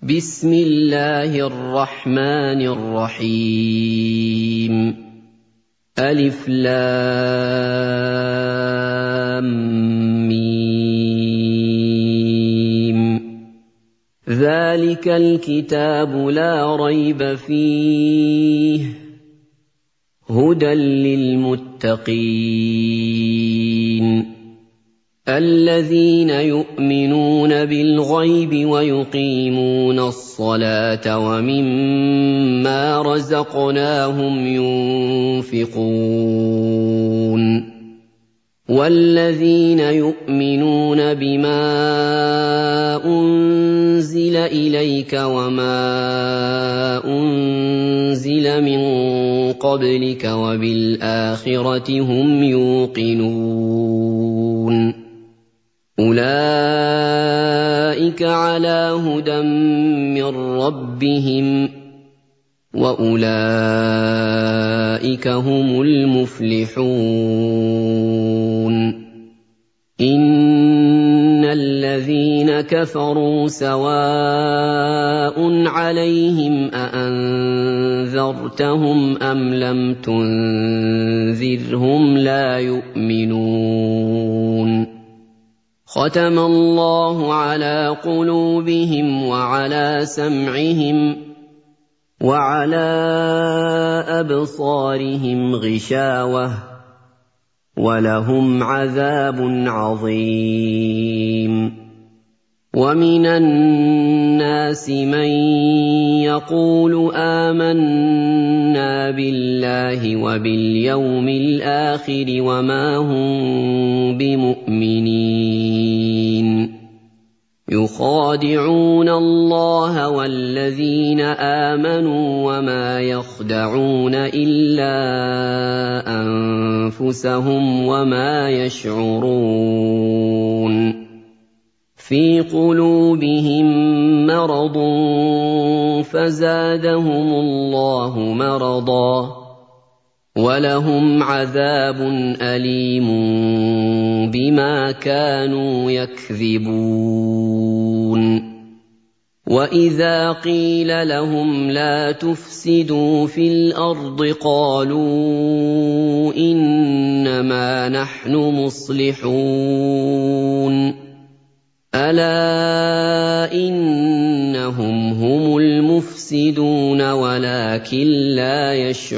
بسم الله الرحمن الرحيم ألف لام ميم ذلك الكتاب لا ريب فيه هدى للمتقين الذين يؤمنون بالغيب ويقيمون الصلاة ومما رزقناهم ينفقون والذين يؤمنون بما أنزل إليك وما أنزل من قبلك وبالآخرة هم يوقنون أولئك على هدى من ربهم وأولئك هم المفلحون إن الذين كفروا سواء عليهم أأنذرتهم أم لم تنذرهم لا يؤمنون ختم الله على قلوبهم وعلى سمعهم وعلى أبصارهم غشاوة ولهم عذاب عظيم ومن الناس من يقول آمنا بالله وباليوم الآخر وما هم بمؤمنين يخادعون الله والذين آمنوا وما يخدعون إلا أنفسهم وما يشعرون في قلوبهم مرض فزادهم الله مرضا ولهم عذاب أليم بما كانوا يكذبون وإذا قيل لهم لا تفسدوا في الأرض قالوا إنما نحن مصلحون ألا إنهم هم المفسدون ولكن لا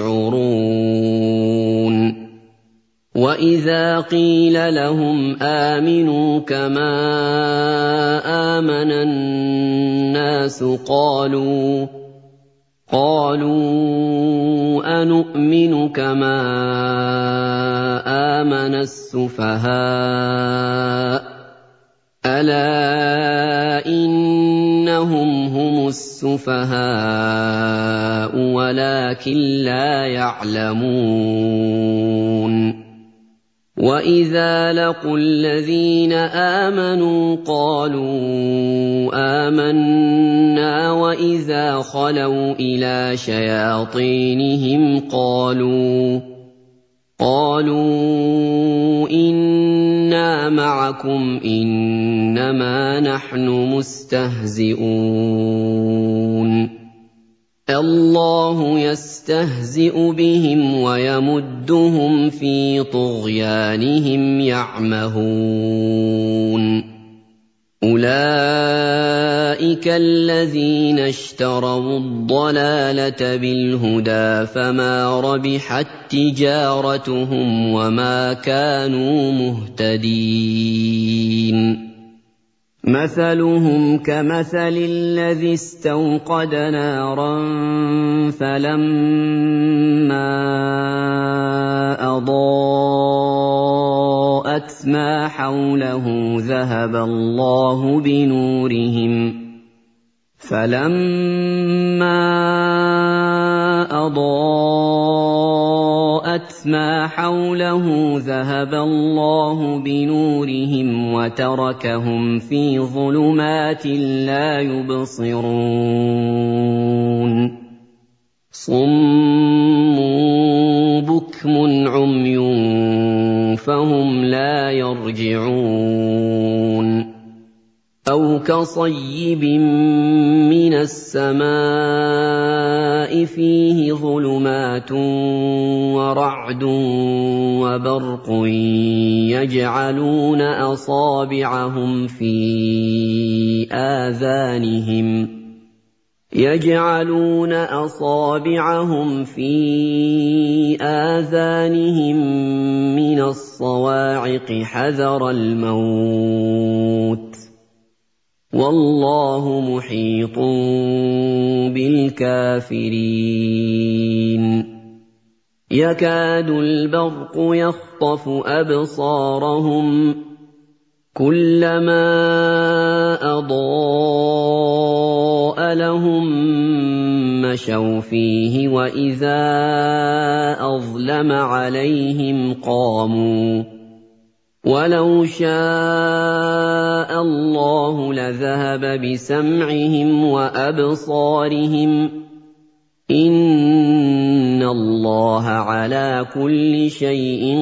يشعرون وإذا قيل لهم آمنوا كما آمن الناس قالوا أنؤمن كما آمن السفهاء ألا إنهم هم السفهاء ولكن لا يعلمون وإذا لقوا الذين آمنوا قالوا آمنا وإذا خلوا إلى شياطينهم قالوا إنا معكم إنما نحن مستهزئون الله يستهزئ بهم ويمدهم في طغيانهم يعمهون أولئك الذين اشتروا الضلالة بالهدى فما ربحت تجارتهم وما كانوا مهتدين مثلهم كمثل الذي استوقد نارا فلما أضاءت ما حوله ذهب الله بنورهم وتركهم في ظلمات لا يبصرون صم بكم عمي فهم لا يرجعون أو كصيب من من السماء فيه ظلمات ورعد وبرق يجعلون أصابعهم في آذانهم من الصواعق حذر الموت والله محيط بالكافرين يكاد البرق يخطف أبصارهم كلما أضاء لهم مشوا فيه وإذا أظلم عليهم قاموا ولو شاء الله لذهب بسمعهم وأبصارهم إن الله على كل شيء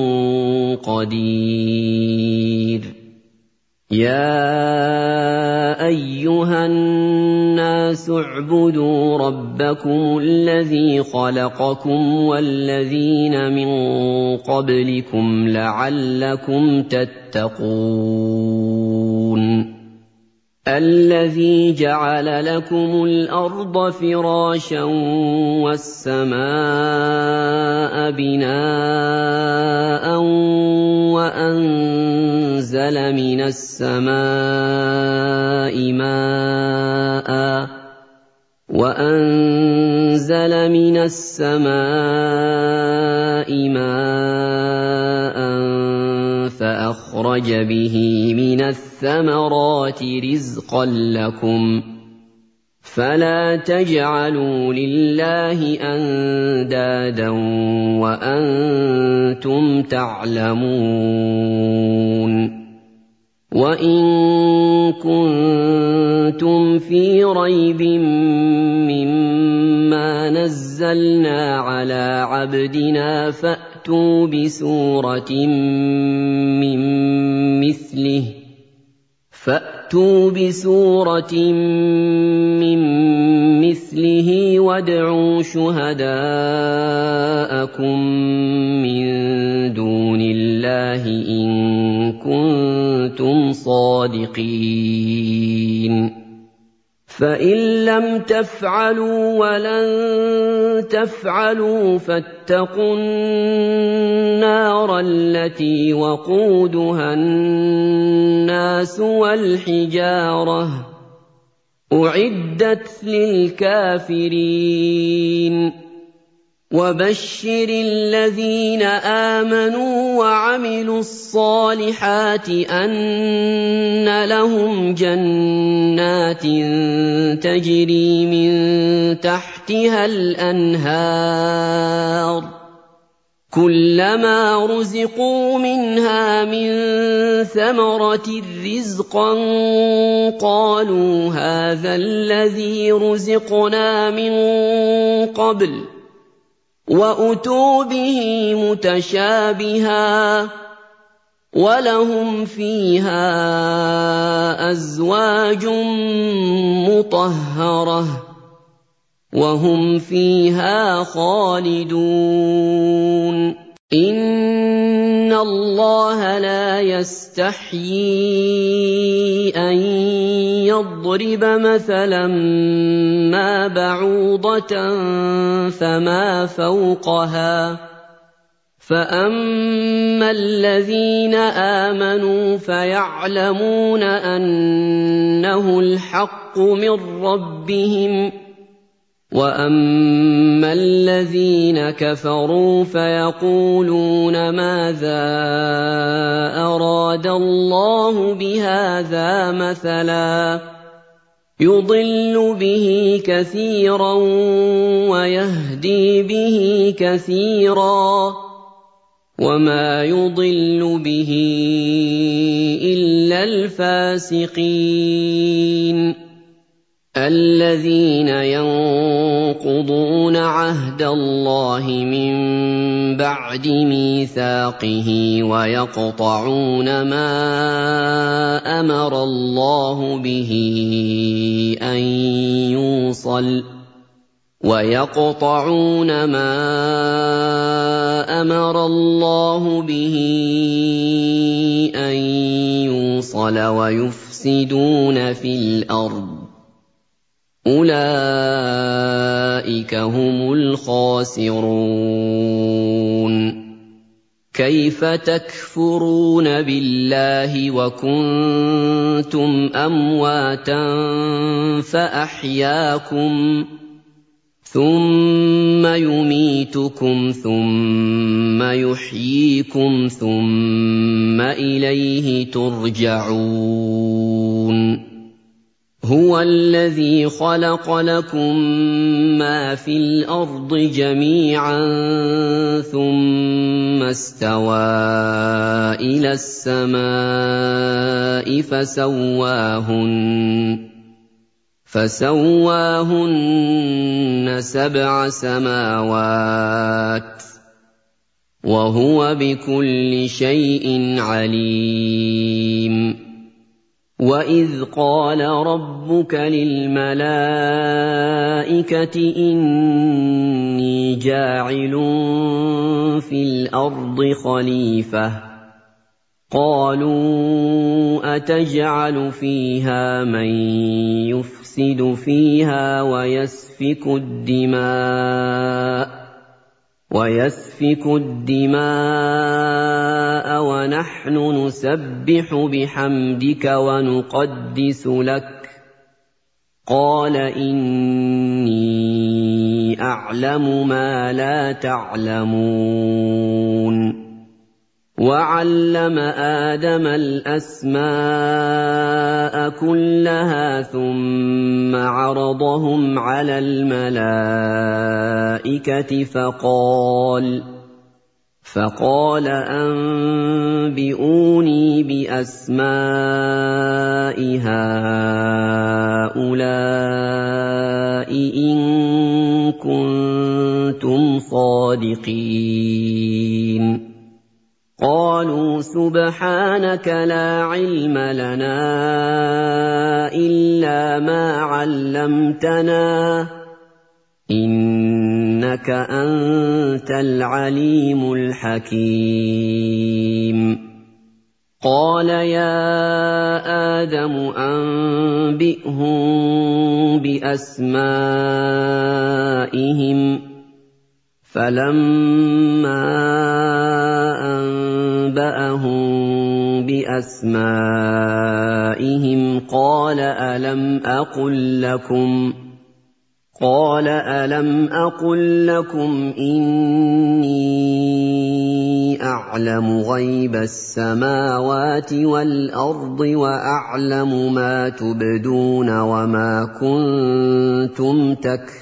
قدير يا أيها الناس اعبدوا ربكم الذي خلقكم والذين من قبلكم لعلكم تتقون الذي جعل لكم الأرض فراشا والسماء بناء وأنزل من السماء ماء فأخرج به من الثمرات رزقا لكم فلا تجعلوا لله أندادا وأنتم تعلمون وإن كنتم في ريب مما نزلنا على عبدنا فأتوا بسورة من مثله وادعوا شهداءكم من دون الله إن كنتم صادقين فإن لم تفعلوا ولن تفعلوا فاتقوا النار التي وقودها الناس والحجارة أعدت للكافرين وبشر الذين آمنوا وعملوا الصالحات أن لهم جنات تجري من تحتها الأنهار كلما رزقوا منها من ثمرة رزقا قالوا هذا الذي رزقنا من قبل وأتوا به متشابها ولهم فيها أزواج مطهرة وهم فيها خالدون إن الله لا يستحيي أن يضرب مثلا ما بعوضة فما فوقها فأما الذين آمنوا فيعلمون أنه الحق من ربهم وأما الذين كفروا فيقولون ماذا أراد الله بهذا مثلا يضل به كثيرا ويهدي به كثيرا وما يضل به إلا الفاسقين الذين ينقضون عهد الله من بعد ميثاقه ويقطعون ما أمر الله به أن يوصل ويفسدون في الأرض أولئك هم الخاسرون كيف تكفرون بالله وكنتم أمواتا فأحياكم ثم يميتكم ثم يحييكم ثم إليه ترجعون هو الذي خلق لكم ما في الأرض جميعا ثم استوى إلى السماء فسواهن 7 سماوات وهو بكل شيء عليم وَإِذْ قَالَ رَبُّكَ لِلْمَلَائِكَةِ إِنِّي جَاعِلٌ فِي الْأَرْضِ خَلِيفَةً قَالُوا أَتَجْعَلُ فِيهَا مَن يُفْسِدُ فِيهَا وَيَسْفِكُ الدِّمَاءَ وَنَحْنُ نُسَبِّحُ بِحَمْدِكَ وَنُقَدِّسُ لَكَ قَالَ إِنِّي أَعْلَمُ مَا لَا تَعْلَمُونَ وَعَلَّمَ آدَمَ الْأَسْمَاءَ كُلَّهَا ثُمَّ عَرَضَهُمْ عَلَى الْمَلَائِكَةِ فَقَالَ أَنبِئُونِي بِأَسْمَاءِ هَٰؤُلَاءِ إِن كُنتُمْ صَادِقِينَ قَالُوا سُبْحَانَكَ لَا عِلْمَ لَنَا إِلَّا مَا عَلَّمْتَنَا إِنَّكَ أَنتَ الْعَلِيمُ الْحَكِيمُ قَالَ يَا آدَمُ أَنبِئْهُم بِأَسْمَائِهِمْ فَلَمَّا أَنبَأَهُم بِأَسْمَائِهِمْ قَالَ أَلَمْ أَقُل لَّكُمْ إِنِّي أَعْلَمُ غَيْبَ السَّمَاوَاتِ وَالْأَرْضِ وَأَعْلَمُ مَا تُبْدُونَ وَمَا كُنتُمْ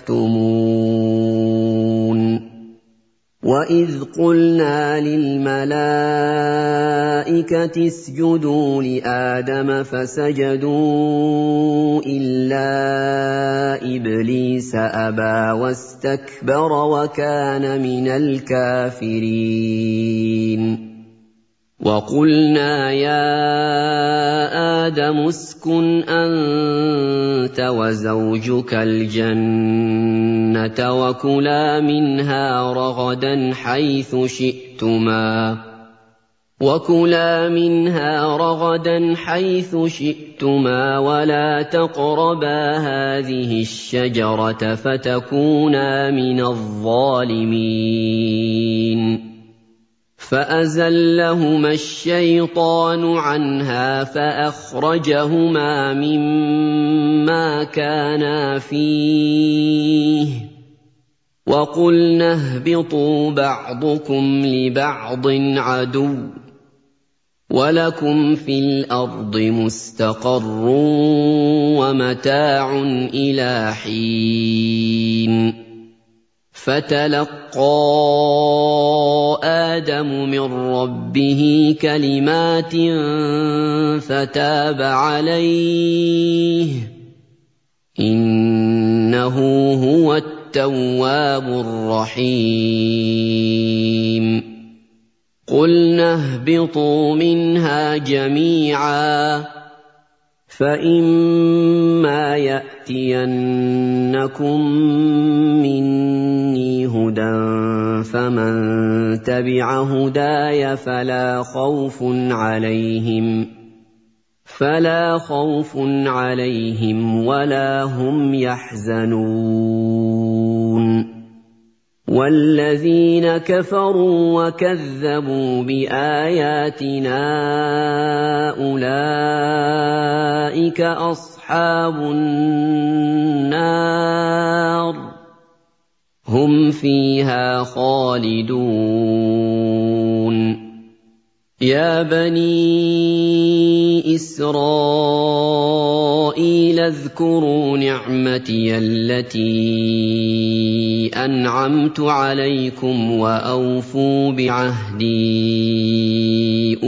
تَكْتُمُونَ وَإِذْ قُلْنَا لِلْمَلَائِكَةِ اسْجُدُوا لِآدَمَ فَسَجَدُوا إِلَّا إِبْلِيسَ أَبَىٰ وَاسْتَكْبَرَ وَكَانَ مِنَ الْكَافِرِينَ وَقُلْنَا يَا آدَمُ اسْكُنْ أَنتَ وَزَوْجُكَ الْجَنَّةَ وَكُلَا مِنْهَا رَغَدًا حَيْثُ شِئْتُمَا وَلَا تَقْرَبَا هَٰذِهِ الشَّجَرَةَ فَتَكُونَا مِنَ الظَّالِمِينَ فَأَزَلَّهُمَا الشَّيْطَانُ عَنْهَا فَأَخْرَجَهُمَا مِمَّا كَانَا فِيهِ وَقُلْنَا اهْبِطُوا بَعْضُكُمْ لِبَعْضٍ عَدُوٌّ وَلَكُمْ فِي الْأَرْضِ مُسْتَقَرٌّ وَمَتَاعٌ إِلَىٰ حِينٍ فَتَلَقَّىٰ آدَمُ مِن رَّبِّهِ كَلِمَاتٍ فَتَابَ عَلَيْهِ إِنَّهُ هُوَ التَّوَّابُ الرَّحِيمُ قُلْنَا اهْبِطُوا مِنْهَا جَمِيعًا فَإِمَّا يَأْتِيَنَّكُم مِّنِّي هُدًى فَمَن تَبِعَ هُدَايَ فَلَا خَوْفٌ عَلَيْهِمْ وَلَا هُمْ يَحْزَنُونَ وَالَّذِينَ كَفَرُوا وَكَذَّبُوا بِآيَاتِنَا أُولَٰئِكَ أَصْحَابُ النَّارِ هُمْ فِيهَا خَالِدُونَ يَا بَنِي إِسْرَائِيلَ اذْكُرُوا نِعْمَتِيَ الَّتِي أَنْعَمْتُ عَلَيْكُمْ وَأَوْفُوا بِعَهْدِي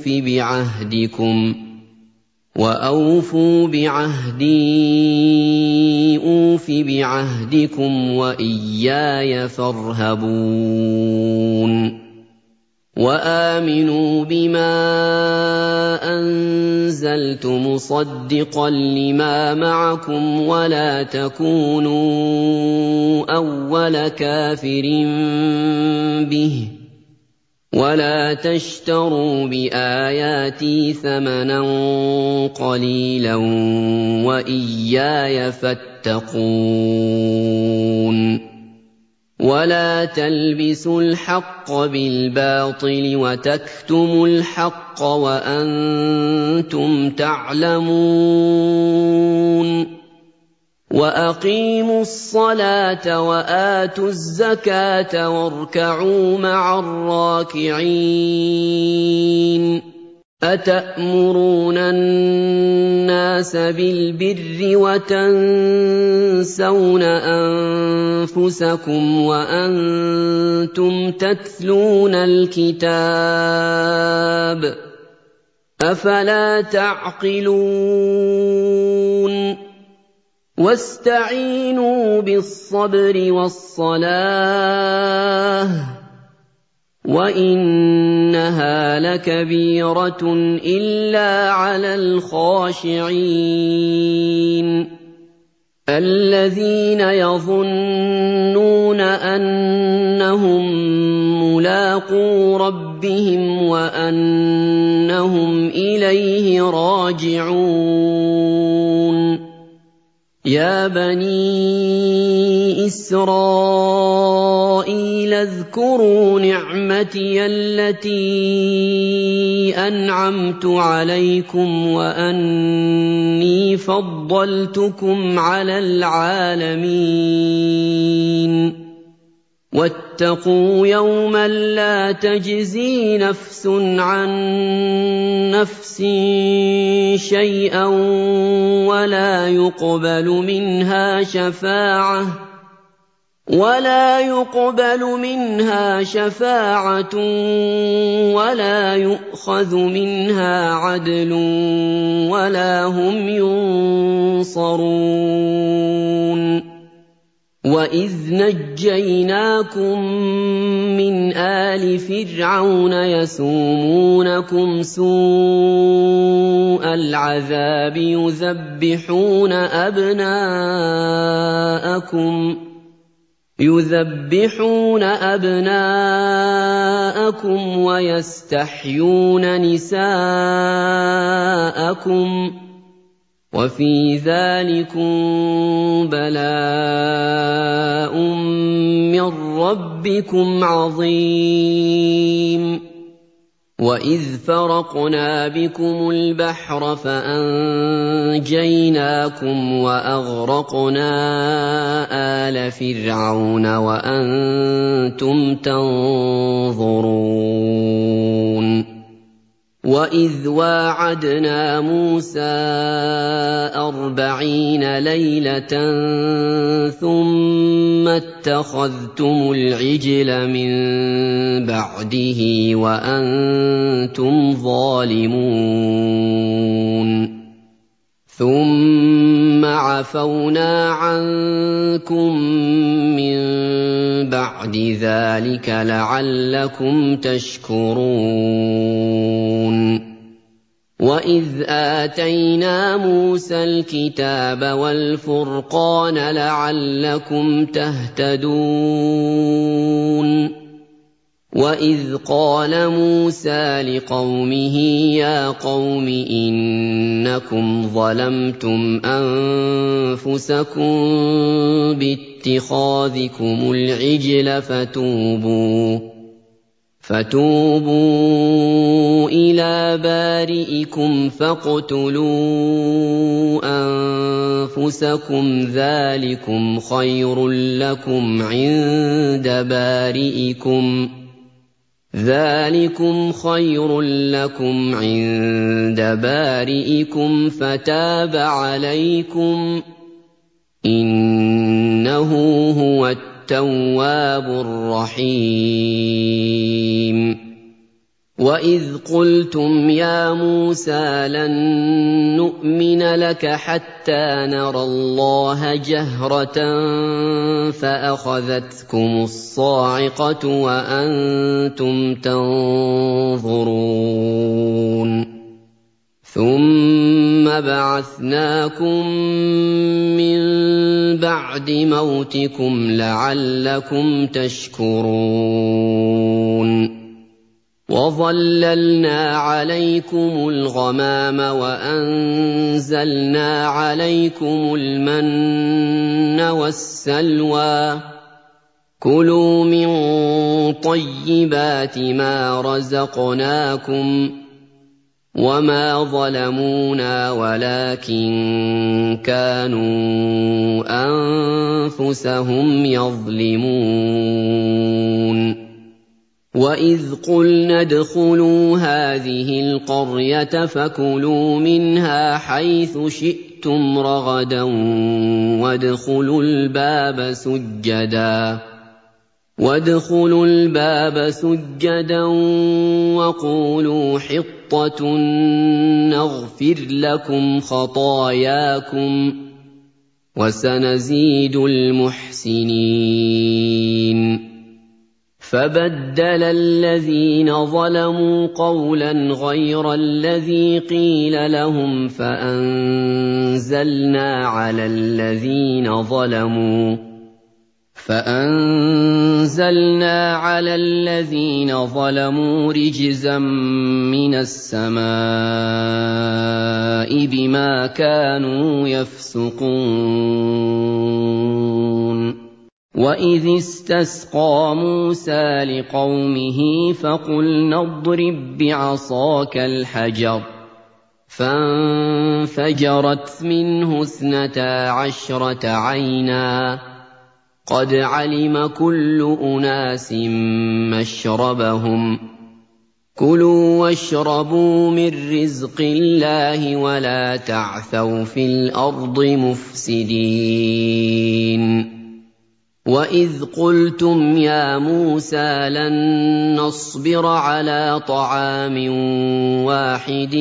أُوفِ بِعَهْدِكُمْ وَإِيَّايَ فَارْهَبُونِ وَآمِنُوا بِمَا أَنزَلْتُ مُصَدِّقًا لِّمَا مَعَكُمْ وَلَا تَكُونُوا أَوَّلَ كَافِرٍ بِهِ وَلَا تَشْتَرُوا بِآيَاتِي ثَمَنًا قَلِيلًا وَإِيَّايَ فَاتَّقُونِ وَلَا تَلْبِسُوا الْحَقَّ بِالْبَاطِلِ وَتَكْتُمُوا الْحَقَّ وَأَنتُمْ تَعْلَمُونَ وَأَقِيمُوا الصَّلَاةَ وَآتُوا الزَّكَاةَ وَارْكَعُوا مَعَ الرَّاكِعِينَ أَتَأْمُرُونَ النَّاسَ بِالْبِرِّ وَتَنسَوْنَ أَنفُسَكُمْ وَأَنتُمْ تَتْلُونَ الْكِتَابَ أَفَلَا تَعْقِلُونَ وَاسْتَعِينُوا بِالصَّبْرِ وَالصَّلَاةِ وَإِنَّهَا لَكَبِيرَةٌ إِلَّا عَلَى الْخَاشِعِينَ الَّذِينَ يَظُنُّونَ أَنَّهُم مُّلَاقُو رَبِّهِمْ وَأَنَّهُمْ إِلَيْهِ رَاجِعُونَ يَا بَنِي إِسْرَائِيلَ اذْكُرُوا نِعْمَتِيَ الَّتِي أَنْعَمْتُ عَلَيْكُمْ وَأَنِّي فَضَّلْتُكُمْ عَلَى الْعَالَمِينَ وَاتَّقُوا يَوْمًا لَّا تَجْزِي نَفْسٌ عَن نَّفْسٍ شَيْئًا وَلَا يُقْبَلُ مِنْهَا شَفَاعَةٌ وَلَا يُؤْخَذُ مِنْهَا عَدْلٌ وَلَا هُمْ يُنصَرُونَ وَإِذْ نَجَّيْنَاكُم مِّنْ آلِ فِرْعَوْنَ يَسُومُونَكُمْ سُوءَ الْعَذَابِ يُذَبِّحُونَ أَبْنَاءَكُمْ وَيَسْتَحْيُونَ نِسَاءَكُمْ وَفِي ذَٰلِكُم بَلَاءٌ مِّن رَّبِّكُمْ عَظِيمٌ وَإِذْ فَرَقْنَا بِكُمُ الْبَحْرَ فَأَنجَيْنَاكُمْ وَأَغْرَقْنَا آلَ فِرْعَوْنَ وَأَنتُمْ تَنظُرُونَ وَإِذْ وَاعَدْنَا مُوسَىٰ 40 لَيْلَةً ثُمَّ اتَّخَذْتُمُ الْعِجْلَ مِن بَعْدِهِ وَأَنتُمْ ظَالِمُونَ ثُمَّ عَفَوْنَا عَنكُم مِّن بَعْدِ ذَٰلِكَ لَعَلَّكُمْ تَشْكُرُونَ وَإِذْ آتَيْنَا مُوسَى الْكِتَابَ وَالْفُرْقَانَ لَعَلَّكُمْ تَهْتَدُونَ وَإِذْ قَالَ مُوسَىٰ لِقَوْمِهِ يَا قَوْمِ إِنَّكُمْ ظَلَمْتُمْ أَنفُسَكُم بِاتِّخَاذِكُمُ الْعِجْلَ فتوبوا إِلَىٰ بَارِئِكُمْ فاقتلوا أَنفُسَكُمْ ذَٰلِكُمْ خَيْرٌ لَّكُمْ عِندَ بَارِئِكُمْ فَتَابَ عَلَيْكُمْ ۖ إِنَّهُ هُوَ التَّوَّابُ الرَّحِيمُ وَإِذْ قُلْتُمْ يَا مُوسَىٰ لَن نُّؤْمِنَ لَكَ حَتَّىٰ نَرَى اللَّهَ جَهْرَةً فَأَخَذَتْكُمُ الصَّاعِقَةُ وَأَنتُمْ تَنظُرُونَ ثُمَّ بَعَثْنَاكُم مِّن بَعْدِ مَوْتِكُمْ لَعَلَّكُمْ تَشْكُرُونَ وَظَلَّلْنَا عَلَيْكُمُ الْغَمَامَ وَأَنزَلْنَا عَلَيْكُمُ الْمَنَّ وَالسَّلْوَىٰ ۖ كُلُوا مِن طَيِّبَاتِ مَا رَزَقْنَاكُمْ ۖ وَمَا ظَلَمُونَا وَلَٰكِن كَانُوا أَنفُسَهُمْ يَظْلِمُونَ وَإِذْ قُلْنَا ادْخُلُوا هَٰذِهِ الْقَرْيَةَ فَكُلُوا مِنْهَا حَيْثُ شِئْتُمْ رَغَدًا وَادْخُلُوا الْبَابَ سُجَّدًا وَقُولُوا حِطَّةٌ نَّغْفِرْ لَكُمْ خَطَايَاكُمْ ۚ وَسَنَزِيدُ الْمُحْسِنِينَ فَبَدَّلَ الَّذِينَظَلَمُوا قَوْلًا غَيْرَ الَّذِي قِيلَ لَهُمْ فَأَنزَلْنَا عَلَى الَّذِينَ ظَلَمُوا رِجْزًا مِّنَ السَّمَاءِ بِمَا كَانُوا يَفْسُقُونَ وَإِذِ اسْتَسْقَىٰ مُوسَىٰ لِقَوْمِهِ فَقُلْنَا اضْرِب بِّعَصَاكَ الْحَجَرَ ۖ فَانفَجَرَتْ مِنْهُ 12 عَيْنًا ۖ قَدْ عَلِمَ كُلُّ أُنَاسٍ مَّشْرَبَهُمْ ۖ كُلُوا وَاشْرَبُوا مِن رِّزْقِ اللَّهِ وَلَا تَعْثَوْا فِي الْأَرْضِ مُفْسِدِينَ وَإِذْ قُلْتُمْ يَا مُوسَىٰ لَن نَّصْبِرَ عَلَىٰ طَعَامٍ وَاحِدٍ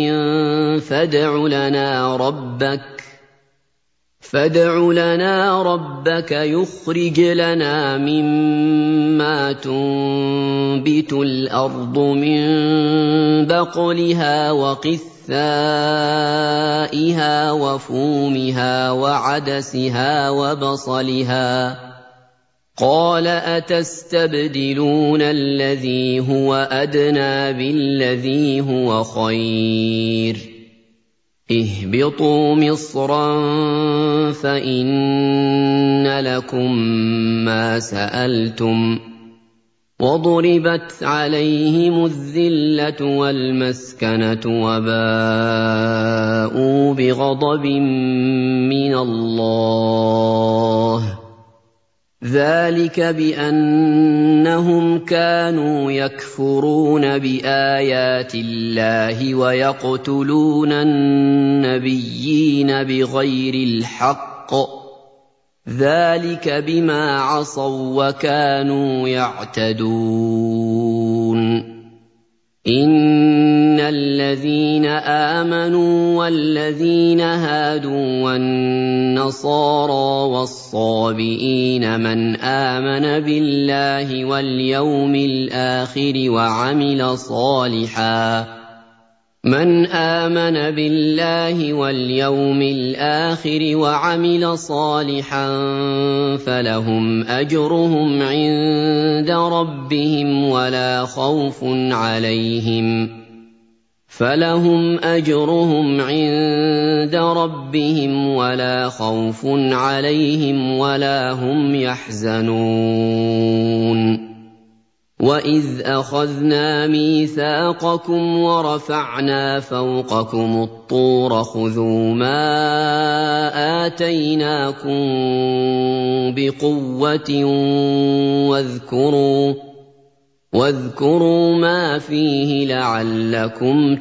فَادْعُ لَنَا رَبَّكَ يُخْرِجْ لَنَا مِمَّا تُنبِتُ الْأَرْضُ مِن بَقْلِهَا وَقِثَّائِهَا وَفُومِهَا وَعَدَسِهَا وَبَصَلِهَا ۖ قَالَ أَتَسْتَبْدِلُونَ الَّذِي هُوَ أَدْنَىٰ بِالَّذِي هُوَ خَيْرٌ ۚ اهْبِطُوا مِصْرًا فَإِنَّ لَكُم مَّا سَأَلْتُمْ ۗ وَضُرِبَتْ عَلَيْهِمُ الذِّلَّةُ وَالْمَسْكَنَةُ وَبَاءُوا بِغَضَبٍ مِّنَ اللَّهِ ۗ ذَٰلِكَ بِأَنَّهُمْ كَانُوا يَكْفُرُونَ بِآيَاتِ اللَّهِ وَيَقْتُلُونَ النَّبِيِّينَ بِغَيْرِ الْحَقِّ ۗ ذَٰلِكَ بِمَا عَصَوا وَّكَانُوا يَعْتَدُونَ إِنَّ الَّذِينَ آمَنُوا وَالَّذِينَ هَادُوا وَالنَّصَارَىٰ وَالصَّابِئِينَ مَنْ آمَنَ بِاللَّهِ وَالْيَوْمِ الْآخِرِ وَعَمِلَ صَالِحًا فَلَهُمْ أَجْرُهُمْ عِندَ رَبِّهِمْ وَلَا خَوْفٌ عَلَيْهِمْ وَلَا هُمْ يَحْزَنُونَ وَإِذْ أَخَذْنَا مِيثَاقَكُمْ وَرَفَعْنَا فَوْقَكُمُ الطُّورَ خُذُوا مَا آتَيْنَاكُم بِقُوَّةٍ وَاذْكُرُوا مَا فِيهِ لَعَلَّكُمْ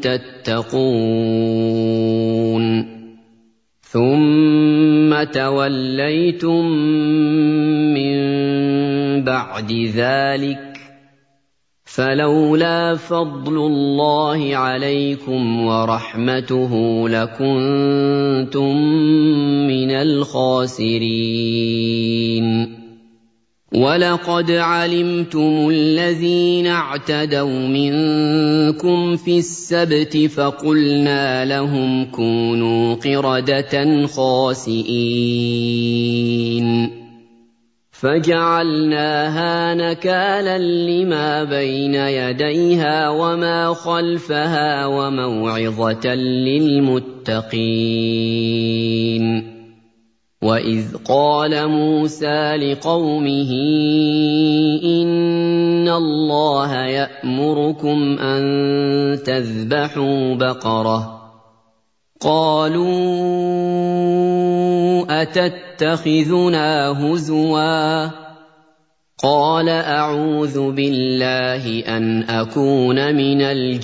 تَتَّقُونَ ثُمَّ تَوَلَّيْتُم مِّن بَعْدِ ذَٰلِكَ فَلَوْلَا فَضْلُ اللَّهِ عَلَيْكُمْ وَرَحْمَتُهُ لَكُنتُم مِّنَ الْخَاسِرِينَ وَلَقَدْ عَلِمْتُمُ الَّذِينَ اعْتَدَوْا مِنكُمْ فِي السَّبْتِ فَقُلْنَا لَهُمْ كُونُوا قِرَدَةً خَاسِئِينَ فَجَعَلْنَاهَا نَكَالًا لِّمَا بَيْنَ يَدَيْهَا وَمَا خَلْفَهَا وَمَوْعِظَةً لِّلْمُتَّقِينَ وَإِذْ قَالَ مُوسَىٰ لِقَوْمِهِ إِنَّ اللَّهَ يَأْمُرُكُمْ أَن تَذْبَحُوا بَقَرَةً قَالُوا أَتَتَّخِذُنَا هُزُوًا قَالَ أَعُوذُ بِاللَّهِ أَنْ أَكُونَ مِنَ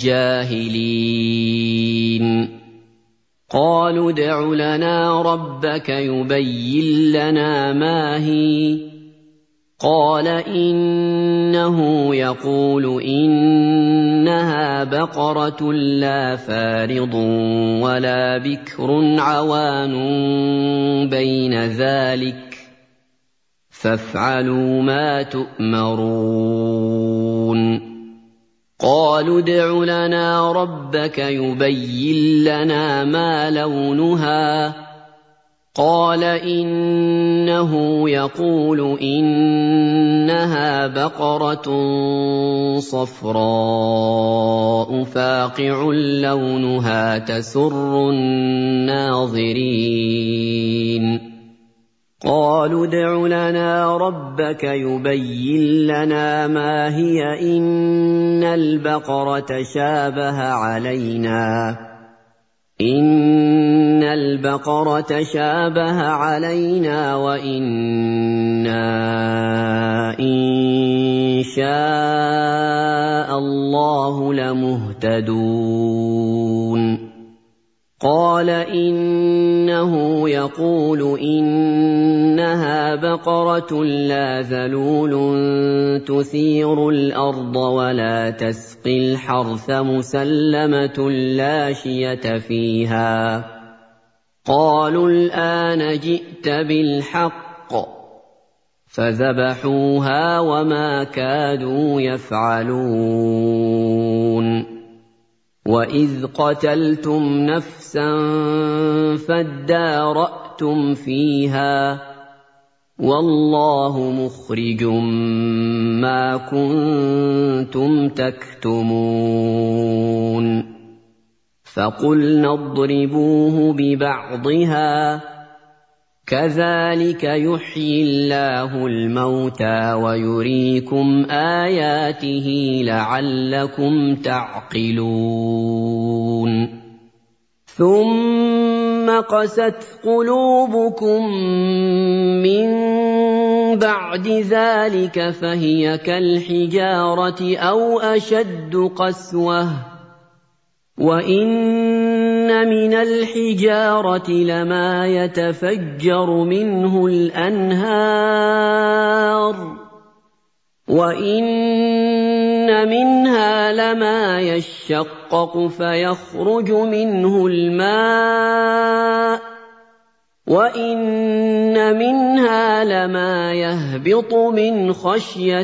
الْجَاهِلِينَ قَالُوا ادْعُ لَنَا رَبَّكَ يُبَيِّن لَّنَا مَا هِيَ قَالَ إِنَّهُ يَقُولُ إِنَّهَا بَقَرَةٌ لَّا فَارِضٌ وَلَا بِكْرٌ عَوَانٌ بَيْنَ ذَٰلِكَ فَافْعَلُوا مَا تُؤْمَرُونَ قَالُوا ادْعُ لَنَا رَبَّكَ يُبَيِّن لَّنَا مَا لَوْنُهَا قَالَ إِنَّهُ يَقُولُ إِنَّهَا بَقَرَةٌ صَفْرَاءُ فَاقِعٌ لَّوْنُهَا تَسُرُّ النَّاظِرِينَ قَالُوا ادْعُ لَنَا رَبَّكَ يُبَيِّن لَّنَا مَا هِيَ إِنَّ الْبَقَرَةَ شَابَهَ عَلَيْنَا وَإِنَّا إِن شَاءَ اللَّهُ لَمُهْتَدُونَ قَالَ إِنَّهُ يَقُولُ إِنَّهَا بَقَرَةٌ لَّا ذَلُولٌ تُثِيرُ الْأَرْضَ وَلَا تَسْقِي الْحَرْثَ مُسَلَّمَةٌ لَّا شِيَةَ فِيهَا قَالُوا الْآنَ جِئْتَ بِالْحَقِّ فَذَبَحُوهَا وَمَا كَادُوا يَفْعَلُونَ وَإِذْ قَتَلْتُمْ نَفْسًا فَادَّارَأْتُمْ فِيهَا وَاللَّهُ مُخْرِجٌ مَّا كُنتُمْ تَكْتُمُونَ فَقُلْنَا اضْرِبُوهُ بِبَعْضِهَا كَذَٰلِكَ يُحْيِي اللَّهُ الْمَوْتَىٰ وَيُرِيكُمْ آيَاتِهِ لَعَلَّكُمْ تَعْقِلُونَ ثُمَّ قَسَتْ قُلُوبُكُم مِّن بَعْدِ ذَٰلِكَ فَهِيَ كَالْحِجَارَةِ أَوْ أَشَدُّ قَسْوَةً ۚ وَإِنَّ مِنَ الْحِجَارَةِ لَمَا يَتَفَجَّرُ مِنْهُ الْأَنْهَارُ وَإِنَّ منها لما يشقق فيخرج منه الماء وإن منها لما يهبط من خشية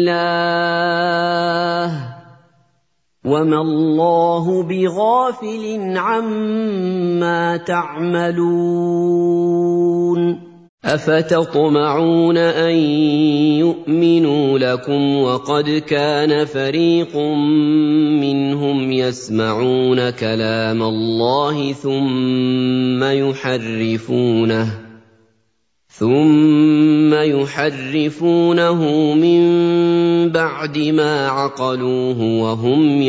الله وما الله بغافل عما تعملون أفتطمعون أن يؤمنوا لكم وقد كان فريق منهم يسمعون كلام الله ثم يحرفونه من بعد ما عقلوه وهم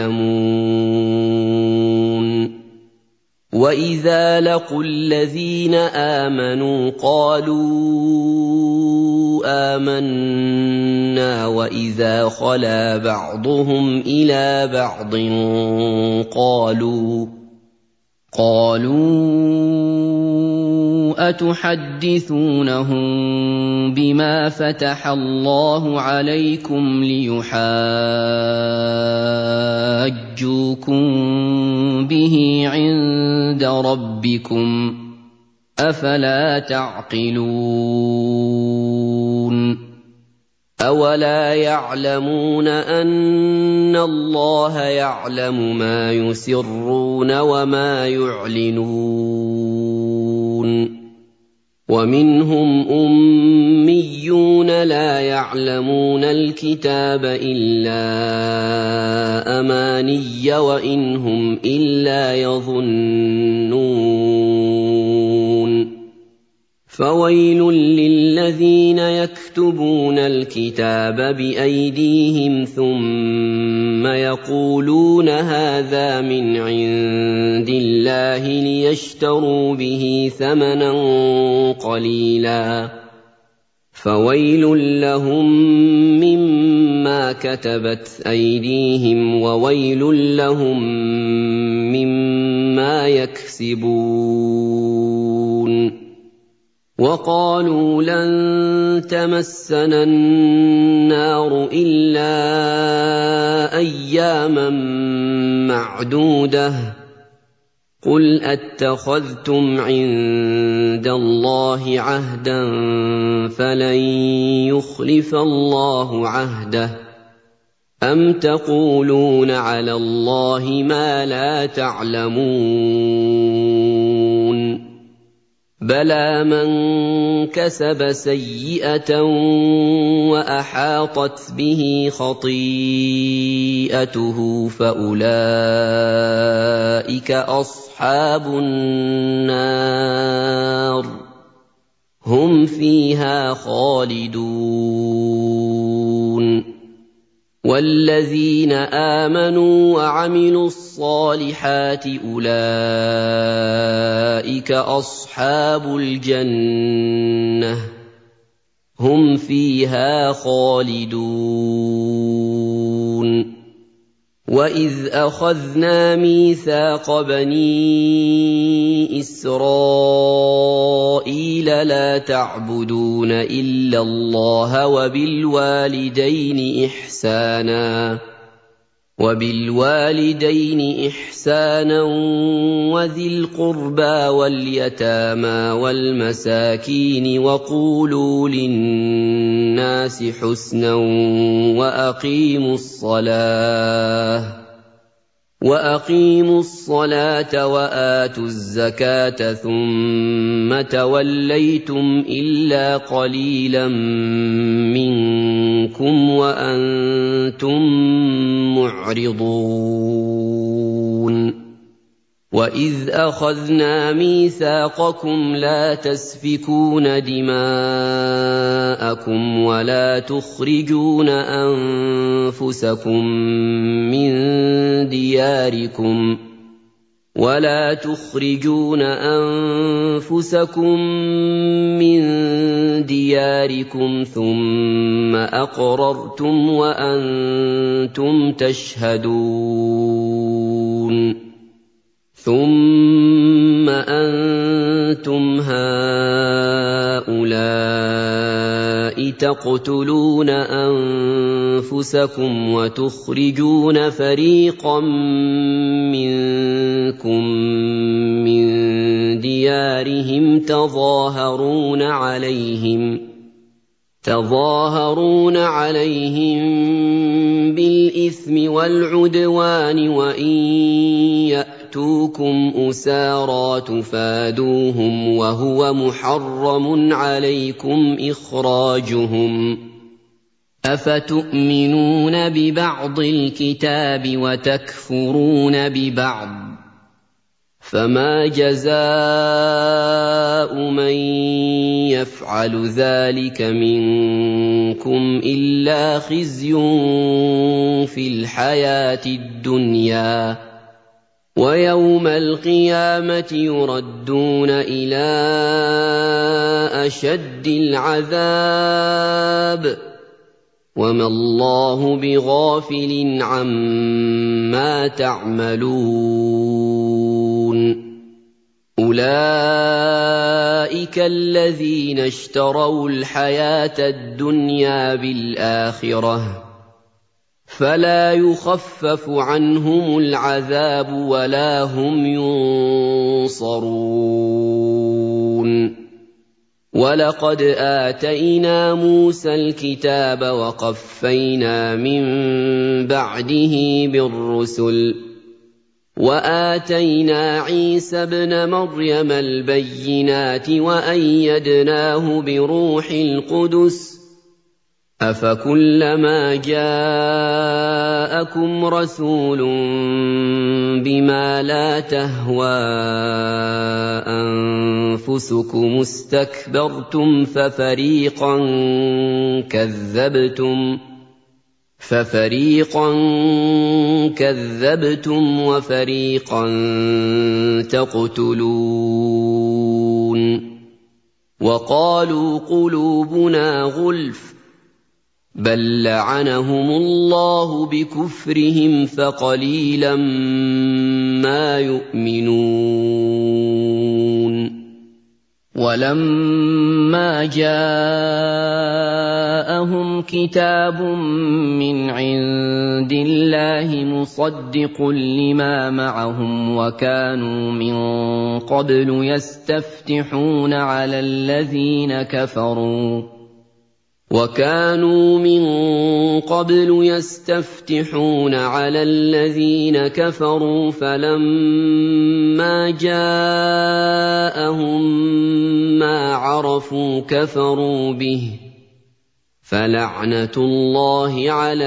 يعلمون وإذا لقوا الذين آمنوا قالوا آمنا وإذا خلا بعضهم إلى بعض قالوا أتحدثونهم بما فتح الله عليكم ليحاجوكم به عند ربكم أفلا تعقلون أولا يعلمون أن الله يعلم ما يسرون وما يعلنون ومنهم أميون لا يعلمون الكتاب إلا أماني وإن هم إلا يظنون فويل للذين يكتبون الكتاب بأيديهم ثم يقولون هذا من عند الله ليشتروا به ثمنا قليلا فويل لهم مما كتبت أيديهم وويل لهم مما يكسبون وقالوا لن تمسنا النار إلا أياما معدودة قل أتخذتم عند الله عهدا فلن يخلف الله عهده أم تقولون على الله ما لا تعلمون بلى من كسب سيئة وأحاطت به خطيئته فأولئك أصحاب النار هم فيها خالدون والذين آمنوا وعملوا الصالحات أولئك أصحاب الجنة هم فيها خالدون وإذ أخذنا ميثاق بني إسرائيل لا تعبدون إلا الله وبالوالدين إحسانا وذي القربى واليتامى والمساكين وقولوا للناس حسنا وأقيموا الصلاة وآتوا الزكاة ثم توليتم إلا قليلا منكم وأنتم معرضون وإذ أخذنا ميثاقكم لا تسفكون دماءكم ولا تخرجون أنفسكم من دياركم ثم أقررتم وأنتم تشهدون ثم أنتم هؤلاء هَٰؤُلَاءِ تَقْتُلُونَ أَنفُسَكُمْ وَتُخْرِجُونَ فَرِيقًا مِّنكُم مِّن دِيَارِهِمْ تَظَاهَرُونَ عَلَيْهِم بِالْإِثْمِ وَالْعُدْوَانِ وَإِن يَأْتُوكُمْ أُسَارَىٰ تُفَادُوهُمْ وَهُوَ مُحَرَّمٌ عَلَيْكُمْ إِخْرَاجُهُمْ ۚ أَفَتُؤْمِنُونَ بِبَعْضِ الْكِتَابِ وَتَكْفُرُونَ بِبَعْضٍ ۚ فَمَا جَزَاءُ مَن يَفْعَلُ ذَٰلِكَ مِنكُمْ إِلَّا خِزْيٌ فِي الْحَيَاةِ الدُّنْيَا ۖ وَيَوْمَ الْقِيَامَةِ يُرَدُّونَ إِلَىٰ أَشَدِّ الْعَذَابِ ۗ وَمَا اللَّهُ بِغَافِلٍ عَمَّا تَعْمَلُونَ أُولَٰئِكَ الَّذِينَ اشْتَرَوُا الْحَيَاةَ الدُّنْيَا بِالْآخِرَةِ ۖ فَلَا يُخَفَّفُ عَنْهُمُ الْعَذَابُ وَلَا هُمْ يُنصَرُونَ وَلَقَدْ آتَيْنَا مُوسَى الْكِتَابَ وَقَفَّيْنَا مِن بَعْدِهِ بِالرُّسُلِ ۖ وَآتَيْنَا عِيسَى ابْنَ مَرْيَمَ الْبَيِّنَاتِ وَأَيَّدْنَاهُ بِرُوحِ الْقُدُسِ ۗ أَفَكُلَّمَا جَاءَكُمْ رَسُولٌ بِمَا لَا تَهْوَىٰ أَنفُسُكُمُ اسْتَكْبَرْتُمْ فَفَرِيقًا كَذَّبْتُمْ وَفَرِيقًا تَقْتُلُونَ وَقَالُوا قُلُوبُنَا غُلْفٌ ۚ بَل لَّعَنَهُمُ اللَّهُ بِكُفْرِهِمْ فَقَلِيلًا مَّا يُؤْمِنُونَ وَلَمَّا جَاءَهُمْ كِتَابٌ مِّنْ عِندِ اللَّهِ مُصَدِّقٌ لِّمَا مَعَهُمْ وَكَانُوا مِن قَبْلُ يَسْتَفْتِحُونَ عَلَى الَّذِينَ كَفَرُوا فَلَمَّا جَاءَهُم مَّا عَرَفُوا كَفَرُوا بِهِ ۚ فَلَعْنَةُ اللَّهِ عَلَى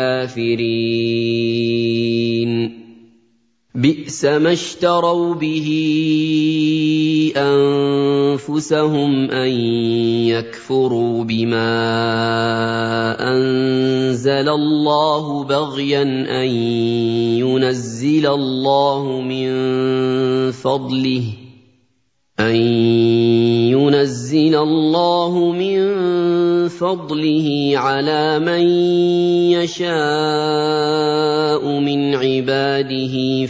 الْكَافِرِينَ بِئْسَ مَا اشْتَرَوْا بِهِ أَنفُسَهُمْ أَن يَكْفُرُوا بِمَا أَنزَلَ اللَّهُ بَغْيًا أَن يُنَزِّلَ اللَّهُ مِن فَضْلِهِ عَلَىٰ مَن يَشَاءُ مِنْ عِبَادِهِ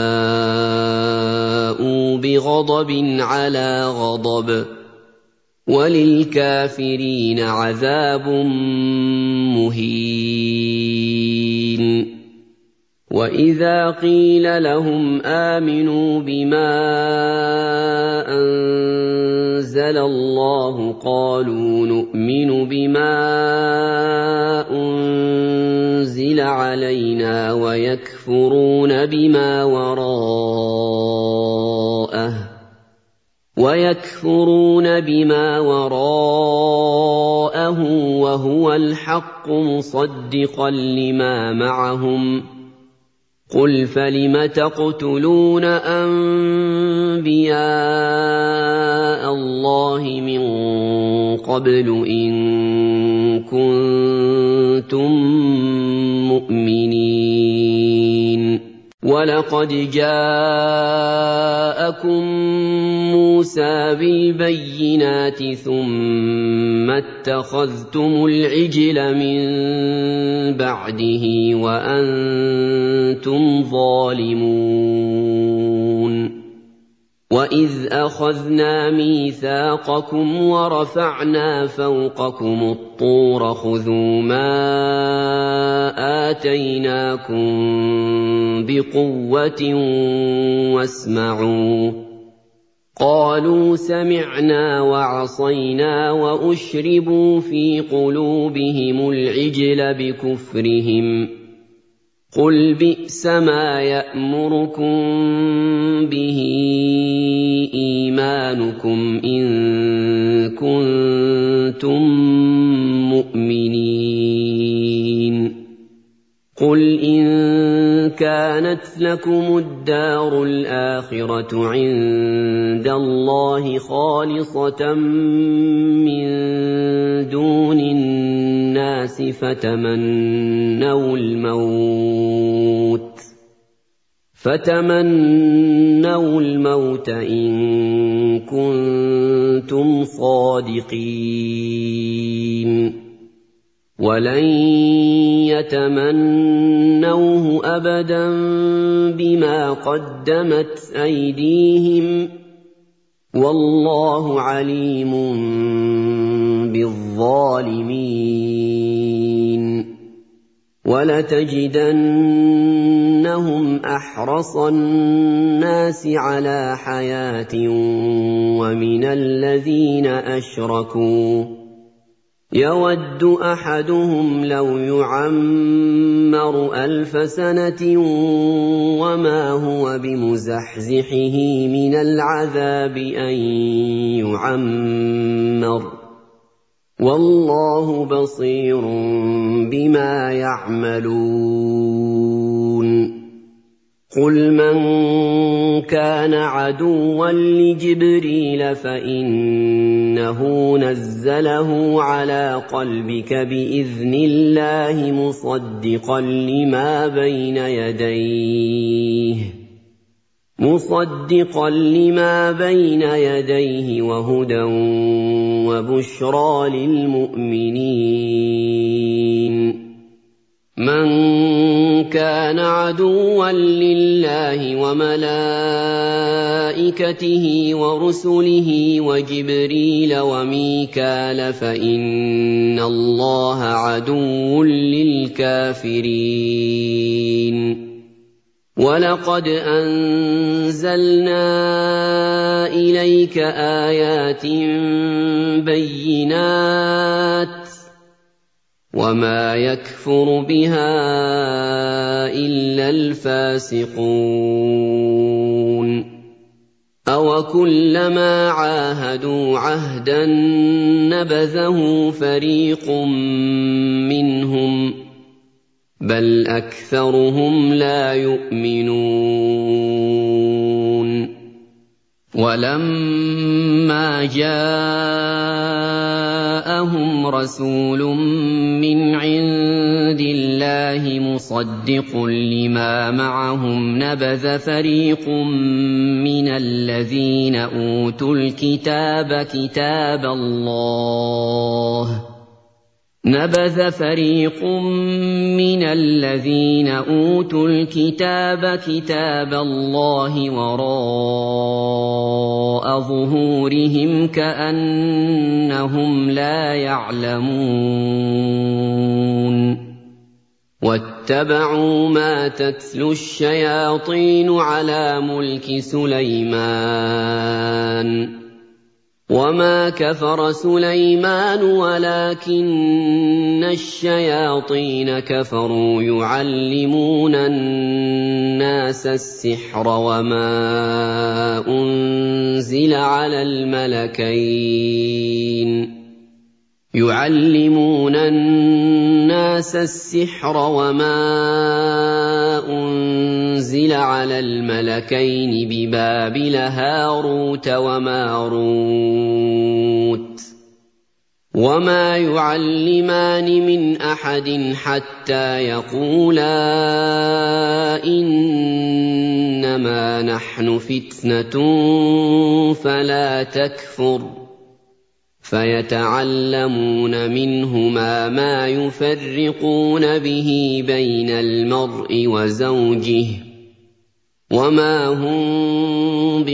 فَبَاءُوا بِغَضَبٍ عَلَىٰ غَضَبٍ ۚ وَلِلْكَافِرِينَ عَذَابٌ مُّهِينٌ وَإِذَا قِيلَ لَهُمْ آمِنُوا بِمَا أَنزَلَ اللَّهُ قَالُوا نُؤْمِنُ بِمَا أُنزِلَ عَلَيْنَا وَيَكْفُرُونَ بِمَا وَرَاءَهُ وَهُوَ الْحَقُّ مُصَدِّقًا لِّمَا مَعَهُمْ ۗ قُلْ فَلِمَ تَقْتُلُونَ أَنبِيَاءَ اللَّهِ مِن قَبْلُ إِن كُنتُم مُّؤْمِنِينَ وَلَقَدْ جَاءَكُم مُّوسَىٰ بِالْبَيِّنَاتِ ثُمَّ اتَّخَذْتُمُ الْعِجْلَ مِن بَعْدِهِ وَأَنتُمْ ظَالِمُونَ وَإِذْ أَخَذْنَا مِيثَاقَكُمْ وَرَفَعْنَا فَوْقَكُمُ الطُّورَ خُذُوا مَا آتَيْنَاكُم بِقُوَّةٍ وَاسْمَعُوا قَالُوا سَمِعْنَا وَعَصَيْنَا وَأُشْرِبُوا فِي قُلُوبِهِمُ الْعِجْلَ بِكُفْرِهِمْ قُلْ بِئْسَ مَا يَأْمُرُكُم بِهِ إِيمَانُكُمْ إِن كُنتُم مُّؤْمِنِينَ قُلْ إِن كَانَتْ لَكُمُ الدَّارُ الْآخِرَةُ عِندَ اللَّهِ خَالِصَةً مِّن دُونِ النَّاسِ فَتَمَنَّوُا الْمَوْتَ إِن كُنتُمْ صَادِقِينَ وَلَن يَتَمَنَّوْهُ أَبَدًا بِمَا قَدَّمَتْ أَيْدِيهِمْ وَاللَّهُ عَلِيمٌ بِالظَّالِمِينَ وَلَتَجِدَنَّهُمْ أَحْرَصَ النَّاسِ عَلَىٰ حَيَاةٍ وَمِنَ الَّذِينَ أَشْرَكُوا يَوَدُّ أَحَدُهُمْ لَوْ يُعَمَّرُ 1000 سَنَةٍ وَمَا هُوَ بِمُزَحْزِحِهِ مِنَ الْعَذَابِ أَن يُعَمَّرَ ۗ وَاللَّهُ بَصِيرٌ بِمَا يَعْمَلُونَ قُلْ مَن كَانَ عَدُوًّا لِّجِبْرِيلَ فَإِنَّهُ نَزَّلَهُ عَلَىٰ قَلْبِكَ بِإِذْنِ اللَّهِ مُصَدِّقًا لِّمَا بَيْنَ يَدَيْهِ وَهُدًى وَبُشْرَىٰ لِلْمُؤْمِنِينَ مَن كَانَ عَدُوًّا لِّلَّهِ وَمَلَائِكَتِهِ وَرُسُلِهِ وَجِبْرِيلَ وَمِيكَالَ فَإِنَّ اللَّهَ عَدُوٌّ لِّلْكَافِرِينَ وَلَقَدْ أَنزَلْنَا إِلَيْكَ آيَاتٍ بَيِّنَاتٍ وَمَا يَكْفُرُ بِهَا إِلَّا الْفَاسِقُونَ أَوَكُلَّمَا عَاهَدُوا عَهْدًا نَّبَذَهُ فَرِيقٌ مِّنْهُم ۚ بَلْ أَكْثَرُهُمْ لَا يُؤْمِنُونَ وَلَمَّا جَاءَهُمْ رَسُولٌ مِّنْ عِندِ اللَّهِ مُصَدِّقٌ لِّمَا مَعَهُمْ نَبَذَ فَرِيقٌ مِّنَ الَّذِينَ أُوتُوا الْكِتَابَ كِتَابَ اللَّهِ وَرَاءَ ظُهُورِهِمْ كَأَنَّهُمْ لَا يَعْلَمُونَ وَاتَّبَعُوا مَا تَتْلُو الشَّيَاطِينُ عَلَىٰ مُلْكِ سُلَيْمَانَ وَمَا كَفَرَ سُلَيْمَانُ وَلَٰكِنَّ الشَّيَاطِينَ كَفَرُوا يُعَلِّمُونَ النَّاسَ السِّحْرَ وَمَا أُنزِلَ عَلَى الْمَلَكَيْنِ بِبَابِلَ هَارُوتَ وَمَارُوتَ وَمَا يُعَلِّمَانِ مِنْ أَحَدٍ حَتَّىٰ يَقُولَا إِنَّمَا نَحْنُ فِتْنَةٌ فَلَا تَكْفُرْ فَيَتَعَلَّمُونَ مِنْهُمَا مَا يُفَرِّقُونَ بِهِ بَيْنَ الْمَرْءِ وَزَوْجِهِ وما هم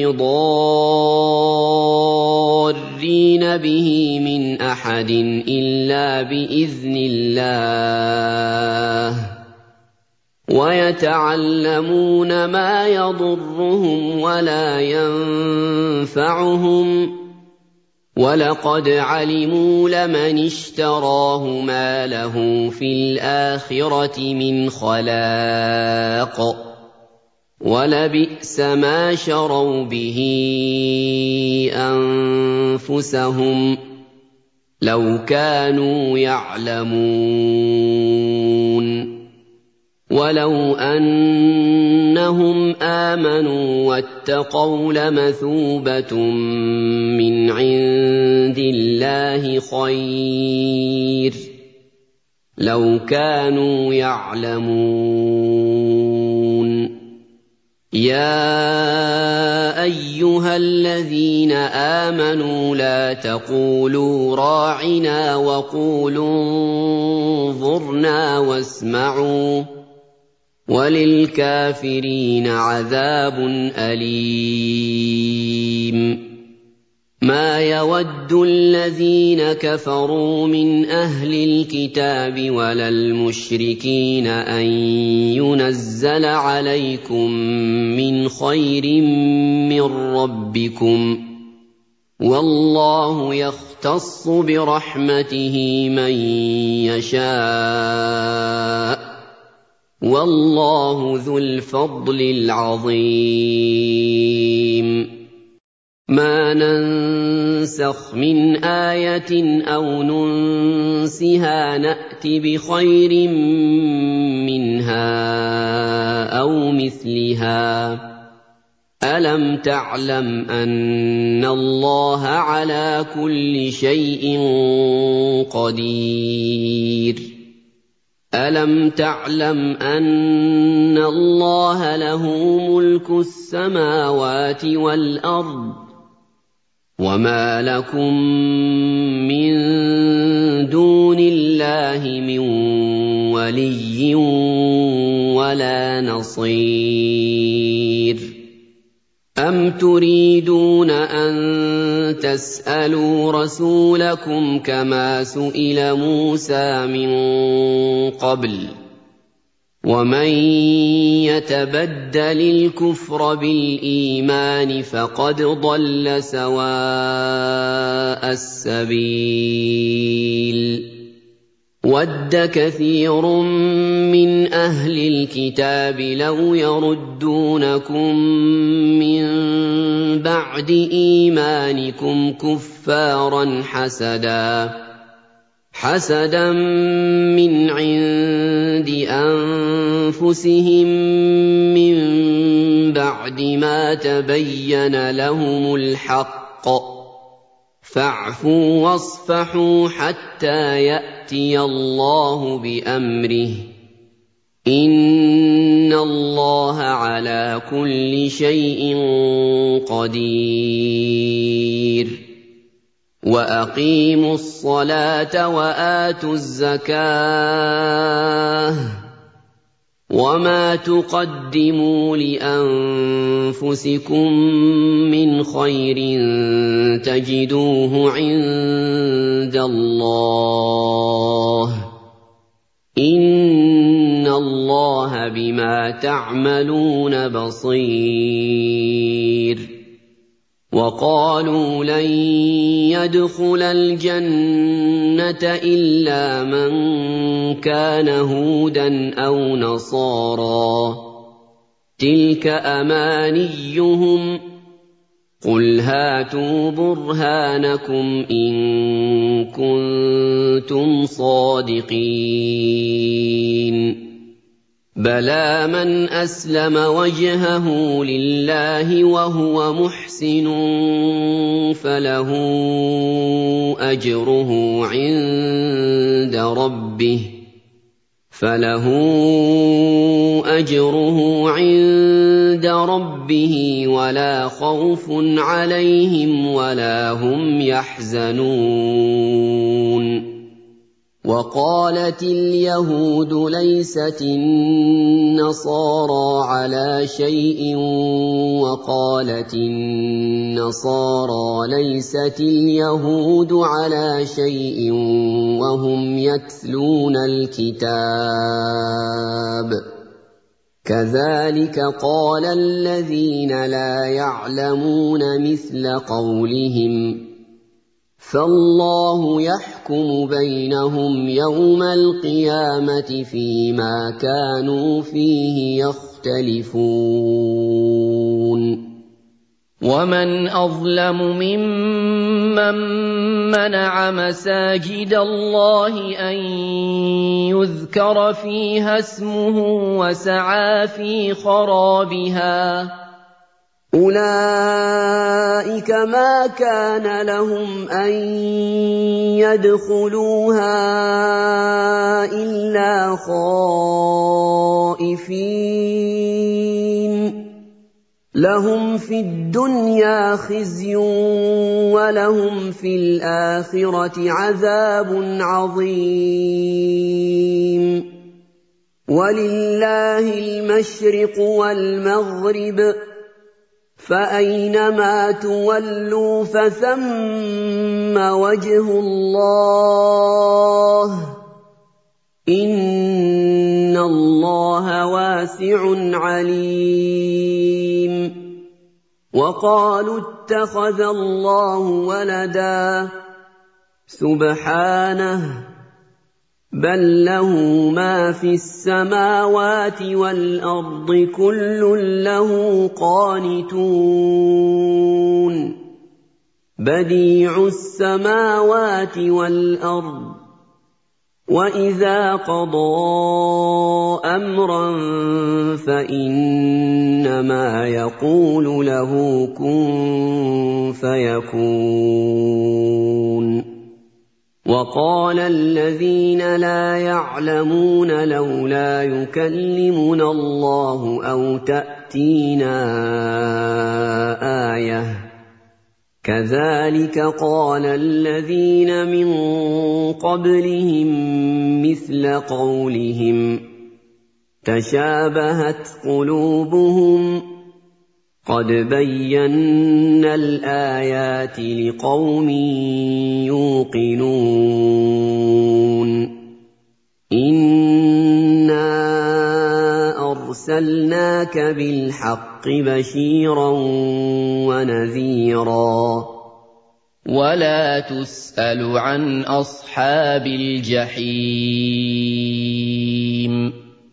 بضارين به من أحد إلا بإذن الله ويتعلمون ما يضرهم ولا ينفعهم ولقد علموا لمن اشتراه ما له في الآخرة من خلاق ولبئس ما شروا به أنفسهم لو كانوا يعلمون ولو أنهم آمنوا واتقوا لمثوبة من عند الله خير لو كانوا يعلمون يا أيها الذين آمنوا لا تقولوا راعنا وقولوا انظرنا واسمعوا وللكافرين عذاب أليم ما يود الذين كفروا من أهل الكتاب ولا المشركين أن ينزل عليكم من خير من ربكم والله يختص برحمته من يشاء والله ذو الفضل العظيم ما ننسخ من آية أو ننسها نأت بخير منها أو مثلها ألم تعلم أن الله على كل شيء قدير ألم تعلم أن الله له ملك السماوات والأرض وما لكم من دون الله من ولي ولا نصير أم تريدون أن تسألوا رسولكم كما سئل موسى من قبل ومن يتبدل الكفر بالإيمان فقد ضل سواء السبيل وَدَّ كَثِيرٌ مِّنْ أَهْلِ الْكِتَابِ لَوْ يَرُدُّونَكُم مِّن بَعْدِ إِيمَانِكُمْ كُفَّارًا حَسَدًا مِّنْ عِندِ أَنفُسِهِم مِّن بَعْدِ مَا تَبَيَّنَ لَهُمُ الْحَقُّ فاعفوا واصفحوا حتى يأتي الله بأمره إن الله على كل شيء قدير وأقيموا الصلاة وآتوا الزكاة وما تقدموا لأنفسكم من خير تجدوه عند الله إن الله بما تعملون بصير وقالوا لن يدخل الجنة إلا من كان هودا أو نصارى تلك أمانيهم قل هاتوا برهانكم إن كنتم صادقين بلى من أسلم وجهه لله وهو محسن فله أجره عند ربه ولا خوف عليهم ولا هم يحزنون وقالت اليهود ليست النصارى على شيء وقالت النصارى ليست اليهود على شيء وهم يتلون الكتاب كذلك قال الذين لا يعلمون مثل قولهم فالله يحكم بينهم يوم القيامة فيما كانوا فيه يختلفون ومن أظلم ممن منع مساجد الله أن يذكر فيها اسمه وسعى في خرابها أولئك ما كان لهم أن يدخلوها إلا خائفين لهم في الدنيا خزي ولهم في الآخرة عذاب عظيم ولله المشرق والمغرب فأينما تولوا فثم وجه الله إن الله واسع عليم وقالوا اتخذ الله ولدا سبحانه بل له ما في السماوات والأرض كل له قانتون بديع السماوات والأرض وإذا قضى أمرا فإنما يقول له كن فيكون وقال الذين لا يعلمون لولا يكلمنا الله أو تأتينا آية كذلك قال الذين من قبلهم مثل قولهم تشابهت قلوبهم قد بينا الآيات لقوم يوقنون إنا أرسلناك بالحق بشيرا ونذيرا ولا تسأل عن أصحاب الجحيم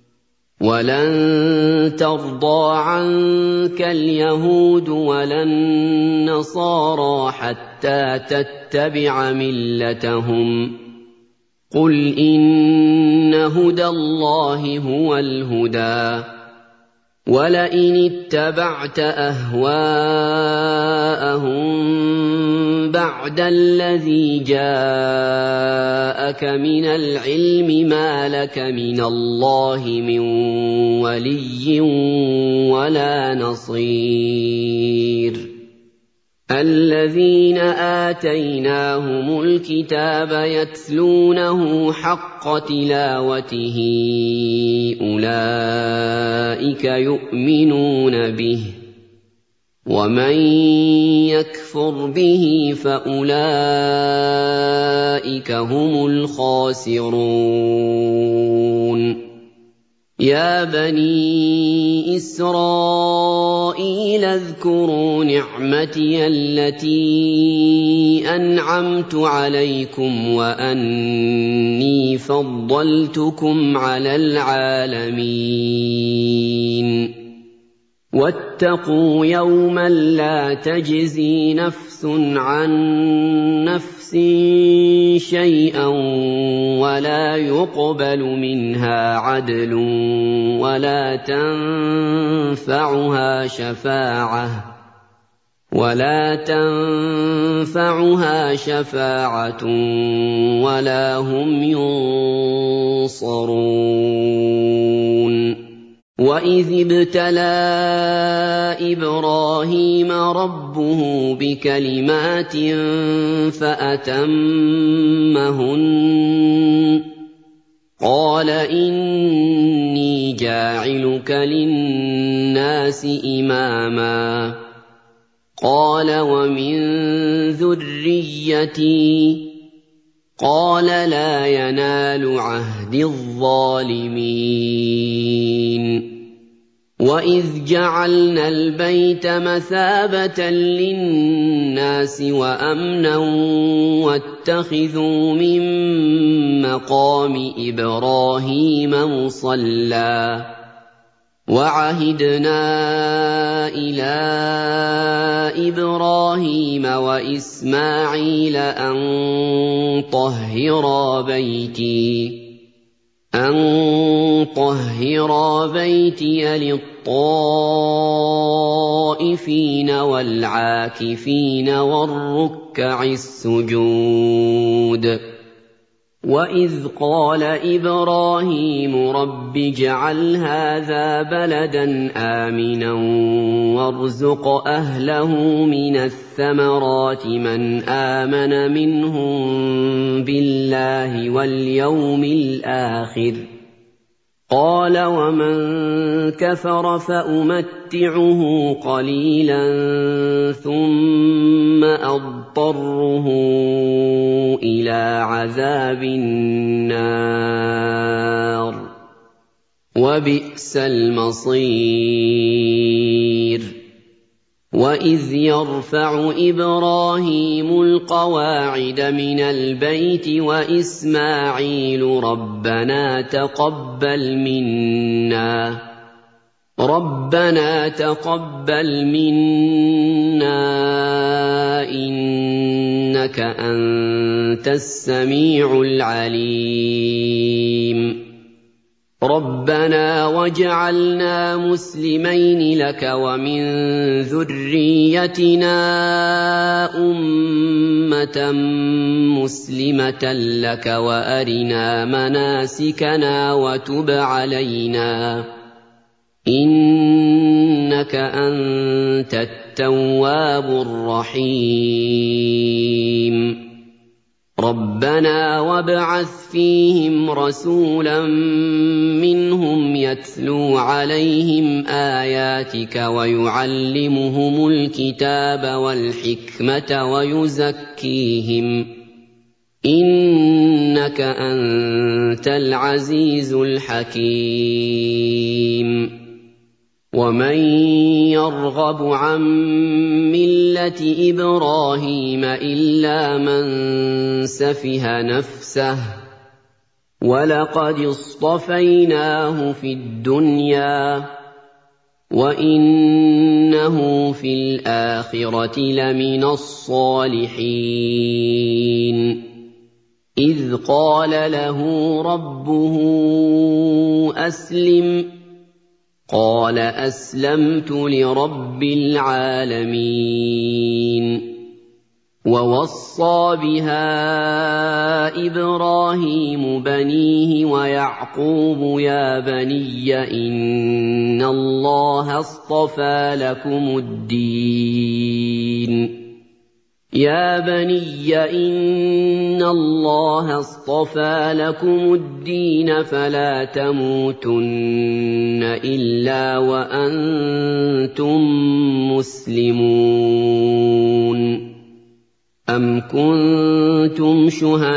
ولن ترضى عنك اليهود ولا النصارى حتى تتبع ملتهم قل إن هدى الله هو الهدى ولئن اتبعت أهواءهم بعد الذي جاءك من العلم ما لك من الله من ولي ولا نصير الذين آتيناهم الكتاب يتلونه حق تلاوته أولئك يؤمنون به ومن يكفر به فأولئك هم الخاسرون يا بني إسرائيل اذكروا نعمتي التي أنعمت عليكم وأني فضلتكم على العالمين واتقوا يوما لا تجزي نفس عن نفس شيئا ولا يقبل منها عدل ولا تنفعها شفاعة ولا هم ينصرون وَإِذِ ابْتَلَىٰ إِبْرَاهِيمَ رَبُّهُ بِكَلِمَاتٍ فَأَتَمَّهُنَّ قال إني جاعلك للناس إماما قال ومن ذريتي قال لا ينال عهد الظالمين وإذ جعلنا البيت مثابة للناس وأمنا واتخذوا من مقام إبراهيم مصلى وعهدنا إلى إبراهيم وإسماعيل أن طهرا بيتي للطائفين والعاكفين والركع السجود وإذ قال إبراهيم رب اجعل هذا بلدا آمنا وارزق أهله من الثمرات من آمن منهم بالله واليوم الآخر قال ومن كفر فأمتعه قليلا ثم أضطره إلى عذاب النار وبئس المصير وإذ يرفع إبراهيم القواعد من البيت وإسماعيل ربنا تقبل منا إنك أنت السميع العليم ربنا واجعلنا مسلمين لك ومن ذريتنا أمة مسلمة لك وأرنا مناسكنا وتب علينا إنك أنت التواب الرحيم ربنا وابعث فيهم رسولا منهم يتلو عليهم آياتك ويعلمهم الكتاب والحكمة ويزكيهم إنك أنت العزيز الحكيم ومن يرغب عن ملة إبراهيم إلا من سفه نفسه ولقد اصطفيناه في الدنيا وإنه في الآخرة لمن الصالحين إذ قال له ربه أسلم قال أسلمت لرب العالمين ووصى بها إبراهيم بنيه ويعقوب يا بني إن الله اصطفى لكم الدين فلا تموتن إلا وأنتم مسلمون أم كنتم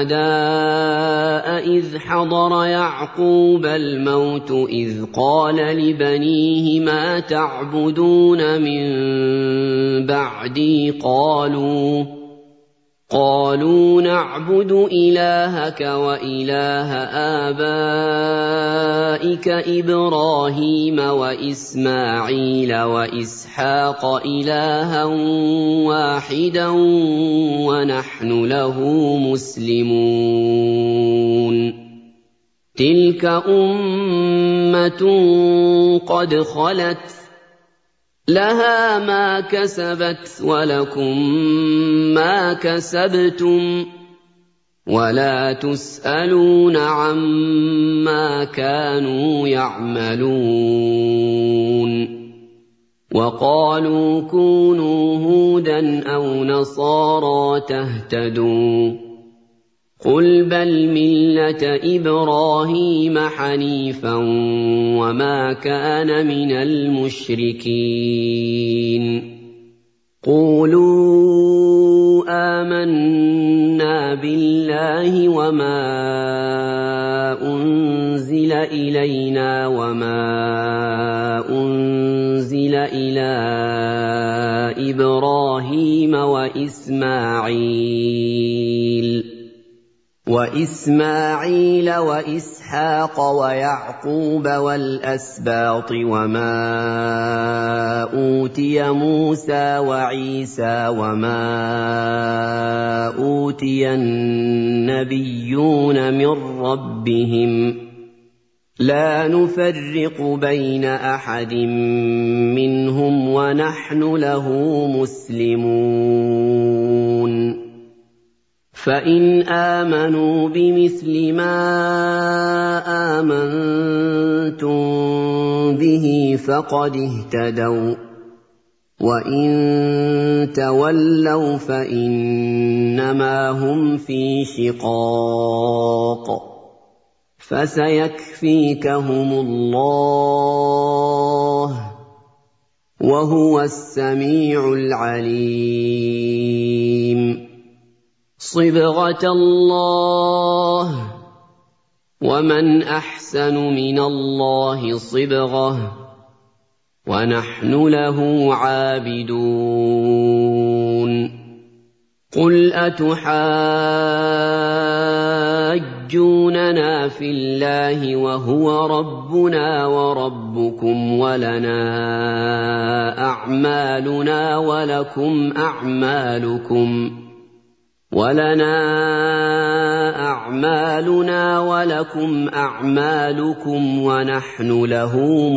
شهداء إذ حضر يعقوب الموت إذ قال لبنيه ما تعبدون من بعدي قالوا نعبد إلهك وإله آبائك إبراهيم وإسماعيل وإسحاق إلها واحدا ونحن له مسلمون تلك أمة قد خلت لها ما كسبت ولكم ما كسبتم ولا تسألون عما كانوا يعملون وقالوا كونوا هودا أو نصارى تهتدوا قُلْ بَلْ مِلَّةَ إِبْرَاهِيمَ حَنِيفًا وَمَا كَانَ مِنَ الْمُشْرِكِينَ قُولُوا آمَنَّا بِاللَّهِ وَمَا أُنزِلَ إِلَيْنَا وَمَا أُنزِلَ إِلَىٰ إِبْرَاهِيمَ وَإِسْمَاعِيلَ وَإِسْحَاقَ وَيَعْقُوبَ وَالْأَسْبَاطِ وَمَا أُوتِيَ مُوسَىٰ وَعِيسَىٰ وَمَا أُوتِيَ النَّبِيُّونَ مِن رَّبِّهِمْ لَا نُفَرِّقُ بَيْنَ أَحَدٍ مِّنْهُمْ وَنَحْنُ لَهُ مُسْلِمُونَ فَإِنْ آمَنُوا بِمِثْلِ مَا آمَنتُم بِهِ فَقَدِ اهْتَدَوا ۖ وَإِن تَوَلَّوْا فَإِنَّمَا هُمْ فِي شِقَاقٍ ۖ فَسَيَكْفِيكَهُمُ اللَّهُ ۚ وَهُوَ السَّمِيعُ الْعَلِيمُ صِبْغَةَ اللَّهِ ۖ وَمَنْ أَحْسَنُ مِنَ اللَّهِ صِبْغَةً ۖ وَنَحْنُ لَهُ عَابِدُونَ قُلْ أَتُحَاجُّونَنَا فِي اللَّهِ وَهُوَ رَبُّنَا وَرَبُّكُمْ وَلَنَا أَعْمَالُنَا وَلَكُمْ أَعْمَالُكُمْ وَنَحْنُ لَهُ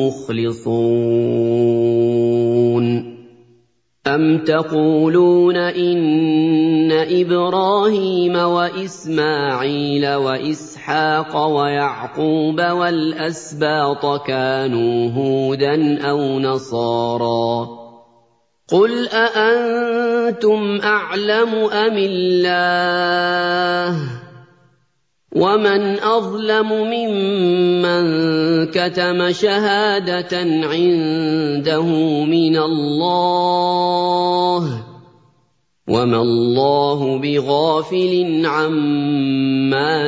مُخْلِصُونَ أَمْ تَقُولُونَ إِنَّ إِبْرَاهِيمَ وَإِسْمَاعِيلَ وَإِسْحَاقَ وَيَعْقُوبَ وَالْأَسْبَاطَ كَانُوا هُودًا أَوْ نَصَارَىٰ ۗ قُلْ أَأَنتُمْ أَعْلَمُ أَمِ اللَّهُ ۗ وَمَنْ أَظْلَمُ مِمَّن كَتَمَ شَهَادَةً عِندَهُ مِنَ اللَّهِ ۗ وَمَا اللَّهُ بِغَافِلٍ عَمَّا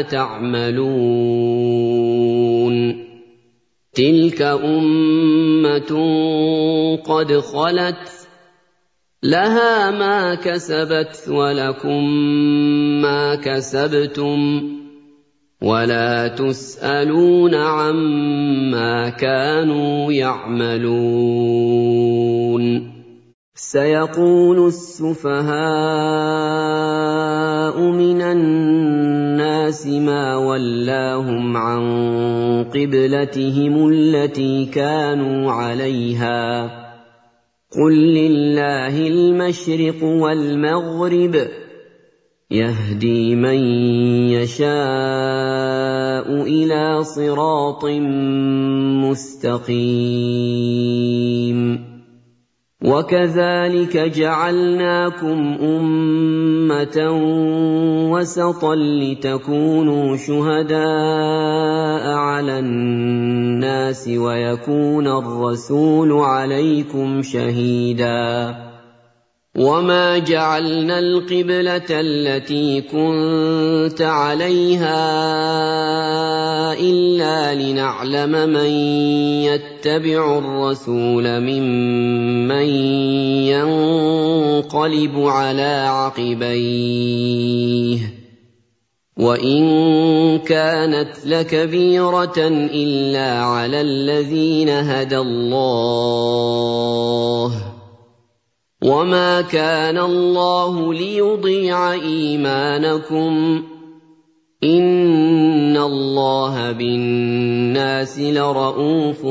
تَعْمَلُونَ تِلْكَ أُمَّةٌ قَدْ خَلَتْ ۖ لَهَا مَا كَسَبَتْ وَلَكُم مَّا كَسَبْتُمْ ۖ وَلَا تُسْأَلُونَ عَمَّا كَانُوا يَعْمَلُونَ سَيَقُولُ السُّفَهَاءُ مِنَ النَّاسِ مَا وَلَّاهُمْ عَن قِبْلَتِهِمُ الَّتِي كَانُوا عَلَيْهَا ۚ قُل لِّلَّهِ الْمَشْرِقُ وَالْمَغْرِبُ ۚ يَهْدِي مَن يَشَاءُ إِلَىٰ صِرَاطٍ مُّسْتَقِيمٍ وَكَذَٰلِكَ جَعَلْنَاكُمْ أُمَّةً وَسَطًا لِّتَكُونُوا شُهَدَاءَ عَلَى النَّاسِ وَيَكُونَ الرَّسُولُ عَلَيْكُمْ شَهِيدًا ۗ وَمَا جَعَلْنَا الْقِبْلَةَ الَّتِي كُنتَ عَلَيْهَا إِلَّا لِنَعْلَمَ مَن يَتَّبِعُ الرَّسُولَ مِمَّن يَنقَلِبُ عَلَىٰ عَقِبَيْهِ ۚ وَإِن كَانَتْ لَكَبِيرَةً إِلَّا عَلَى الَّذِينَ هَدَى اللَّهُ ۗ وَمَا كَانَ اللَّهُ لِيُضِيعَ إِيمَانَكُمْ ۚ إِنَّ اللَّهَ بِالنَّاسِ لَرَءُوفٌ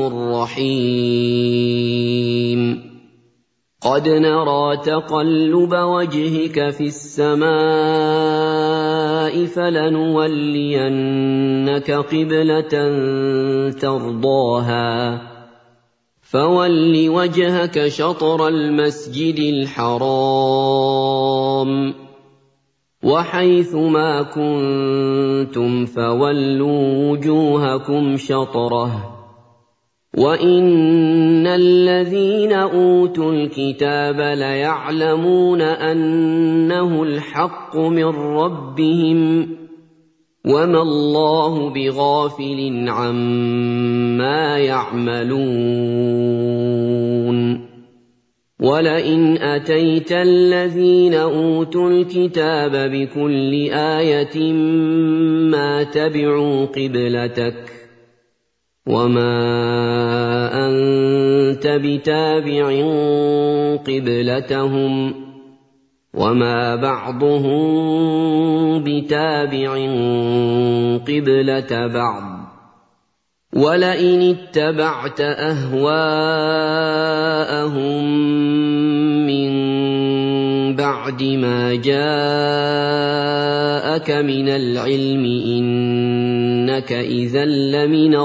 رَّحِيمٌ قَدْ نَرَىٰ تَقَلُّبَ وَجْهِكَ فِي السَّمَاءِ فَلَنُوَلِّيَنَّكَ قِبْلَةً تَرْضَاهَا ۚ فَوَلِّ وَجْهَكَ شَطْرَ الْمَسْجِدِ الْحَرَامِ ۚ وحيث ما كنتم فولوا وجوهكم شطره وإن الذين أوتوا الكتاب ليعلمون أنه الحق من ربهم وما الله بغافل عما يعملون ولئن أتيت الذين أوتوا الكتاب بكل آية ما تبعوا قبلتك وما أنت بتابع قبلتهم وما بعضهم بتابع قبلة بعض ولئن اتبعت أهواءهم من بعد ما جاءك من العلم إنك إذا لمن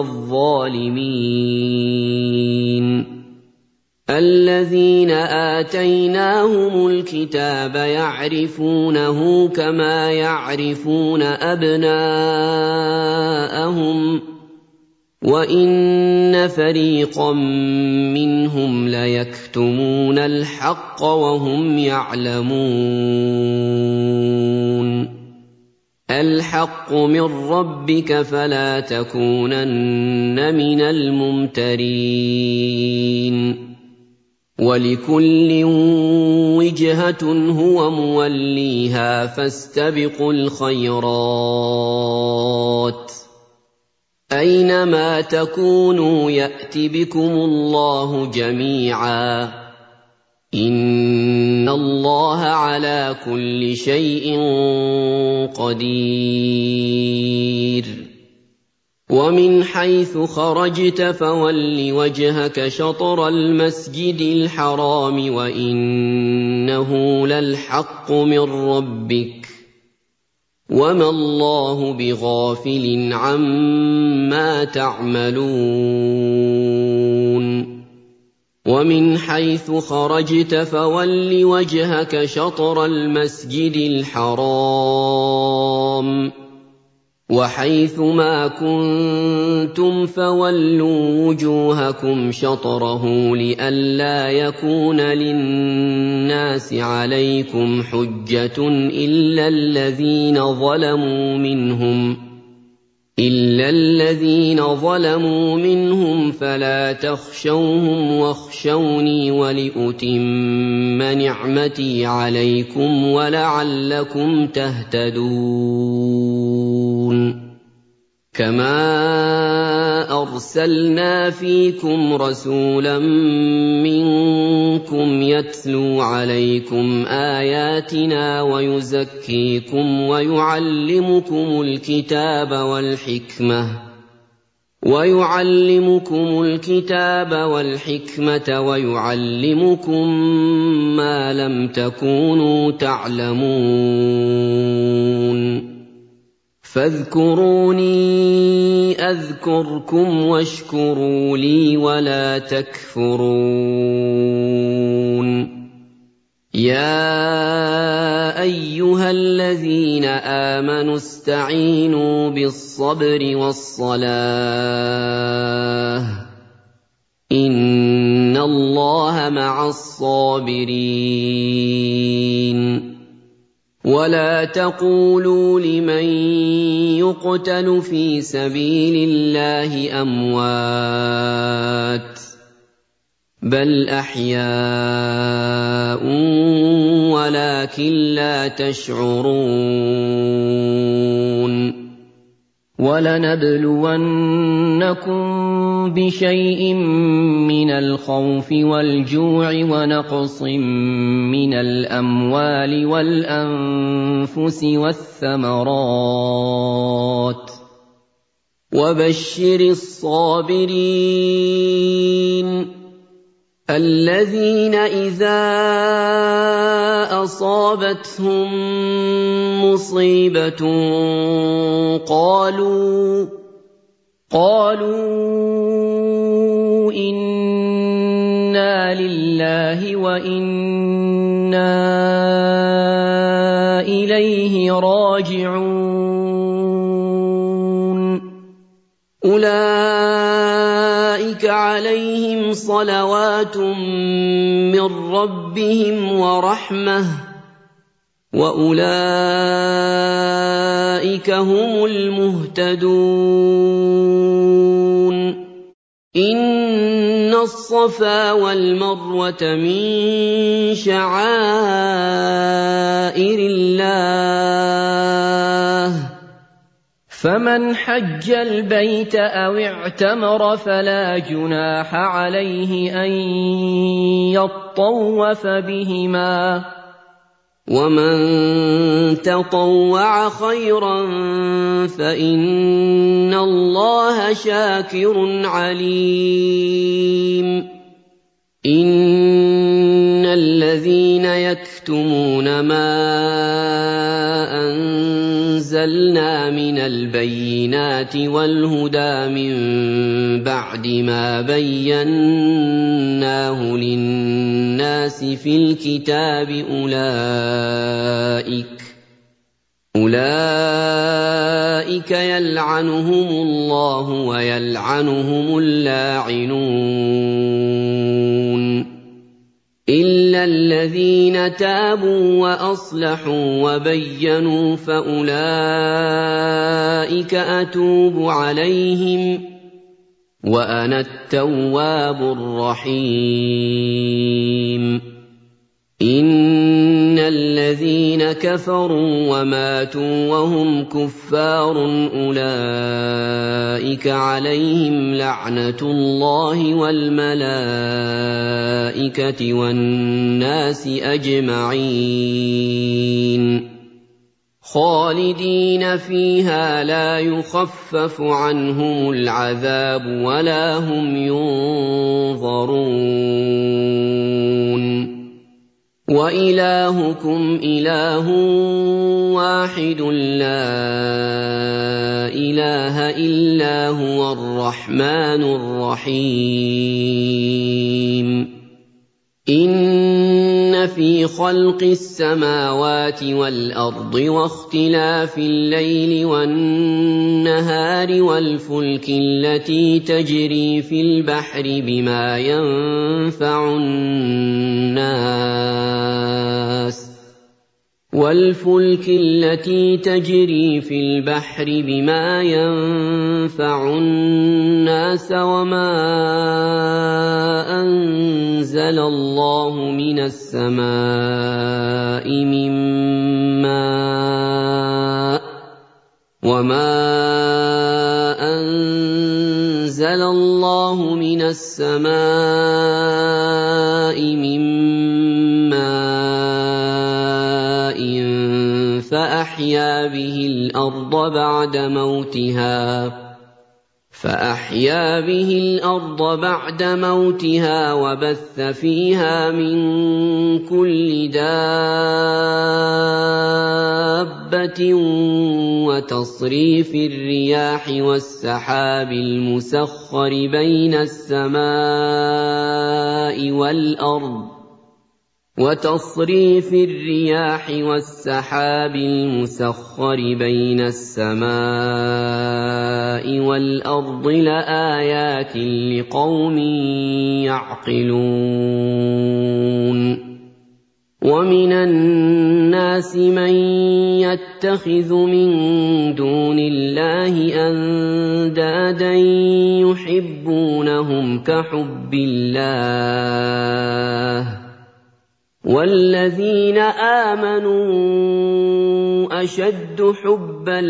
الظالمين الذين آتيناهم الكتاب يعرفونه كما يعرفون أبناءهم وإن فريقا منهم ليكتمون الحق وهم يعلمون الحق من ربك فلا تكونن من الممترين ولكل وجهة هو موليها فاستبقوا الخيرات أينما تكونوا يأت بكم الله جميعا إن الله على كل شيء قدير ومن حيث خرجت فول وجهك شطر المسجد الحرام وإنه للحق من ربك وما الله بغافل عما تعملون ومن حيث خرجت فول وجهك شطر المسجد الحرام وحيث ما كنتم فولوا وجوهكم شطره لئلا يكون للناس عليكم حجة إلا الذين ظلموا منهم فلا تخشوهم واخشوني ولأتم نعمتي عليكم ولعلكم تهتدون كما أرسلنا فيكم رسولا منكم يتلو عليكم آياتنا ويزكيكم ويعلمكم الكتاب والحكمة ويعلمكم ما لم تكونوا تعلمون فاذكروني أذكركم واشكروا لي ولا تكفرون يا أيها الذين آمنوا استعينوا بالصبر والصلاة إن الله مع الصابرين ولا تقولوا لمن يقتل في سبيل الله أموات بل أحياء ولكن لا تشعرون ولنبلونكم بشيء من الخوف والجوع ونقص من الأموال والأنفس والثمرات وبشر الصابرين الذين إذا أصابتهم مصيبة قالوا إنا لله وإنا إليه إليه راجعون أولئك عليهم صلوات من ربهم ورحمة وأولئك هم المهتدون إن الصفا والمروة من شعائر الله فمن حج البيت أو اعتمر فلا جناح عليه أن يطوف بهما ومن تطوع خيرا فإن الله شاكر عليم إن الذين يكتمون ما أنزلنا من البينات والهدى من بعد ما بيناه للناس في الكتاب أولئك يلعنهم الله ويلعنهم اللاعنون إلا الذين تابوا وأصلحوا وبينوا فأولئك أتوب عليهم وأنا التواب الرحيم إن الذين كفروا وماتوا وهم كفار أولئك عليهم لعنة الله والملائكة والناس أجمعين خالدين فيها لا يخفف عنهم العذاب ولا هم ينظرون وإلهكم إله واحد لا إله إلا هو الرحمن الرحيم إن في خلق السماوات والأرض واختلاف الليل والنهار والفلك التي تجري في البحر بما ينفع الناس وما أنزل الله من السماء من ماء فأحيا به الأرض بعد موتها وبث فيها من كل دابة وتصريف الرياح والسحاب المسخر بين السماء والأرض لآيات لقوم يعقلون ومن الناس من يتخذ من دون الله أندادا يحبونهم كحب الله والذين آمنوا أشد حبا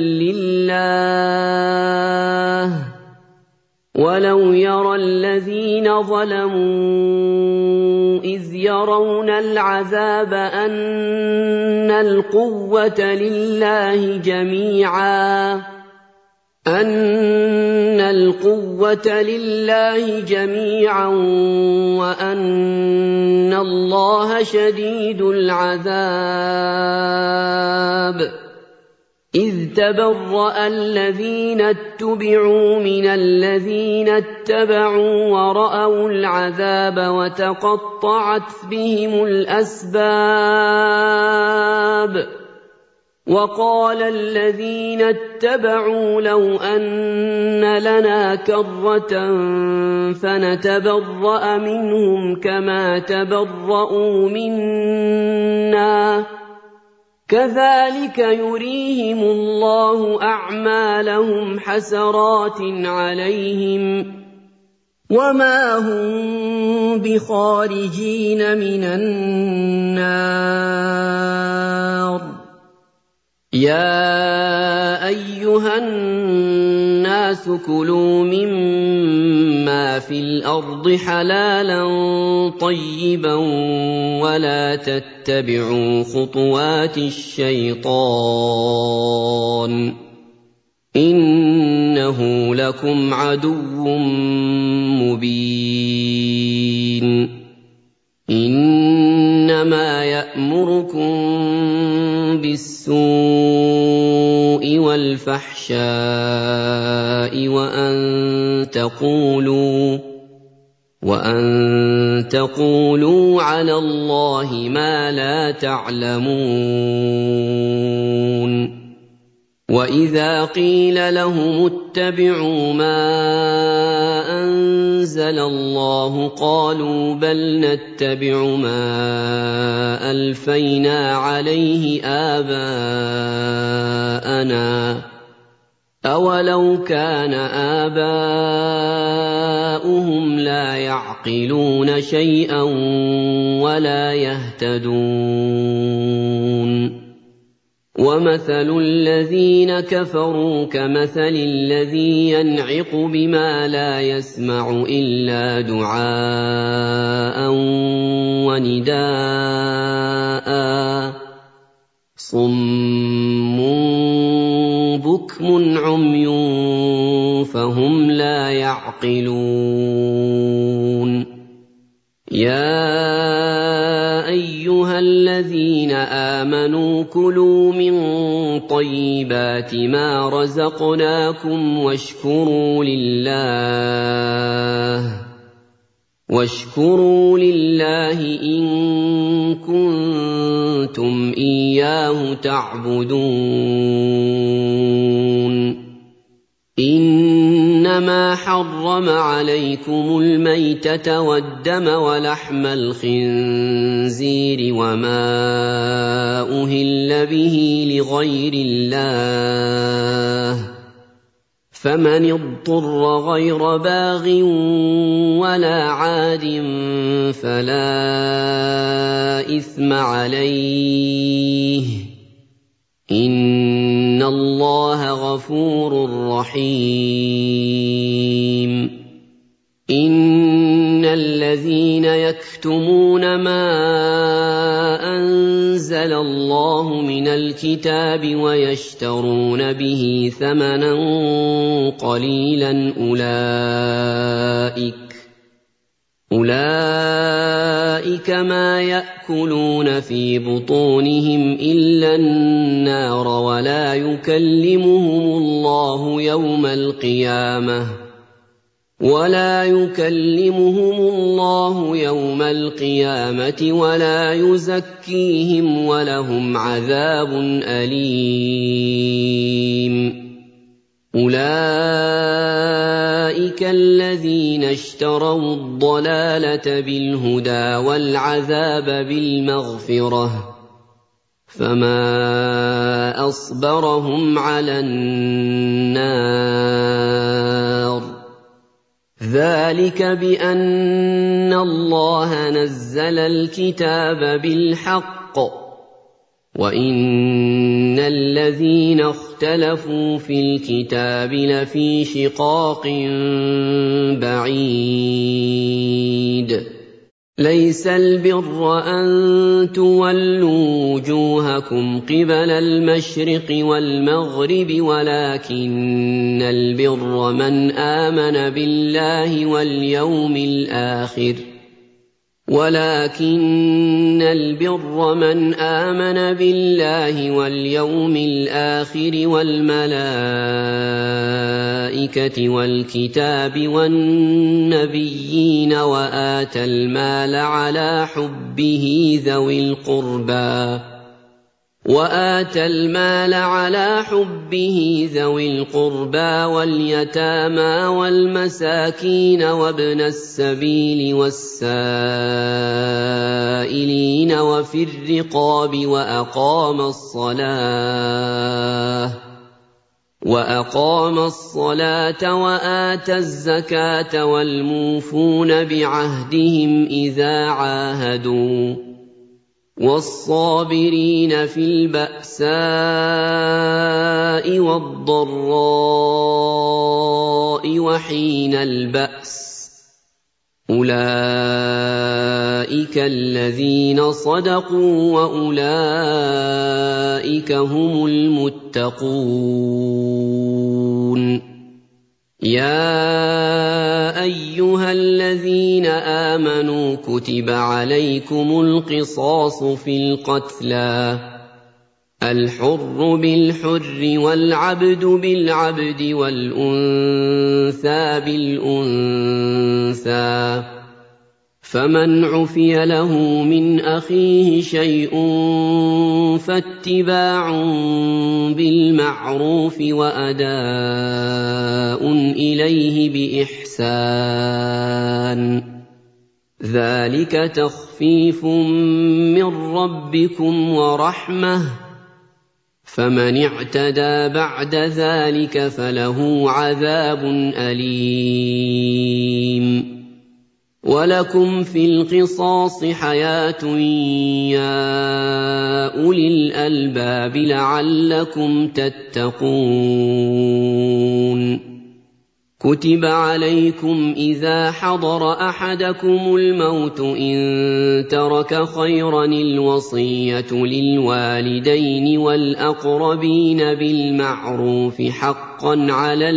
لله ولو يرى الذين ظلموا إذ يرون العذاب أن القوة لله جميعا وأن الله شديد العذاب إذ تبرأ الذين اتبعوا من الذين اتبعوا ورأوا العذاب وتقطعت بهم الأسباب وقال الذين اتبعوا لو أن لنا كرة فنتبرأ منهم كما تبرأوا منا كذلك يريهم الله أعمالهم حسرات عليهم وما هم بخارجين من النار يا أيها الناس كلوا مما في الأرض حلالا طيبا ولا تتبعوا خطوات الشيطان إنه لكم عدو مبين إنما يأمركم بالسوء والفحشاء وأن تقولوا على الله ما لا تعلمون وإذا قيل لهم اتبعوا ما أنزل الله قالوا بل نتبع ما ألفينا عليه آباءنا أولو كان آباؤهم لا يعقلون شيئا ولا يهتدون ومثل الذين كفروا كمثل الذي ينعق بما لا يسمع إلا دعاء ونداء صم بكم عمي فهم لا يعقلون يا أيها الذين آمنوا كلوا من طيبات ما رزقناكم واشكروا لله إن كنتم إياه تعبدون إنما حرم عليكم الميتة والدم ولحم الخنزير وما أهل به لغير الله فمن اضطر غير باغ ولا عاد فلا إثم عليه إن الله غفور رحيم إن الذين يكتمون ما أنزل الله من الكتاب ويشترون به ثمنا قليلا أولئك ما يأكلون في بطونهم إلا النار ولا يكلمهم الله يوم القيامة ولا يزكيهم ولهم عذاب أليم أولئك الذين اشتروا الضلالة بالهدى والعذاب بالمغفرة فما أصبرهم على النار ذلك بأن الله نزل الكتاب بالحق وإن الذين اختلفوا في الكتاب لفي شقاق بعيد ليس البر أن تولوا وجوهكم قبل المشرق والمغرب ولكن البر من آمن بالله واليوم الآخر والملائكة والكتاب والنبيين وآتى المال على حبه وآتى المال على حبه ذوي القربى واليتامى والمساكين وابن السبيل والسائلين وفي الرقاب وأقام الصلاة وآتى الزكاة والموفون بعهدهم إذا عاهدوا والصابرين في البأساء والضراء وحين البأس أولئك الذين صدقوا وأولئك هم المتقون يا أيها الذين آمنوا كتب عليكم القصاص في القتلى الحر بالحر والعبد بالعبد والأنثى بالأنثى فمن عفي له من أخيه شيء فاتباع بالمعروف وأداء إليه بإحسان ذلك تخفيف من ربكم ورحمة فمن اعتدى بعد ذلك فله عذاب أليم ولكم في القصاص حياة يا أولي الألباب لعلكم تتقون كتب عليكم إذا حضر أحدكم الموت إن ترك خيرا الوصية للوالدين والأقربين بالمعروف حقا على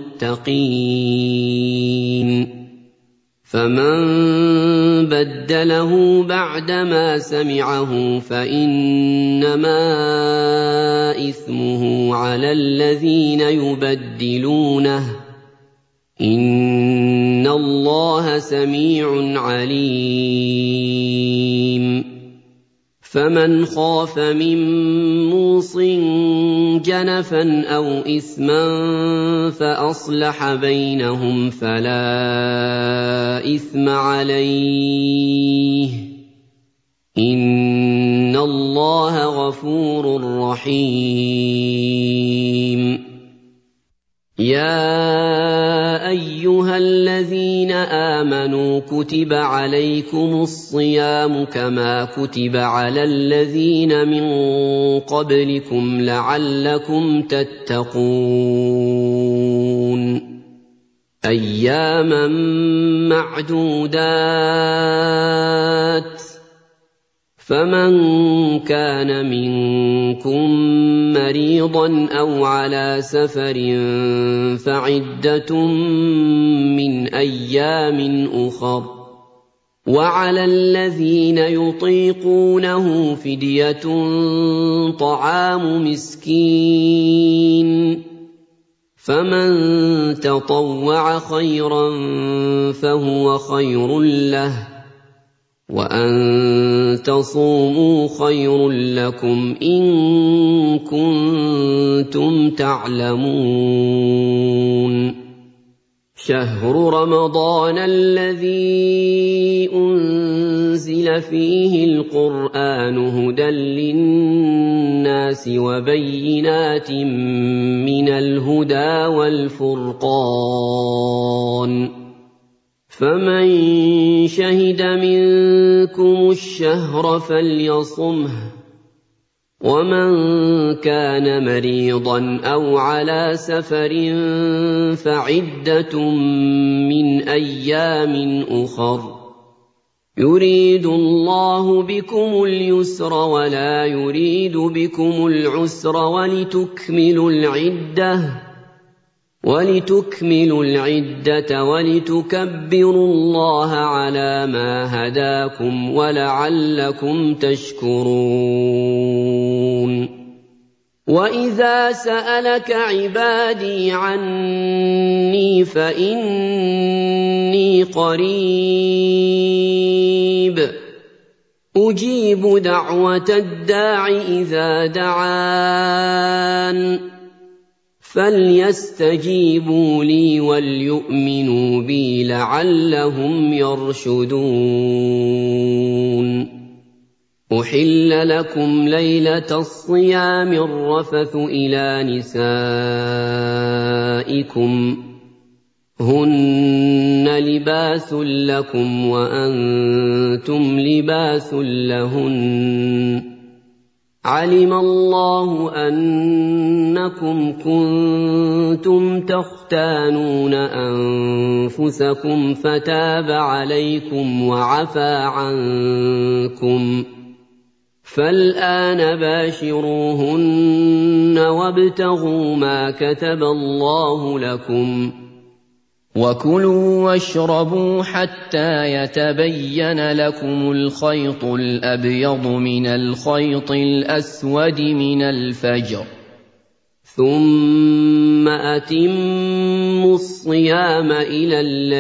المتقين فمن بدله بعدما سمعه فإنما إثمه على الذين يبدلونه إن الله سميع عليم فمن خاف من موص جنفا أو إثما فأصلح بينهم فلا إثم عليه إن الله غفور رحيم يا أيها الذين آمنوا كتب عليكم الصيام كما كتب على الذين من قبلكم لعلكم تتقون أياما معدودات فمن كان منكم مريضا أو على سفر فعدة من أيام أخر وعلى الذين يطيقونه فدية طعام مسكين فمن تطوع خيرا فهو خير له وأن تصوموا خير لكم إن كنتم تعلمون شهر رمضان الذي أنزل فيه القرآن هدى للناس وبينات من الهدى والفرقان فمن شهد منكم الشهر فليصمه ومن كان مريضا أو على سفر فعدة من أيام أخر يريد الله بكم اليسر ولا يريد بكم العسر ولتكملوا العدة ولتكبروا الله على ما هداكم ولعلكم تشكرون وإذا سألك عبادي عني فإني قريب أجيب دعوة الداع إذا دعان فليستجيبوا لي وليؤمنوا بي لعلهم يرشدون أحل لكم ليلة الصيام الرفث إلى نسائكم هن لباس لكم وأنتم لباس لهن علم الله أنكم كنتم تختانون أنفسكم فتاب عليكم وعفى عنكم فالآن باشروهن وابتغوا ما كتب الله لكم وكلوا واشربوا حتى يتبين لكم الخيط الأبيض من الخيط الأسود من الفجر ثم أتموا الصيام إلى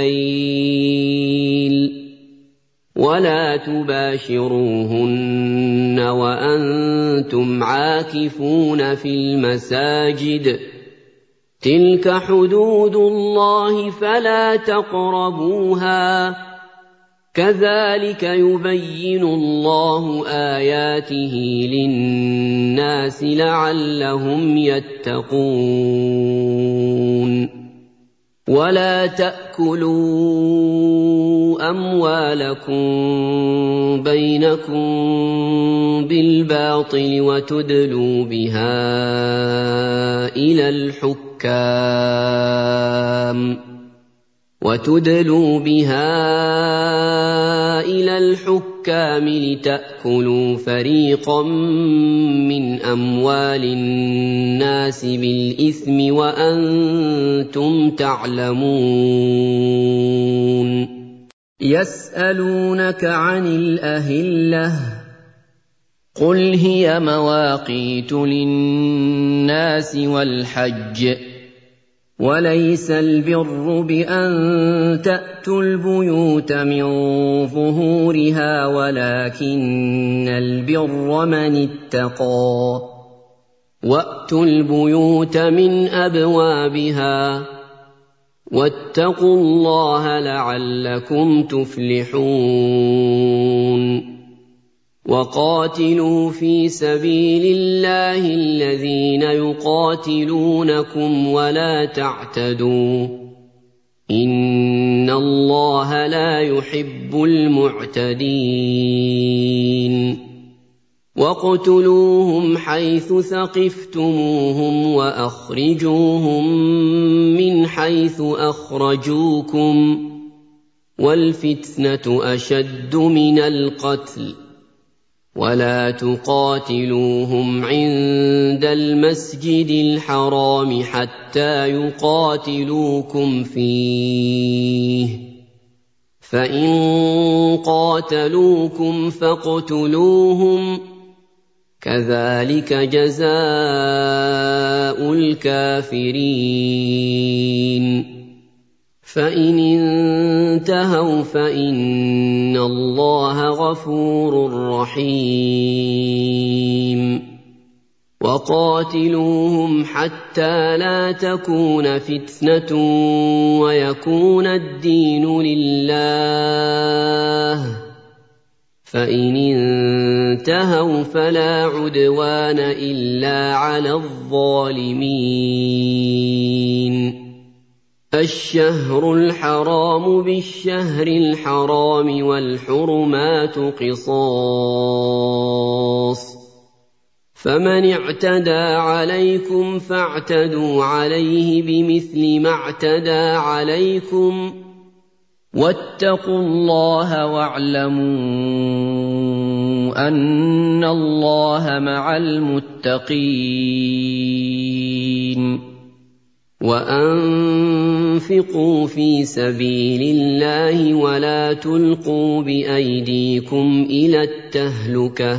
الليل ولا تباشروهن وأنتم عاكفون في المساجد تلك حدود الله فلا تقربوها كذلك يبين الله آياته للناس لعلهم يتقون ولا تأكلوا أموالكم بينكم بالباطل وتدلوا بها إلى الحكام لتأكلوا فريقا من أموال الناس بالإثم وأنتم تعلمون يسألونك عن الأهلة قل هي مواقيت للناس والحج وليس البر بأن تأتوا البيوت من ظهورها ولكن البر من اتقى وأتوا البيوت من أبوابها واتقوا الله لعلكم تفلحون وقاتلوا في سبيل الله الذين يقاتلونكم ولا تعتدوا إن الله لا يحب المعتدين واقتلوهم حيث ثقفتموهم وأخرجوهم من حيث أخرجوكم والفتنة أشد من القتل ولا تقاتلوهم عند المسجد الحرام حتى يقاتلوكم فيه فإن قاتلوكم فاقتلوهم كذلك جزاء الكافرين فإن انتهوا فإن الله غفور رحيم وقاتلوهم حتى لا تكون فتنة ويكون الدين لله فإن انتهوا فلا عدوان إلا على الظالمين الشهر الحرام بالشهر الحرام والحرمات قصاص فمن اعتدى عليكم فاعتدوا عليه بمثل ما اعتدى عليكم واتقوا الله واعلموا أن الله مع المتقين وأنفقوا في سبيل الله ولا تلقوا بأيديكم إلى التهلكة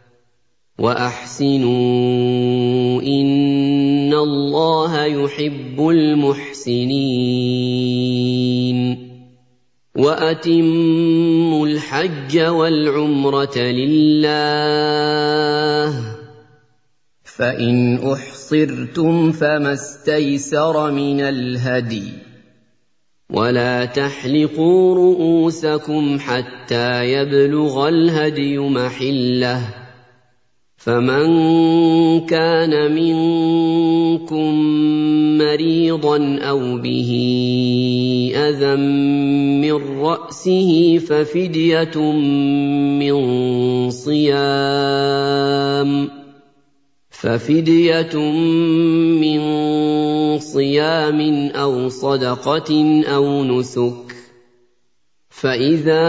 وأحسنوا إن الله يحب المحسنين وَأَتِمُّوا الْحَجَّ وَالْعُمْرَةَ لِلَّهِ ۚ فَإِنْ أُحْصِرْتُمْ فَمَا اسْتَيْسَرَ مِنَ الْهَدْيِ ۖ وَلَا تَحْلِقُوا رُءُوسَكُمْ حَتَّىٰ يَبْلُغَ الْهَدْيُ مَحِلَّهُ ۚ فَمَن كَانَ مِنكُم مَّرِيضًا أَوْ بِهِ أَذًى مِّن رَّأْسِهِ فَفِدْيَةٌ مِّن صِيَامٍ أَوْ صَدَقَةٍ أَوْ نُسُكٍ ۚ فَإِذَا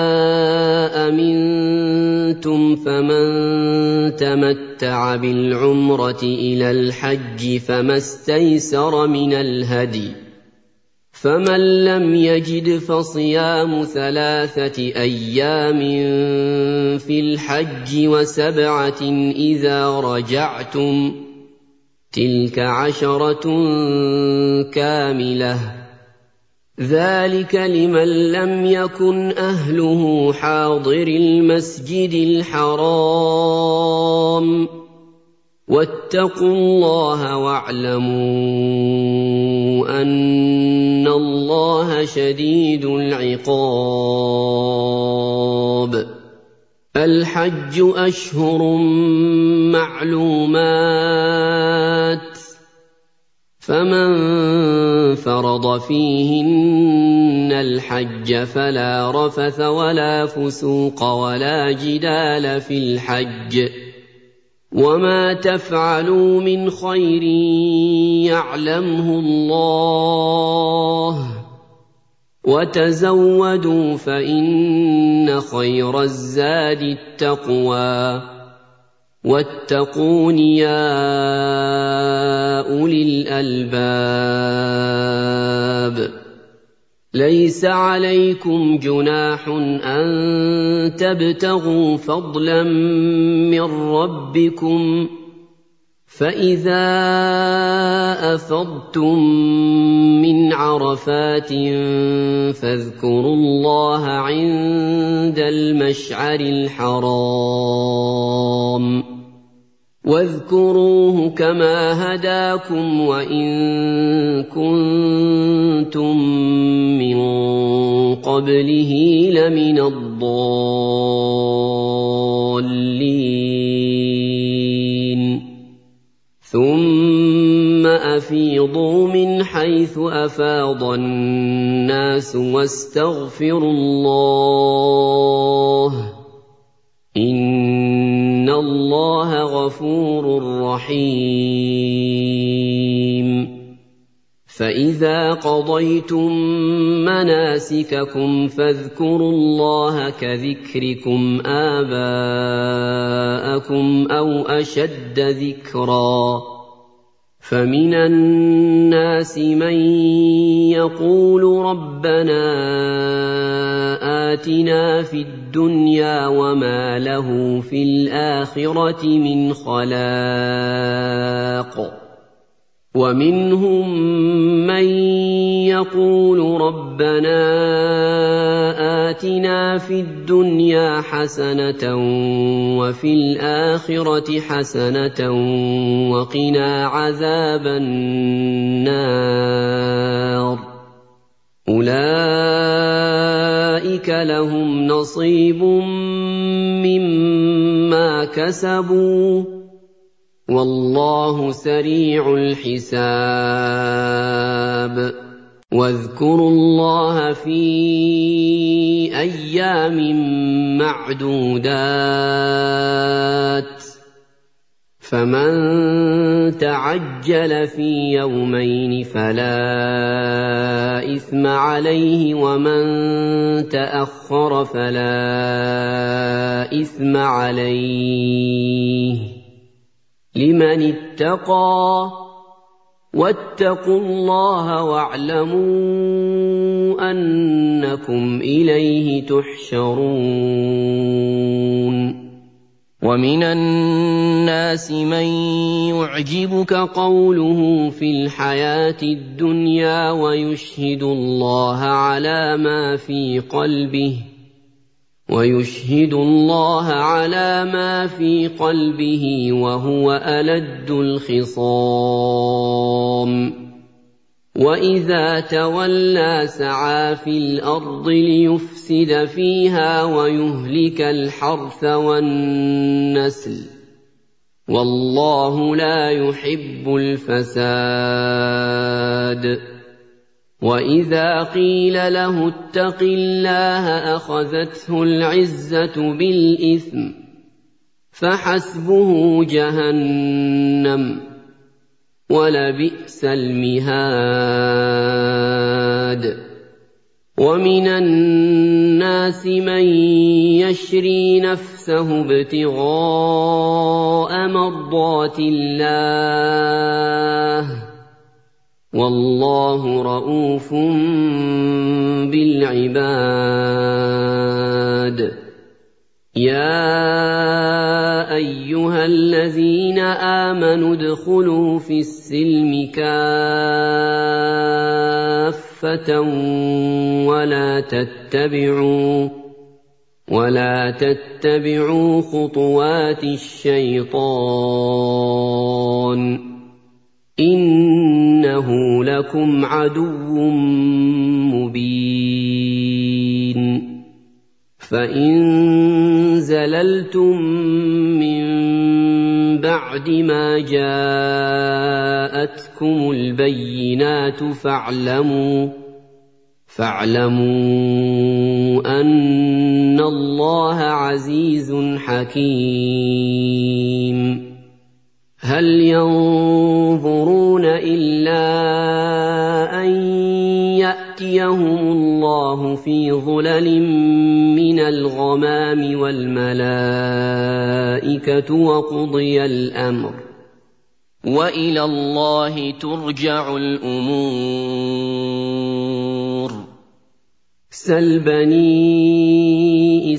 أَمِنتُمْ فَمَن تَمَتَّعَ بِالْعُمْرَةِ إِلَى الْحَجِّ فَمَا اسْتَيْسَرَ مِنَ الْهَدْيِ ۚ فَمَن لَّمْ يَجِدْ فَصِيَامُ 3 أيام في الْحَجِّ وَسَبْعَةٍ إِذَا رَجَعْتُمْ ۗ تِلْكَ 10 كَامِلَةٌ ۗ ذَٰلِكَ لِمَن لَّمْ يَكُنْ أَهْلُهُ حَاضِرِي الْمَسْجِدِ الْحَرَامِ ۚ وَاتَّقُوا اللَّهَ وَاعْلَمُوا أَنَّ اللَّهَ شَدِيدُ الْعِقَابِ. الْحَجُّ أَشْهُرٌ مَّعْلُومَاتٌ ۚ فَمَن فَرَضَ فِيهِنَّ الْحَجَّ فَلَا رَفَثَ وَلَا فُسُوقَ وَلَا جِدَالَ فِي الْحَجِّ ۗ وَمَا تَفْعَلُوا مِنْ خَيْرٍ يَعْلَمْهُ اللَّهُ ۗ وَتَزَوَّدُوا فَإِنَّ خَيْرَ الزَّادِ التَّقْوَىٰ ۚ وَاتَّقُونِ يَا أُولِي الْأَلْبَابِ. لَيْسَ عَلَيْكُمْ جُنَاحٌ أَن تَبْتَغُوا فَضْلًا مِّن رَّبِّكُمْ ۚ فَإِذَا أَفَضْتُم مِّنْ عَرَفَاتٍ فَاذْكُرُوا اللَّهَ عِندَ الْمَشْعَرِ الْحَرَامِ ۖ وَاذْكُرُوهُ كَمَا هَدَاكُمْ وَإِن كُنتُم مِّن قَبْلِهِ لَمِنَ الضَّالِّينَ. ثُمَّ أَفِيضُوا مِنْ حَيْثُ أَفَاضَ النَّاسُ وَاسْتَغْفِرُوا اللَّهَ ۚ إِنَّ اللَّهَ غَفُورٌ رَّحِيمٌ. فَإِذَا قَضَيْتُم مَّنَاسِكَكُمْ فَاذْكُرُوا اللَّهَ كَذِكْرِكُمْ آبَاءَكُمْ أَوْ أَشَدَّ ذِكْرًا ۗ فَمِنَ النَّاسِ مَن يَقُولُ رَبَّنَا آتِنَا فِي الدُّنْيَا وَمَا لَهُ فِي الْآخِرَةِ مِنْ خَلَاقٍ، وَمِنْهُم مَّن يَقُولُ رَبَّنَا آتِنَا فِي الدُّنْيَا حَسَنَةً وَفِي الْآخِرَةِ حَسَنَةً وَقِنَا عَذَابَ النَّارِ. أُولَٰئِكَ لَهُمْ نَصِيبٌ مِّمَّا كَسَبُوا ۚ وَاللَّهُ سَرِيعُ الْحِسَابِ. وَاذْكُرُوا اللَّهَ فِي أَيَّامٍ مَّعْدُودَاتٍ ۚ فَمَن تَعَجَّلَ فِي يَوْمَيْنِ فَلَا إِثْمَ عَلَيْهِ ۖ وَمَن تَأَخَّرَ فَلَا إِثْمَ عَلَيْهِ ۚ لِمَنِ اتَّقَىٰ ۗ وَاتَّقُوا اللَّهَ وَاعْلَمُوا أَنَّكُمْ إِلَيْهِ تُحْشَرُونَ. وَمِنَ النَّاسِ مَن يُعْجِبُكَ قَوْلُهُ فِي الْحَيَاةِ الدُّنْيَا وَيُشْهِدُ اللَّهَ عَلَىٰ مَا فِي قَلْبِهِ وَهُوَ أَلَدُّ الْخِصَامِ وَإِذَا تَوَلَّىٰ سَعَىٰ فِي الْأَرْضِ لِيُفْسِدَ فِيهَا وَيُهْلِكَ الْحَرْثَ وَالنَّسْلَ ۗ وَاللَّهُ لَا يُحِبُّ الْفَسَادَ وَإِذَا قِيلَ لَهُ اتَّقِ اللَّهَ أَخَذَتْهُ الْعِزَّةُ بِالْإِثْمِ ۚ فَحَسْبُهُ جَهَنَّمُ ۚ وَلَبِئْسَ الْمِهَادُ وَمِنَ النَّاسِ مَن يَشْرِي نَفْسَهُ ابْتِغَاءَ مَرْضَاتِ اللَّهِ ۗ وَاللَّهُ رَءُوفٌ بِالْعِبَادِ يَا أَيُّهَا الَّذِينَ آمَنُوا ادْخُلُوا فِي السِّلْمِ كَافَّةً وَلَا تَتَّبِعُوا خُطُوَاتِ الشَّيْطَانِ ۚ إِنَّهُ لَكُمْ عَدُوٌّ مُّبِينٌ فَإِن زَلَلْتُم مِّن بَعْدِ مَا جَاءَتْكُمُ الْبَيِّنَاتُ فَاعْلَمُوا أَنَّ اللَّهَ عَزِيزٌ حَكِيمٌ هَلْ يَنظُرُونَ إِلَّا أَن يَأْتِيَهُمُ اللَّهُ فِي ظُلَلٍ مِّنَ الْغَمَامِ وَالْمَلَائِكَةُ وَقُضِيَ الْأَمْرُ ۚ وَإِلَى اللَّهِ تُرْجَعُ الْأُمُورُ سَلْ بَنِي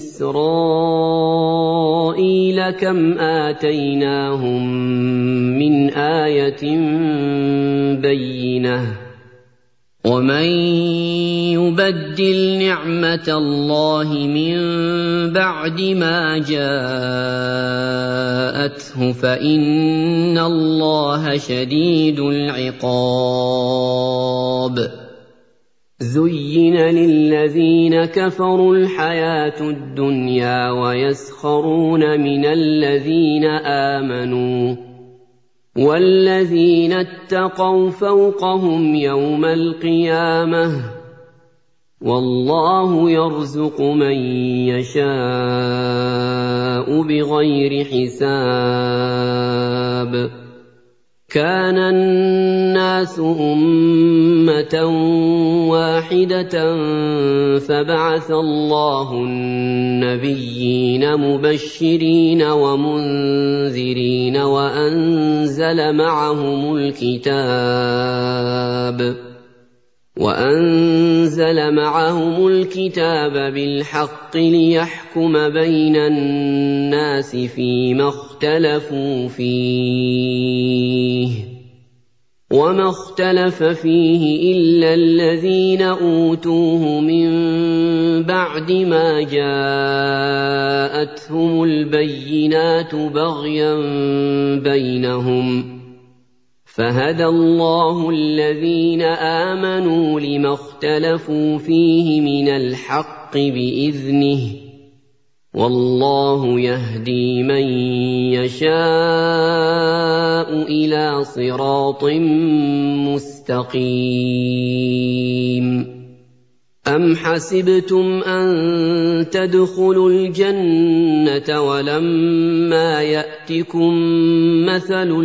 إِسْرَائِيلَ كَمْ آتَيْنَاهُم مِّنْ آيَةٍ بَيِّنَةٍ ۗ وَمَن يُبَدِّلْ نِعْمَةَ اللَّهِ مِن بَعْدِ مَا جَاءَتْهُ فَإِنَّ اللَّهَ شَدِيدُ الْعِقَابِ زُيِّنَ لِلَّذِينَ كَفَرُوا الْحَيَاةُ الدُّنْيَا وَيَسْخَرُونَ مِنَ الَّذِينَ آمَنُوا ۘ وَالَّذِينَ اتَّقَوْا فَوْقَهُمْ يَوْمَ الْقِيَامَةِ ۗ وَاللَّهُ يَرْزُقُ مَن يَشَاءُ بِغَيْرِ حِسَابٍ كَانَ النَّاسُ أُمَّةً وَاحِدَةً فَبَعَثَ اللَّهُ النَّبِيِّينَ مُبَشِّرِينَ وَمُنذِرِينَ وَأَنزَلَ مَعَهُمُ الْكِتَابَ بِالْحَقِّ لِيَحْكُمَ بَيْنَ النَّاسِ فِيمَا اخْتَلَفُوا فِيهِ ۚ وَمَا اخْتَلَفَ فِيهِ إِلَّا الَّذِينَ أُوتُوهُ مِن بَعْدِ مَا جَاءَتْهُمُ الْبَيِّنَاتُ بَغْيًا بَيْنَهُمْ ۖ فَهَدَى اللَّهُ الَّذِينَ آمَنُوا لِمَا اخْتَلَفُوا فِيهِ مِنَ الْحَقِّ بِإِذْنِهِ ۗ وَاللَّهُ يَهْدِي مَن يَشَاءُ إِلَىٰ صِرَاطٍ مُّسْتَقِيمٍ أَمْ حَسِبْتُمْ أَن تَدْخُلُوا الْجَنَّةَ وَلَمَّا يَأْتِكُم مَّثَلُ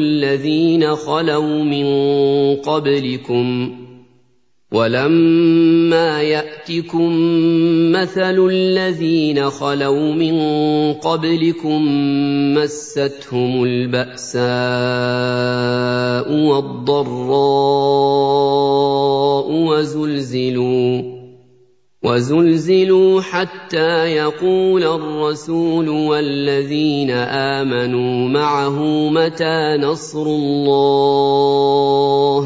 الَّذِينَ خَلَوْا مِن قَبْلِكُم مَّسَّتْهُمُ الْبَأْسَاءُ وَالضَّرَّاءُ وَزُلْزِلُوا حَتَّىٰ يَقُولَ الرَّسُولُ وَالَّذِينَ آمَنُوا مَعَهُ مَتَىٰ نَصْرُ اللَّهِ ۗ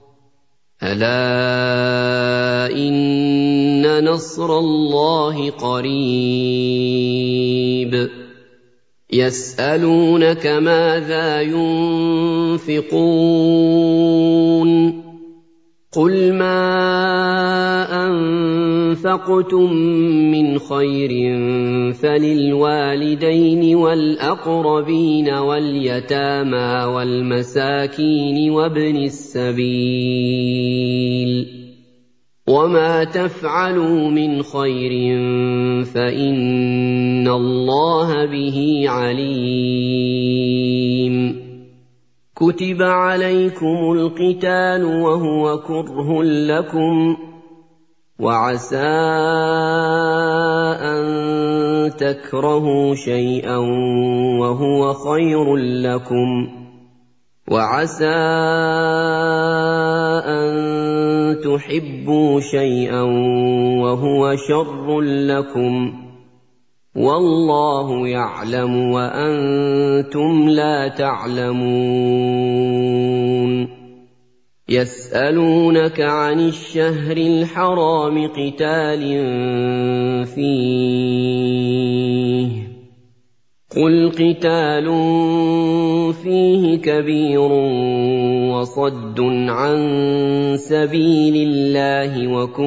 أَلَا إِنَّ نَصْرَ اللَّهِ قَرِيبٌ يَسْأَلُونَكَ مَاذَا يُنفِقُونَ قُلْ مَا أَنفَقْتُم مِّنْ خَيْرٍ فَلِلْوَالِدَيْنِ وَالْأَقْرَبِينَ وَالْيَتَامَىٰ وَالْمَسَاكِينِ وَابْنِ السَّبِيلِ ۗ وَمَا تَفْعَلُوا مِنْ خَيْرٍ فَإِنَّ اللَّهَ بِهِ عَلِيمٌ كُتِبَ عَلَيْكُمُ الْقِتَالُ وَهُوَ كُرْهٌ لَّكُمْ ۖ وَعَسَىٰ أَن تَكْرَهُوا شَيْئًا وَهُوَ خَيْرٌ لَّكُمْ ۖ وَعَسَىٰ أَن تُحِبُّوا شَيْئًا وَهُوَ شَرٌّ لَّكُمْ ۗ وَاللَّهُ يَعْلَمُ وَأَنتُمْ لَا تَعْلَمُونَ يَسْأَلُونَكَ عَنِ الشَّهْرِ الْحَرَامِ قِتَالٍ فِيهِ ۖ قُلْ قِتَالٌ فِيهِ كَبِيرٌ وَصَدٌّ عَن سَبِيلِ اللَّهِ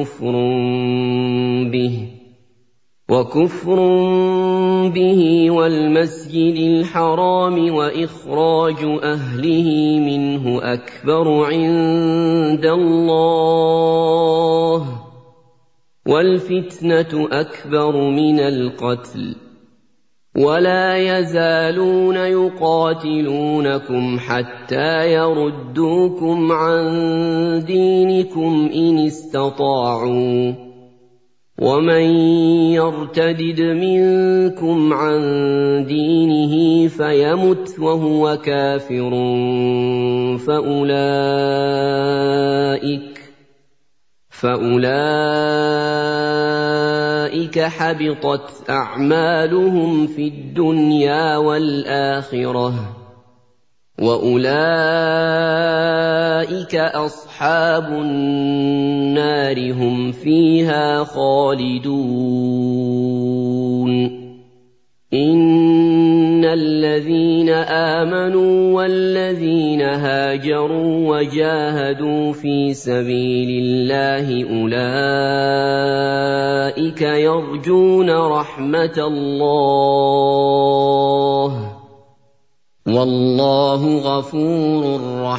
وَكُفْرٌ بِهِ وَالْمَسْجِدِ الْحَرَامِ وَإِخْرَاجُ أَهْلِهِ مِنْهُ أَكْبَرُ عِندَ اللَّهِ ۚ وَالْفِتْنَةُ أَكْبَرُ مِنَ الْقَتْلِ ۗ وَلَا يَزَالُونَ يُقَاتِلُونَكُمْ حَتَّىٰ يَرُدُّوكُمْ عَن دِينِكُمْ إِنِ اسْتَطَاعُوا ۚ وَمَن يَرْتَدِدْ مِنكُمْ عَن دِينِهِ فَيَمُتْ وَهُوَ كَافِرٌ فَأُولَٰئِكَ حَبِطَتْ أَعْمَالُهُمْ فِي الدُّنْيَا وَالْآخِرَةِ ۖ وَأُولَٰئِكَ أَصْحَابُ النَّارِ ۖ هُمْ فِيهَا خَالِدُونَ إِنَّ الَّذِينَ آمَنُوا وَالَّذِينَ هَاجَرُوا وَجَاهَدُوا فِي سَبِيلِ اللَّهِ أُولَٰئِكَ يَرْجُونَ رَحْمَتَ اللَّهِ ۗ وَاللَّهُ غَفُورٌ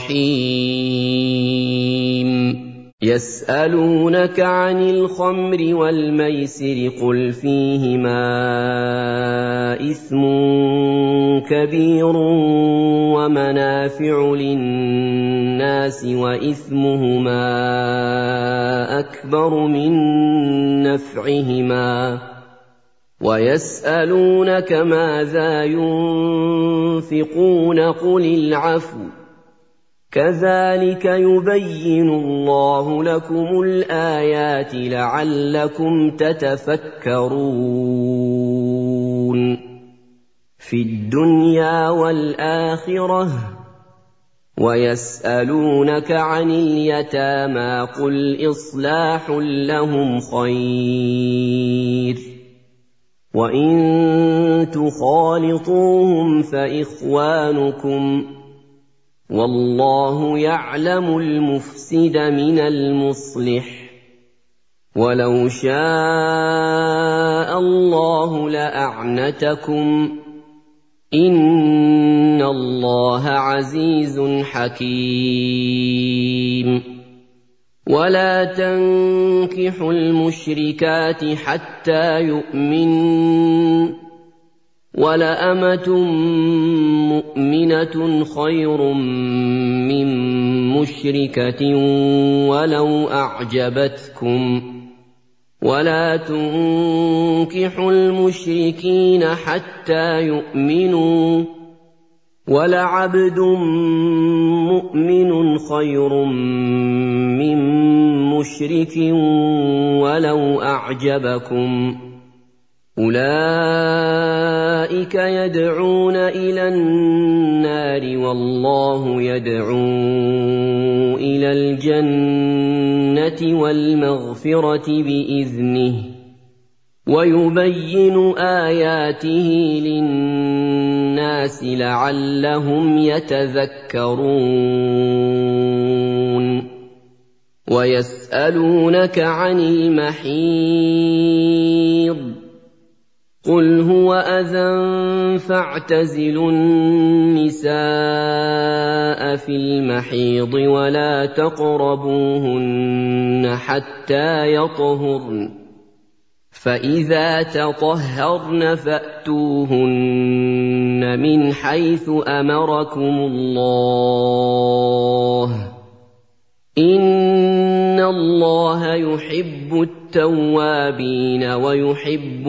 رَّحِيمٌ يَسْأَلُونَكَ عَنِ الْخَمْرِ وَالْمَيْسِرِ قُلْ فِيهِمَا إِثْمٌ كَبِيرٌ وَمَنَافِعُ لِلنَّاسِ وَإِثْمُهُمَا أَكْبَرُ مِن نَّفْعِهِمَا ۗ وَيَسْأَلُونَكَ مَاذَا يُنفِقُونَ قُلِ الْعَفْوَ ۗ كَذَٰلِكَ يُبَيِّنُ اللَّهُ لَكُمُ الْآيَاتِ لَعَلَّكُمْ تَتَفَكَّرُونَ فِي الدُّنْيَا وَالْآخِرَةِ ۗ وَيَسْأَلُونَكَ عَنِ الْيَتَامَىٰ قُلْ إِصْلَاحٌ لَّهُمْ خَيْرٌ ۖ وَإِن تُخَالِطُوهُمْ فَإِخْوَانُكُمْ ۚ وَاللَّهُ يَعْلَمُ الْمُفْسِدَ مِنَ الْمُصْلِحِ ۚ وَلَوْ شَاءَ اللَّهُ لَأَعْنَتَكُمْ ۚ إِنَّ اللَّهَ عَزِيزٌ حَكِيمٌ وَلَا تَنكِحُوا الْمُشْرِكَاتِ حَتَّىٰ يُؤْمِنَّ ۚ وَلَأَمَةٌ مُّؤْمِنَةٌ خَيْرٌ مِّن مُّشْرِكَةٍ وَلَوْ أَعْجَبَتْكُمْ ۗ وَلَا تُنكِحُوا الْمُشْرِكِينَ حَتَّىٰ يُؤْمِنُوا ۚ وَلَعَبْدٌ مُّؤْمِنٌ خَيْرٌ مِّن مُّشْرِكٍ وَلَوْ أَعْجَبَكُمْ ۗ أُولَٰئِكَ يَدْعُونَ إِلَى النَّارِ وَاللَّهُ يَدْعُو إِلَى الْجَنَّةِ وَالْمَغْفِرَةِ بِإِذْنِهِ ۖ وَيُبَيِّنُ آيَاتِهِ لِلنَّاسِ لَعَلَّهُمْ يَتَذَكَّرُونَ وَيَسْأَلُونَكَ عَنِ الْمَحِيضِ ۖ قُلْ هُوَ أَذًى فَاعْتَزِلُوا النِّسَاءَ فِي الْمَحِيضِ وَلَا تَقْرَبُوهُنَّ حَتَّىٰ يَطْهُرْنَ ۖ فَإِذَا تَطَهَّرْنَ فَأْتُوهُنَّ مِنْ حَيْثُ أَمَرَكُمُ اللَّهُ ۚ إِنَّ اللَّهَ يُحِبُّ التَّوَّابِينَ وَيُحِبُّ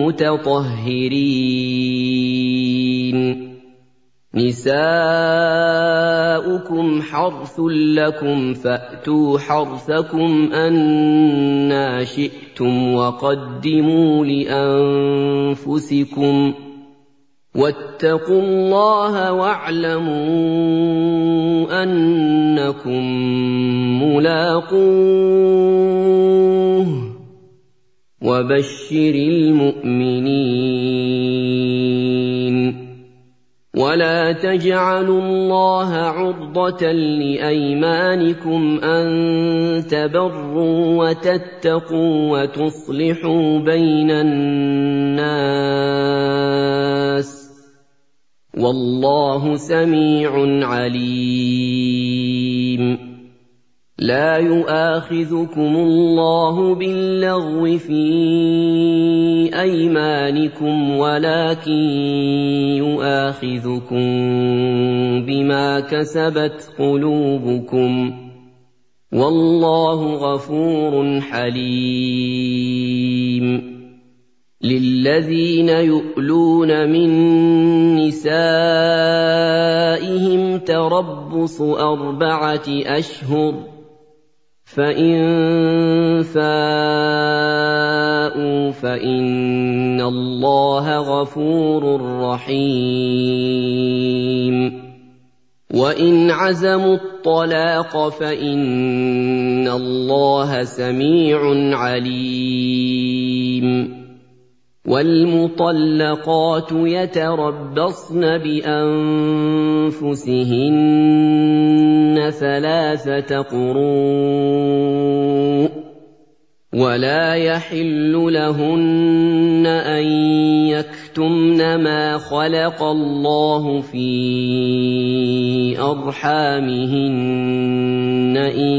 الْمُتَطَهِّرِينَ نِسَاؤُكُمْ حَرْثٌ لَّكُمْ فَأْتُوا حَرْثَكُمْ أَنَّىٰ شِئْتُمْ وَقَدِّمُوا لِأَنفُسِكُمْ ۚ وَاتَّقُوا اللَّهَ وَاعْلَمُوا أَنَّكُم مُّلَاقُوهُ ۗ وَبَشِّرِ الْمُؤْمِنِينَ وَلَا تَجْعَلُوا اللَّهَ عُرْضَةً لِّأَيْمَانِكُمْ أَن تَبَرُّوا وَتَتَّقُوا وَتُصْلِحُوا بَيْنَ النَّاسِ ۗ وَاللَّهُ سَمِيعٌ عَلِيمٌ لَا يُؤَاخِذُكُمُ اللَّهُ بِاللَّغْوِ فِي أَيْمَانِكُمْ وَلَٰكِن يُؤَاخِذُكُم بِمَا كَسَبَتْ قُلُوبُكُمْ ۗ وَاللَّهُ غَفُورٌ حَلِيمٌ لِّلَّذِينَ يُؤْلُونَ مِن نِّسَائِهِمْ تَرَبُّصُ 4 أشهر ۖ فَإِن فَاءُوا فَإِنَّ اللَّهَ غَفُورٌ رَّحِيمٌ وَإِنْ عَزَمُوا الطَّلَاقَ فَإِنَّ اللَّهَ سَمِيعٌ عَلِيمٌ وَالْمُطَلَّقَاتُ يَتَرَبَّصْنَ بِأَنفُسِهِنَّ 3 قُرُوءٍ ۚ وَلَا يَحِلُّ لَهُنَّ أَن يَكْتُمْنَ مَا خَلَقَ اللَّهُ فِي أَرْحَامِهِنَّ إِن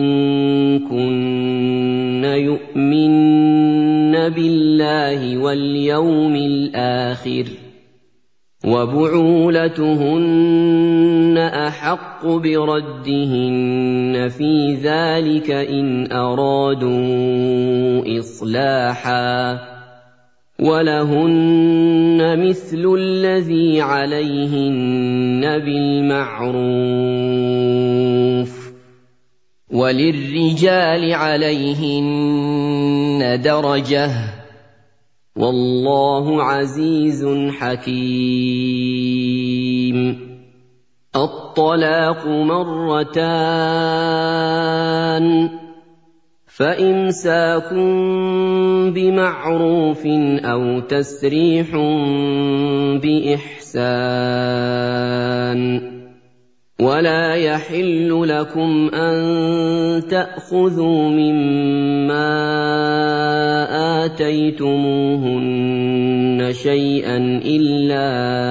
كُنَّ يُؤْمِنَّ بِاللَّهِ وَالْيَوْمِ الْآخِرِ ۚ وَبُعُولَتُهُنَّ أَحَقُّ بِرَدِّهِنَّ فِي ذَٰلِكَ إِنْ أَرَادُوا إِصْلَاحًا ۚ وَلَهُنَّ مِثْلُ الَّذِي عَلَيْهِنَّ بِالْمَعْرُوفِ ۚ وَلِلرِّجَالِ عَلَيْهِنَّ دَرَجَةٌ ۗ وَاللَّهُ عَزِيزٌ حَكِيمٌ الطَّلَاقُ 2 ۖ فَإِمْسَاكٌ بِمَعْرُوفٍ أَوْ تَسْرِيحٌ بِإِحْسَانٍ ۗ وَلَا يَحِلُّ لَكُمْ أَن تَأْخُذُوا مِمَّا آتَيْتُمُوهُنَّ شَيْئًا إِلَّا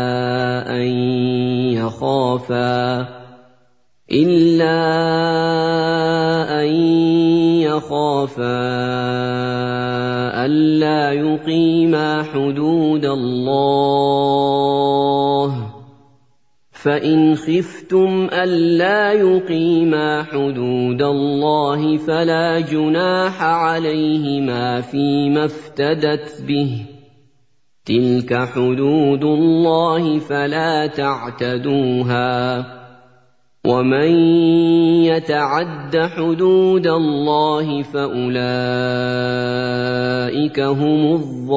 أَن يَخَافَا أَلَّا يُقِيمَا حُدُودَ اللَّهِ ۖ فَإِنْ خِفْتُمْ أَلَّا يُقِيمَا حُدُودَ اللَّهِ فَلَا جُنَاحَ عَلَيْهِمَا فِيمَا افْتَدَتْ بِهِ ۗ تِلْكَ حُدُودُ اللَّهِ فَلَا تَعْتَدُوهَا ۚ وَمَن يَتَعَدَّ حُدُودَ اللَّهِ فَأُولَٰئِكَ هُمُ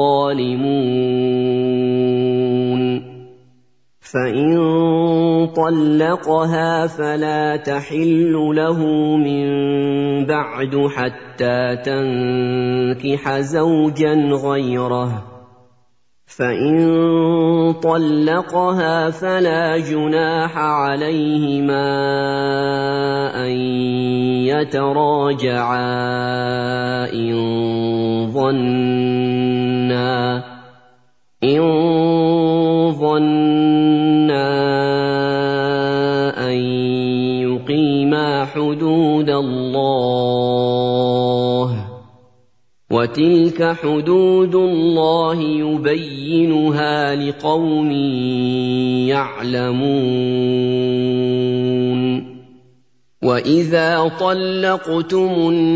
الظَّالِمُونَ فَإِن طَلَّقَهَا فَلَا تَحِلُّ لَهُ مِن بَعْدُ حَتَّىٰ تَنكِحَ زَوْجًا غَيْرَهُ ۚ فَإِن طَلَّقَهَا فَلَا جُنَاحَ عَلَيْهِمَا أَن يَتَرَاجَعَا إِن ظَنَّا أَن يُقِيمَا حُدُودَ اللَّهِ ۗ وَتِلْكَ حُدُودُ اللَّهِ يُبَيِّنُهَا لِقَوْمٍ يَعْلَمُونَ وَإِذَا طَلَّقْتُمُ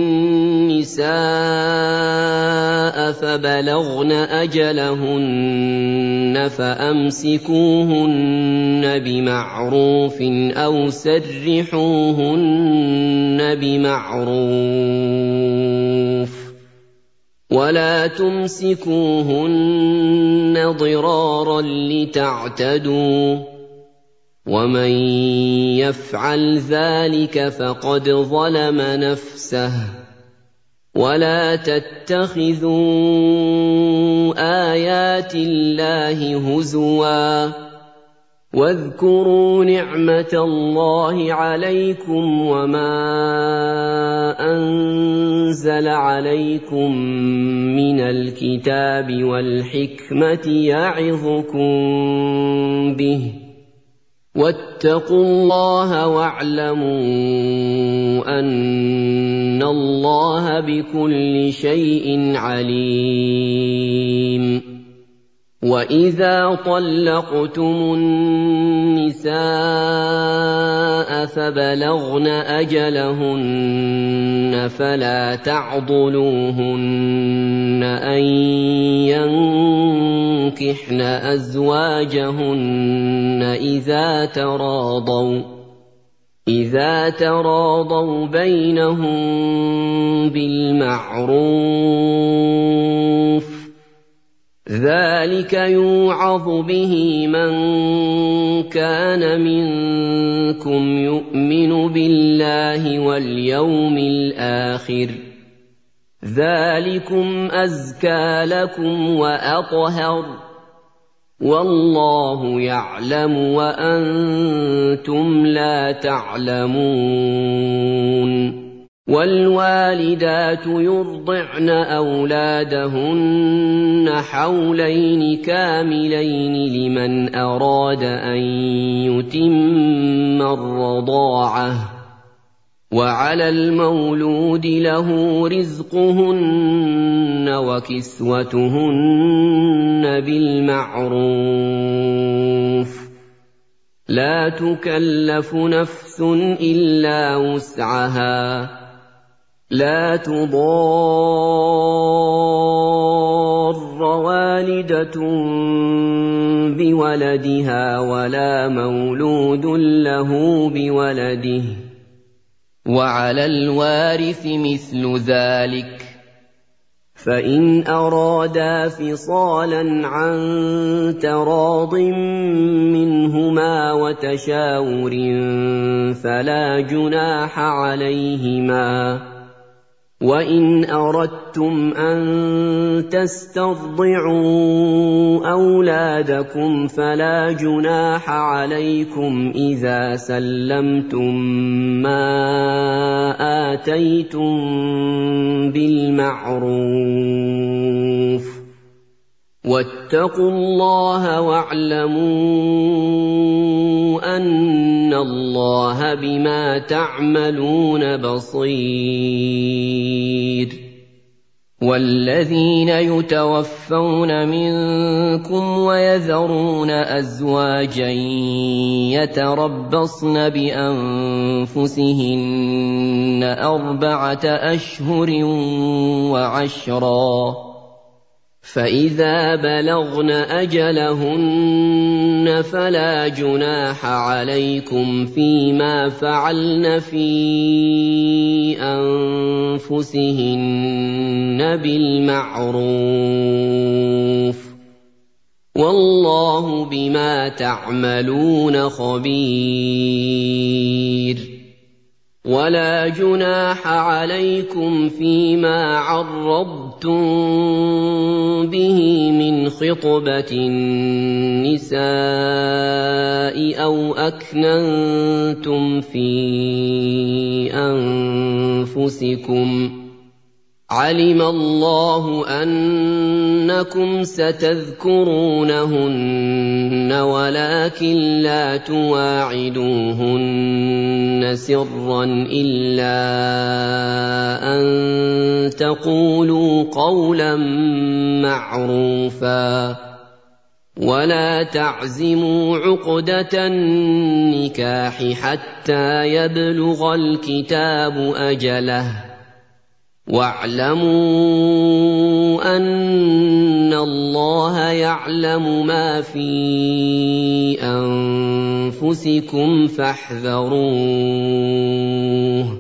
النِّسَاءَ فَبَلَغْنَ أَجَلَهُنَّ فَأَمْسِكُوهُنَّ بِمَعْرُوفٍ أَوْ سَرِّحُوهُنَّ بِمَعْرُوفٍ ۚ وَلَا تُمْسِكُوهُنَّ ضِرَارًا لِّتَعْتَدُوا ۚ وَمَن يَفْعَلْ ذَٰلِكَ فَقَدْ ظَلَمَ نَفْسَهُ ۚ وَلَا تَتَّخِذُوا آيَاتِ اللَّهِ هُزُوًا ۚ وَاذْكُرُوا نِعْمَةَ اللَّهِ عَلَيْكُمْ وَمَا أَنزَلَ عَلَيْكُم مِّنَ الْكِتَابِ وَالْحِكْمَةِ يَعِظُكُم بِهِ ۚ وَاتَّقُوا اللَّهَ وَاعْلَمُوا أَنَّ اللَّهَ بِكُلِّ شَيْءٍ عَلِيمٌ وَإِذَا طَلَّقْتُمُ النِّسَاءَ فَبَلَغْنَ أَجَلَهُنَّ فَلَا تَعْضُلُوهُنَّ أَن يَنكِحْنَ أَزْوَاجَهُنَّ إِذَا تَرَاضَوْا بَيْنَهُم بِالْمَعْرُوفِ ۗ ذَٰلِكَ يُوعَظُ بِهِ مَن كَانَ مِنكُمْ يُؤْمِنُ بِاللَّهِ وَالْيَوْمِ الْآخِرِ ۚ ذَٰلِكُمْ أَزْكَىٰ لَكُمْ وَأَطْهَرُ ۗ وَاللَّهُ يَعْلَمُ وَأَنتُمْ لَا تَعْلَمُونَ وَالْوَالِدَاتُ يُرْضِعْنَ أَوْلَادَهُنَّ حَوْلَيْنِ كَامِلَيْنِ لِمَنْ أَرَادَ أَن يُتِمَّ الرَّضَاعَةَ ۚ وَعَلَى الْمَوْلُودِ لَهُ رِزْقُهُنَّ وَكِسْوَتُهُنَّ بِالْمَعْرُوفِ ۚ لَا تُكَلَّفُ نَفْسٌ إِلَّا وُسْعَهَا ۚ لَا تُضَارَّ وَالِدَةٌ بِوَلَدِهَا وَلَا مَوْلُودٌ لَّهُ بِوَلَدِهِ ۚ وَعَلَى الْوَارِثِ مِثْلُ ذَٰلِكَ ۗ فَإِنْ أَرَادَا فِصَالًا عَن تَرَاضٍ مِّنْهُمَا وَتَشَاوُرٍ فَلَا جُنَاحَ عَلَيْهِمَا ۗ وَإِنْ أَرَدتُّمْ أَن تَسْتَرْضِعُوا أَوْلَادَكُمْ فَلَا جُنَاحَ عَلَيْكُمْ إِذَا سَلَّمْتُم مَّا آتَيْتُم بِالْمَعْرُوفِ ۗ وَاتَّقُوا اللَّهَ وَاعْلَمُوا أَنَّ اللَّهَ بِمَا تَعْمَلُونَ بَصِيرٌ وَالَّذِينَ يُتَوَفَّوْنَ مِنكُمْ وَيَذَرُونَ أَزْوَاجًا يَتَرَبَّصْنَ بِأَنفُسِهِنَّ 4 أَشْهُرٍ وَعَشْرًا ۖ فإذا بلغن أجلهن فلا جناح عليكم فيما فعلن في أنفسهن بالمعروف والله بما تعملون خبير ولا جناح عليكم فيما عرضتم به من خطبة النساء أو أكننتم في أنفسكم علم الله أنكم ستذكرونهن ولكن لا تواعدوهن سرا إلا أن تقولوا قولا معروفا ولا تعزموا عقدة النكاح حتى يبلغ الكتاب أجله واعلموا أن الله يعلم ما في أنفسكم فاحذروه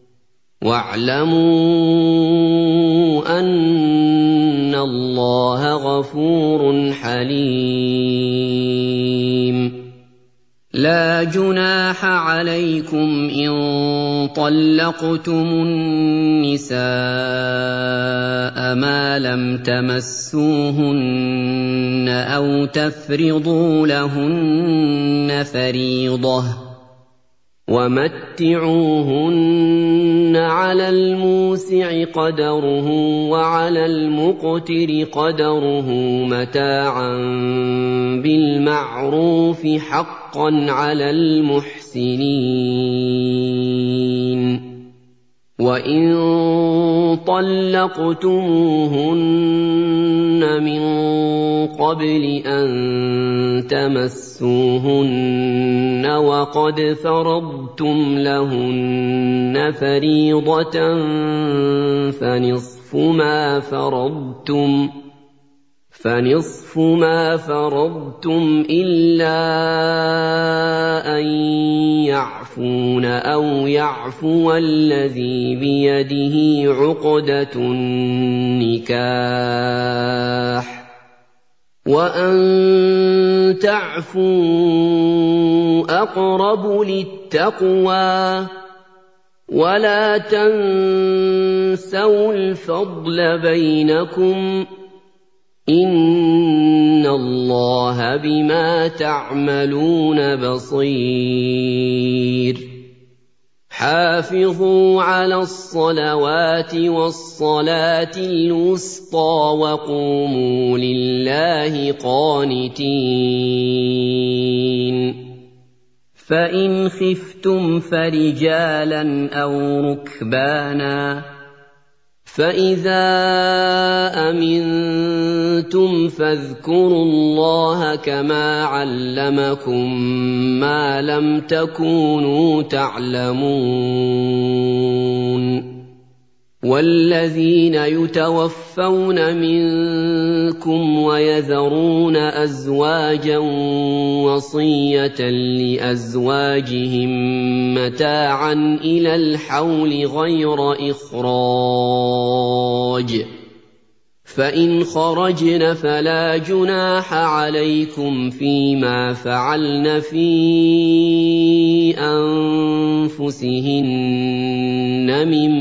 واعلموا أن الله غفور حليم لا جناح عليكم إن طلقتم النساء ما لم تمسوهن أو تفرضوا لهن فريضة ومتعوهن على الموسع قدره وعلى المقتر قدره متاعا بالمعروف حقا على المحسنين وإن طلقتموهن من قبل أن تمسوهن وقد فرضتم لهن فريضة فنصف ما فرضتم إلا أن يعفون أو يعفو الذي بيده عقدة النكاح وأن تعفوا أقرب للتقوى ولا تنسوا الفضل بينكم إن الله بما تعملون بصير حافظوا على الصلوات والصلاة الوسطى وقوموا لله قانتين فإن خفتم فرجالا أو ركبانا فإذا أمنتم فاذكروا الله كما علمكم ما لم تكونوا تعلمون والذين يتوفون منكم ويذرون أزواجا وصية لأزواجهم متاعا إلى الحول غير إخراج فإن خرجن فلا جناح عليكم فيما فعلن في أنفسهن من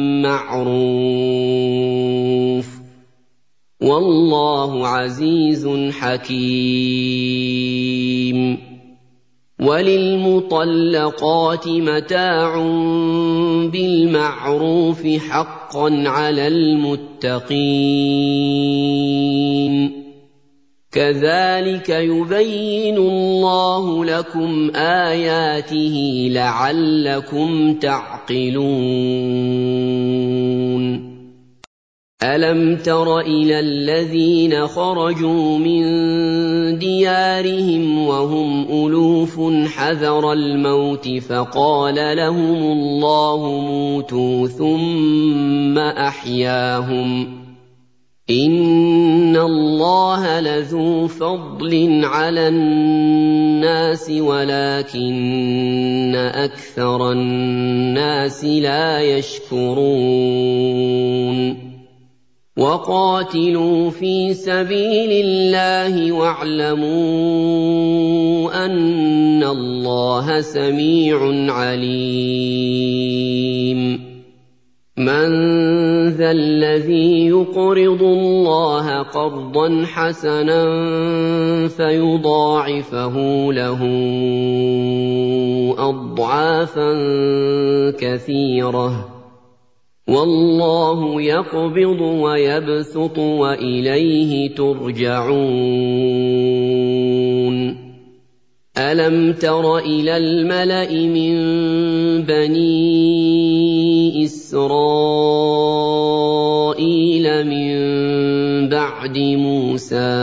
معروف والله عزيز حكيم وللمطلقات متاع بالمعروف حقا على المتقين كذلك يبين الله لكم آياته لعلكم تعقلون ألم تر إلى الذين خرجوا من ديارهم وهم ألوف حذر الموت فقال لهم الله موتوا ثم أحياهم إن إِنَّ اللَّهَ لَذُو فَضْلٍ عَلَى النَّاسِ وَلَٰكِنَّ أَكْثَرَ النَّاسِ لَا يَشْكُرُونَ وَقَاتِلُوا فِي سَبِيلِ اللَّهِ وَاعْلَمُوا أَنَّ اللَّهَ سَمِيعٌ عَلِيمٌ مَّن ذَا الَّذِي يُقْرِضُ اللَّهَ قَرْضًا حَسَنًا فَيُضَاعِفَهُ لَهُ أَضْعَافًا كَثِيرَةً ۚ وَاللَّهُ يَقْبِضُ وَيَبْسُطُ وَإِلَيْهِ تُرْجَعُونَ أَلَمْ تَرَ إِلَى الْمَلَإِ مِن بَنِي إِسْرَائِيلَ مِن بَعْدِ مُوسَىٰ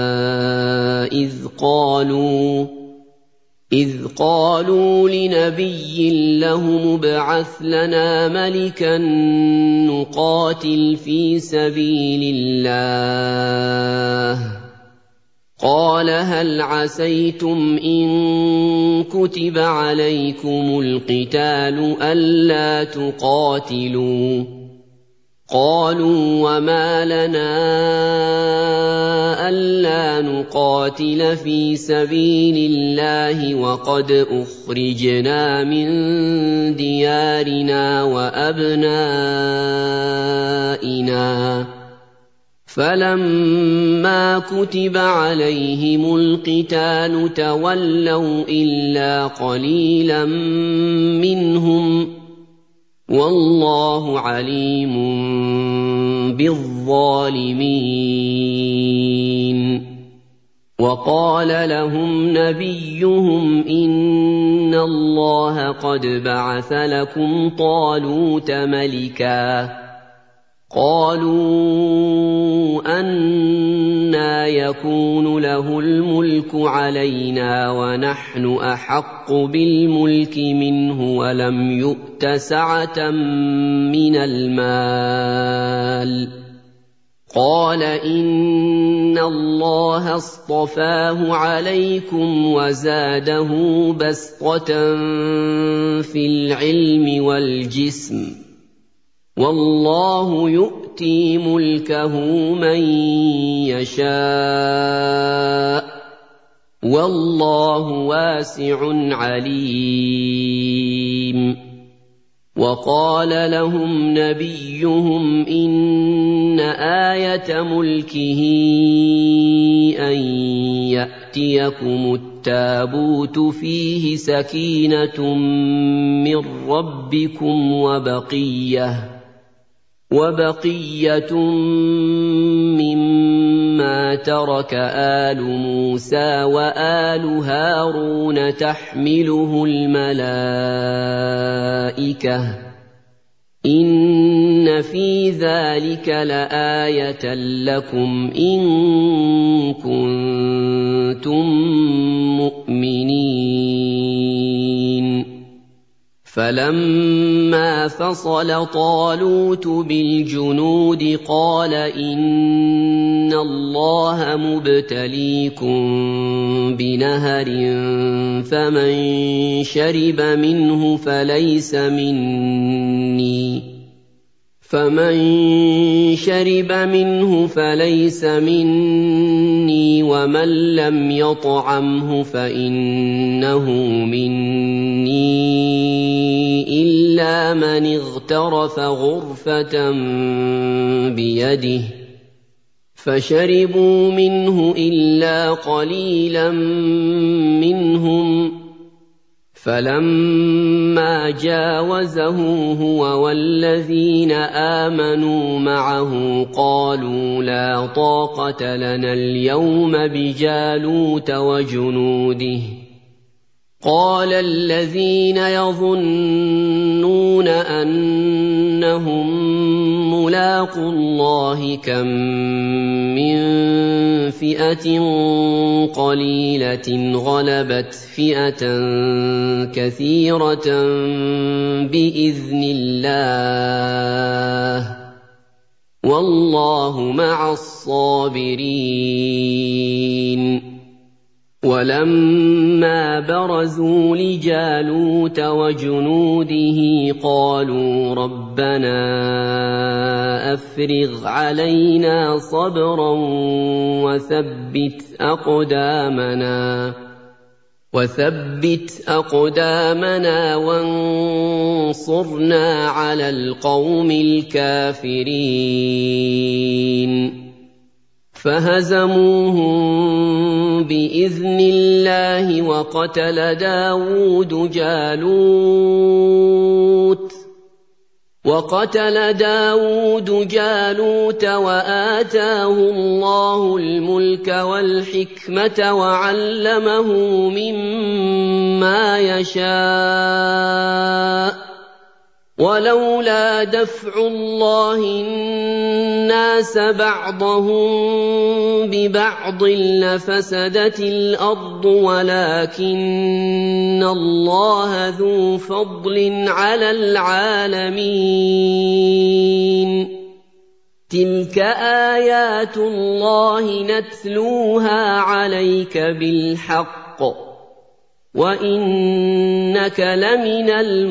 إِذْ قَالُوا لِنَبِيٍّ لَّهُمُ ابْعَثْ لَنَا مَلِكًا نُّقَاتِلْ فِي سَبِيلِ اللَّهِ ۖ قَالَ هَلْ عَسَيْتُمْ إِن كُتِبَ عَلَيْكُمُ الْقِتَالُ أَلَّا تُقَاتِلُوا ۖ قَالُوا وَمَا لَنَا أَلَّا نُقَاتِلَ فِي سَبِيلِ اللَّهِ وَقَدْ أُخْرِجْنَا مِن دِيَارِنَا وَأَبْنَائِنَا ۖ فَلَمَّا كُتِبَ عَلَيْهِمُ الْقِتَالُ تَوَلَّوْا إِلَّا قَلِيلًا مِّنْهُمْ ۗ وَاللَّهُ عَلِيمٌ بِالظَّالِمِينَ وَقَالَ لَهُمْ نَبِيُّهُمْ إِنَّ اللَّهَ قَدْ بَعَثَ لَكُمْ طَالُوتَ مَلِكًا ۚ قَالُوا أَنَّىٰ يَكُونُ لَهُ الْمُلْكُ عَلَيْنَا وَنَحْنُ أَحَقُّ بِالْمُلْكِ مِنْهُ وَلَمْ يُؤْتَ سَعَةً مِّنَ الْمَالِ ۚ قَالَ إِنَّ اللَّهَ اصْطَفَاهُ عَلَيْكُمْ وَزَادَهُ بَسْطَةً فِي الْعِلْمِ وَالْجِسْمِ ۖ وَاللَّهُ يُؤْتِي مُلْكَهُ مَن يَشَاءُ ۚ وَاللَّهُ وَاسِعٌ عَلِيمٌ وَقَالَ لَهُمْ نَبِيُّهُمْ إِنَّ آيَةَ مُلْكِهِ أَن يَأْتِيَكُمُ التَّابُوتُ فِيهِ سَكِينَةٌ مِّن رَّبِّكُمْ وَبَقِيَّةٌ مِّمَّا تَرَكَ آلُ مُوسَىٰ وَآلُ هَارُونَ تَحْمِلُهُ الْمَلَائِكَةُ ۚ إِنَّ فِي ذَٰلِكَ لَآيَةً لَّكُمْ إِن كُنتُم مُّؤْمِنِينَ فَلَمَّا فَصَلَ طَالُوتُ بِالْجُنُودِ قَالَ إِنَّ اللَّهَ مُبْتَلِيكُم بِنَهَرٍ فَمَن شَرِبَ مِنْهُ فَلَيْسَ مِنِّي وَمَن لَّمْ يَطْعَمْهُ فَإِنَّهُ مِنِّي إِلَّا مَنِ اغْتَرَفَ غُرْفَةً بِيَدِهِ ۚ فَشَرِبُوا مِنْهُ إِلَّا قَلِيلًا مِّنْهُمْ ۚ فَلَمَّا جَاوَزَهُ هُوَ وَالَّذِينَ آمَنُوا مَعَهُ قَالُوا لَا طَاقَةَ لَنَا الْيَوْمَ بِجَالُوتَ وَجُنُودِهِ ۚ قَالَ الَّذِينَ يَظُنُّونَ أَنَّهُم مُّلَاقُو اللَّهِ كَم مِّن فِئَةٍ قَلِيلَةٍ غَلَبَتْ فِئَةً كَثِيرَةً بِإِذْنِ اللَّهِ ۗ وَاللَّهُ مَعَ الصَّابِرِينَ وَلَمَّا بَرَزُوا لِجَالُوتَ وَجُنُودِهِ قَالُوا رَبَّنَا أَفْرِغْ عَلَيْنَا صَبْرًا وَثَبِّتْ أَقْدَامَنَا وَانصُرْنَا عَلَى الْقَوْمِ الْكَافِرِينَ فَهَزَمُوهُم بِإِذْنِ اللَّهِ وَقَتَلَ دَاوُودُ جَالُوتَ وَآتَاهُ اللَّهُ الْمُلْكَ وَالْحِكْمَةَ وَعَلَّمَهُ مِمَّا يَشَاءُ ۗ وَلَوْلَا دَفْعُ اللَّهِ النَّاسَ بَعْضَهُم بِبَعْضٍ لَّفَسَدَتِ الْأَرْضُ وَلَٰكِنَّ اللَّهَ ذُو فَضْلٍ عَلَى الْعَالَمِينَ تِلْكَ آيَاتُ اللَّهِ نَتْلُوهَا عَلَيْكَ بِالْحَقِّ وَإِنَّكَ لَمِنَ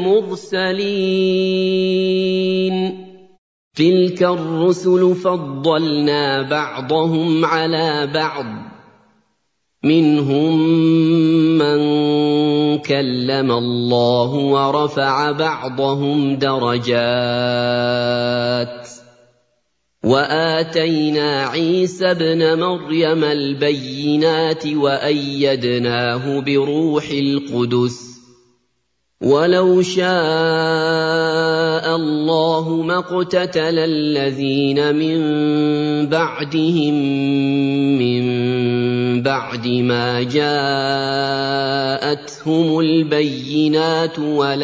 الْمُرْسَلِينَ تِلْكَ الرُّسُلُ فَضَّلْنَا بَعْضَهُمْ عَلَىٰ بَعْضٍ ۖ مِّنْهُم مَّن كَلَّمَ اللَّهُ وَرَفَعَ بَعْضَهُمْ دَرَجَاتٍ ۚ وَآتَيْنَا عِيسَى ابْنَ مَرْيَمَ الْبَيِّنَاتِ وَأَيَّدْنَاهُ بِرُوحِ الْقُدُسِ ۗ وَلَوْ شَاءَ اللَّهُ مَا اقْتَتَلَ الَّذِينَ مِن بَعْدِهِم مِّن بَعْدِ مَا جَاءَتْهُمُ الْبَيِّنَاتُ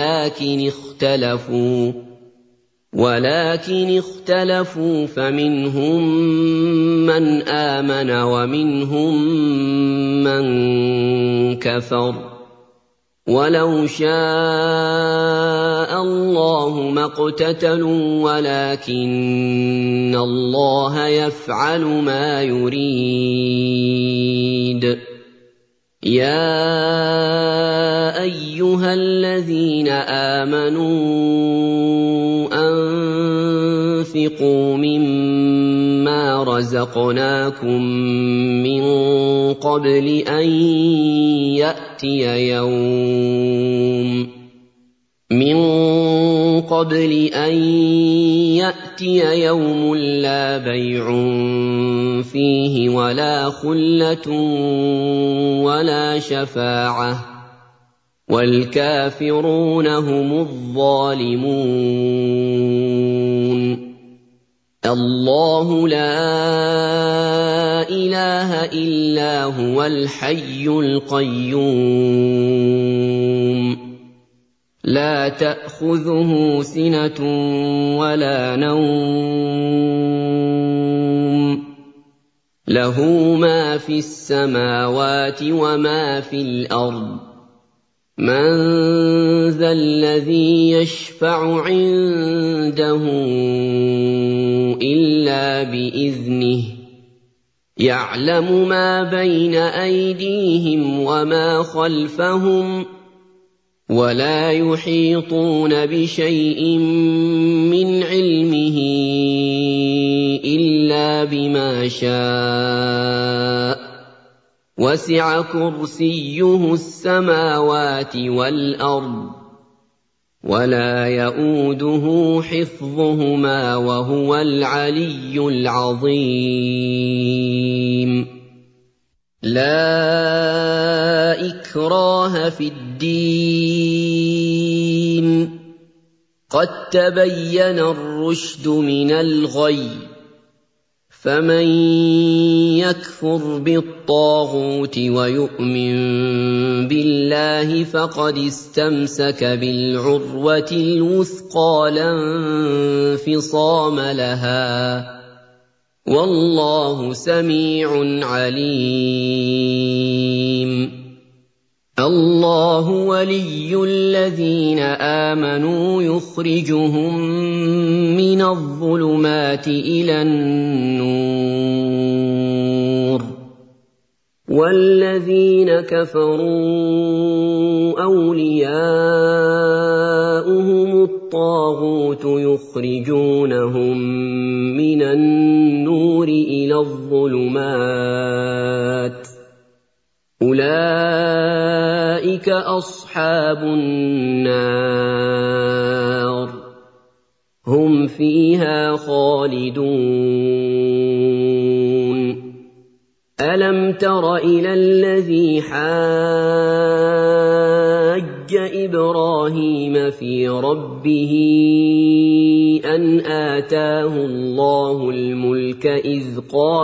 وَلَٰكِنِ اخْتَلَفُوا فَمِنْهُم مَّنْ آمَنَ وَمِنْهُم مَّن كَفَرَ ۚ وَلَوْ شَاءَ اللَّهُ مَا اقْتَتَلُوا وَلَٰكِنَّ اللَّهَ يَفْعَلُ مَا يُرِيدُ يَا أَيُّهَا الَّذِينَ آمَنُوا أَنفِقُوا مِمَّا رَزَقْنَاكُم مِّن قَبْلِ أَن يَأْتِيَ يَوْمٌ لَّا بَيْعٌ فِيهِ وَلَا خُلَّةٌ وَلَا شَفَاعَةٌ ۗ وَالْكَافِرُونَ هُمُ الظَّالِمُونَ اللَّهُ لَا إِلَٰهَ إِلَّا هُوَ الْحَيُّ الْقَيُّومُ لَا تَأْخُذُهُ سِنَةٌ وَلَا نَوْمٌ لَّهُ مَا فِي السَّمَاوَاتِ وَمَا فِي الْأَرْضِ مَن ذَا الَّذِي يَشْفَعُ عِندَهُ إِلَّا بِإِذْنِهِ يَعْلَمُ مَا بَيْنَ أَيْدِيهِمْ وَمَا خَلْفَهُمْ وَلَا يُحِيطُونَ بِشَيْءٍ مِّنْ عِلْمِهِ إِلَّا بِمَا شَاءَ ۚ وَسِعَ كُرْسِيُّهُ السَّمَاوَاتِ وَالْأَرْضَ وَلَا يَئُودُهُ حِفْظُهُمَا وَهُوَ الْعَلِيُّ الْعَظِيمُ لَا إِكْرَاهَ فِي الدِّينِ ۖ قَد تَّبَيَّنَ الرُّشْدُ مِنَ الْغَيِّ ۚ فَمَن يَكْفُرْ بِالطَّاغُوتِ وَيُؤْمِن بِاللَّهِ فَقَدِ اسْتَمْسَكَ بِالْعُرْوَةِ الْوُثْقَىٰ لَا انفِصَامَ لَهَا ۗ وَاللَّهُ سَمِيعٌ عَلِيمٌ الله ولي الذين آمنوا يخرجهم من الظلمات إلى النور والذين كفروا أولياؤهم الطاغوت يخرجونهم من النور إلى الظلمات أولئك أصحاب النار هم فيها خالدون ألم تر إلى الذي حاج إبراهيم في ربه أن آتاه الله الملك إذ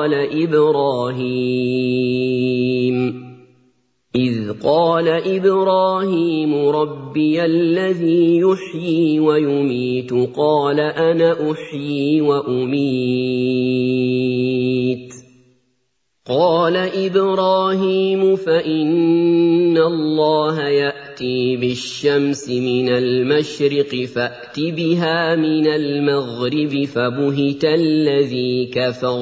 قال إبراهيم ربي الذي يحيي ويميت قال أنا أحيي وأميت قال إبراهيم فإن الله يأتي بالشمس من المشرق فأت بها من المغرب فبهت الذي كفر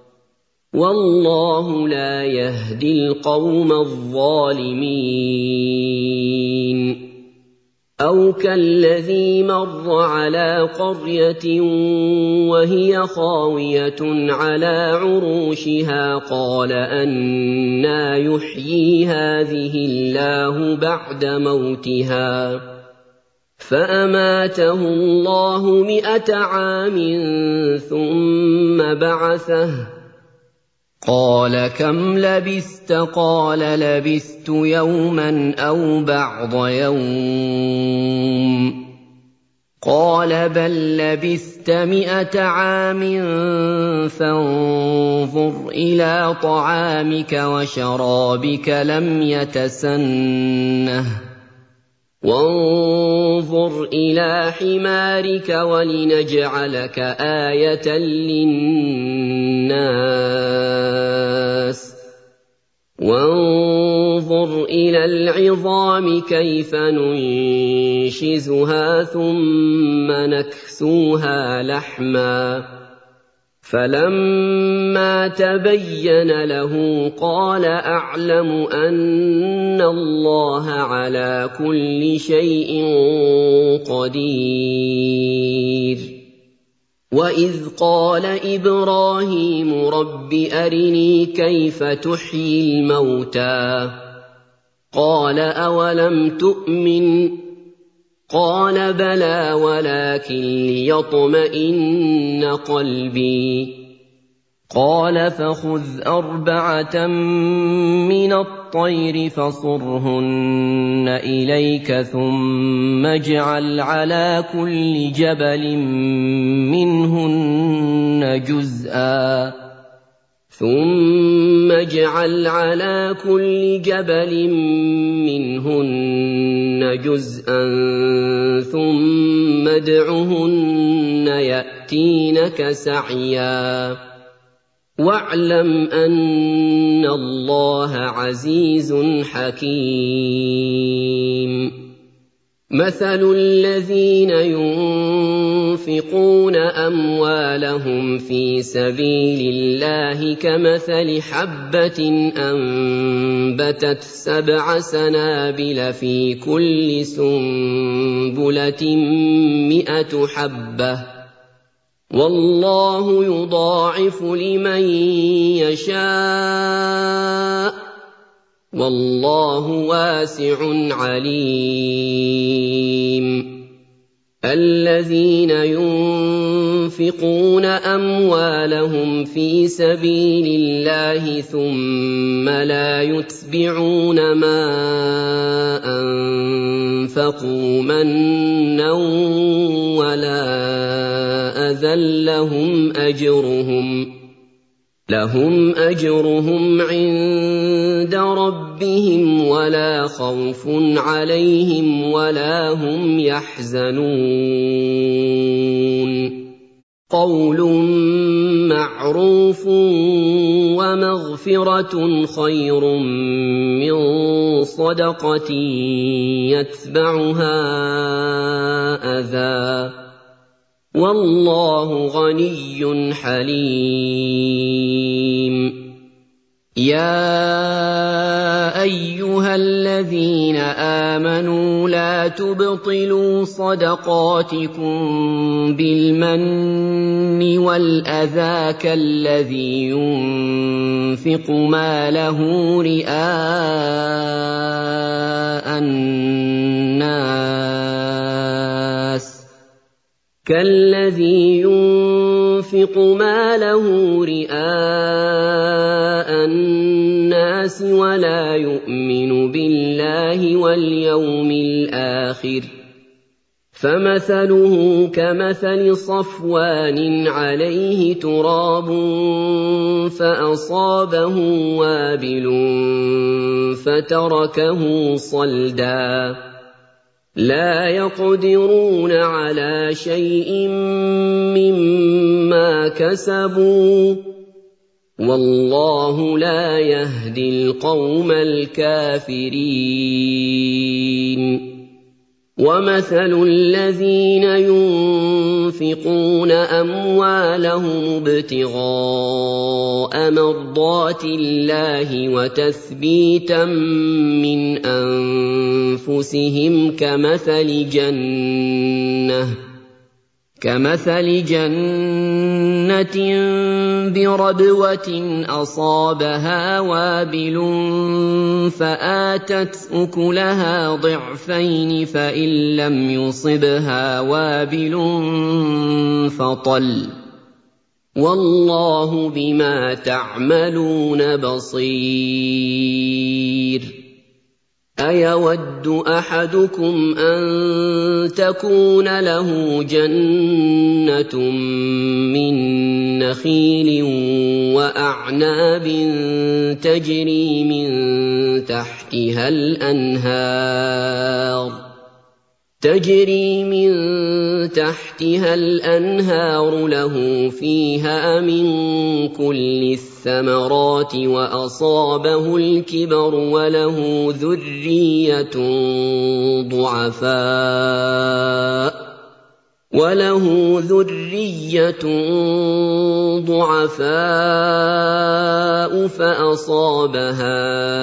والله لا يهدي القوم الظالمين أو كالذي مر على قرية وهي خاوية على عروشها قال أنى يحيي هذه الله بعد موتها فأماته الله 100 عام ثم بعثه قال كم لبثت قال لبثت يوما أو بعض يوم قال بل لبثت 100 عام فانظر إلى طعامك وشرابك لم يتسنه وانظر إلى حمارك ولنجعلك آية للناس وانظر إلى العظام كيف ننشزها ثم نكسوها لحما فلما تبين له قال أعلم أن الله على كل شيء قدير وإذ قال إبراهيم رب أرني كيف تحيي الموتى قال أولم تؤمن قال بلى ولكن ليطمئن قلبي قال فخذ 4 من الطير فصرهن إليك ثم اجعل على كل جبل منهن جزءا ثم ادعهن يأتينك سعيا واعلم أن الله عزيز حكيم مثل الذين ينفقون أموالهم في سبيل الله كمثل حبة أنبتت 7 سنابل في كل سنبلة 100 حبة والله يضاعف لمن يشاء والله واسع عليم الذين ينفقون أموالهم في سبيل الله ثم لا يتبعون ما أنفقوا منا ولا أذى لهم أجرهم عند ربهم ولا خوف عليهم ولا هم يحزنون قول مَعْرُوفٌ وَمَغْفِرَةٌ خَيْرٌ مِّن صَدَقَةٍ يَتْبَعُهَا أَذًى ۗ وَاللَّهُ غَنِيٌّ حَلِيمٌ. يَا أَيُّهَا الَّذِينَ آمَنُوا لَا تُبْطِلُوا صَدَقَاتِكُم بِالْمَنِّ وَالْأَذَىٰ كَالَّذِي يُنفِقُ مَالَهُ رِئَاءَ النَّاسِ وَلَا يُؤْمِنُ بِاللَّهِ وَالْيَوْمِ الْآخِرِ ۖ فَمَثَلُهُ كَمَثَلِ صَفْوَانٍ عَلَيْهِ تُرَابٌ فَأَصَابَهُ وَابِلٌ فَتَرَكَهُ صَلْدًا ۖ لَّا يَقْدِرُونَ عَلَىٰ شَيْءٍ مِّمَّا كَسَبُوا ۗ وَاللَّهُ لَا يَهْدِي الْقَوْمَ الْكَافِرِينَ. وَمَثَلُ الَّذِينَ يُنفِقُونَ أَمْوَالَهُمُ ابْتِغَاءَ مَرْضَاتِ اللَّهِ وَتَثْبِيتًا مِّنْ أَنفُسِهِمْ كَمَثَلِ جَنَّةٍ بِرَبْوَةٍ أَصَابَهَا وَابِلٌ فَآتَتْ أُكُلَهَا ضِعْفَيْنِ فَإِن لَّمْ يُصِبْهَا وَابِلٌ فَطَلٌّ ۗ وَاللَّهُ بِمَا تَعْمَلُونَ بَصِيرٌ. أَيَوَدُّ أَحَدُكُمْ أَن تَكُونَ لَهُ جَنَّةٌ مِّن نَّخِيلٍ وَأَعْنَابٍ تَجْرِي مِن تَحْتِهَا الْأَنْهَارُ لَهُ فِيهَا مِن كُلِّ الثَّمَرَاتِ وَأَصَابَهُ الْكِبَرُ وَلَهُ ذُرِّيَّةٌ ضُعَفَاءُ فَأَصَابَهَا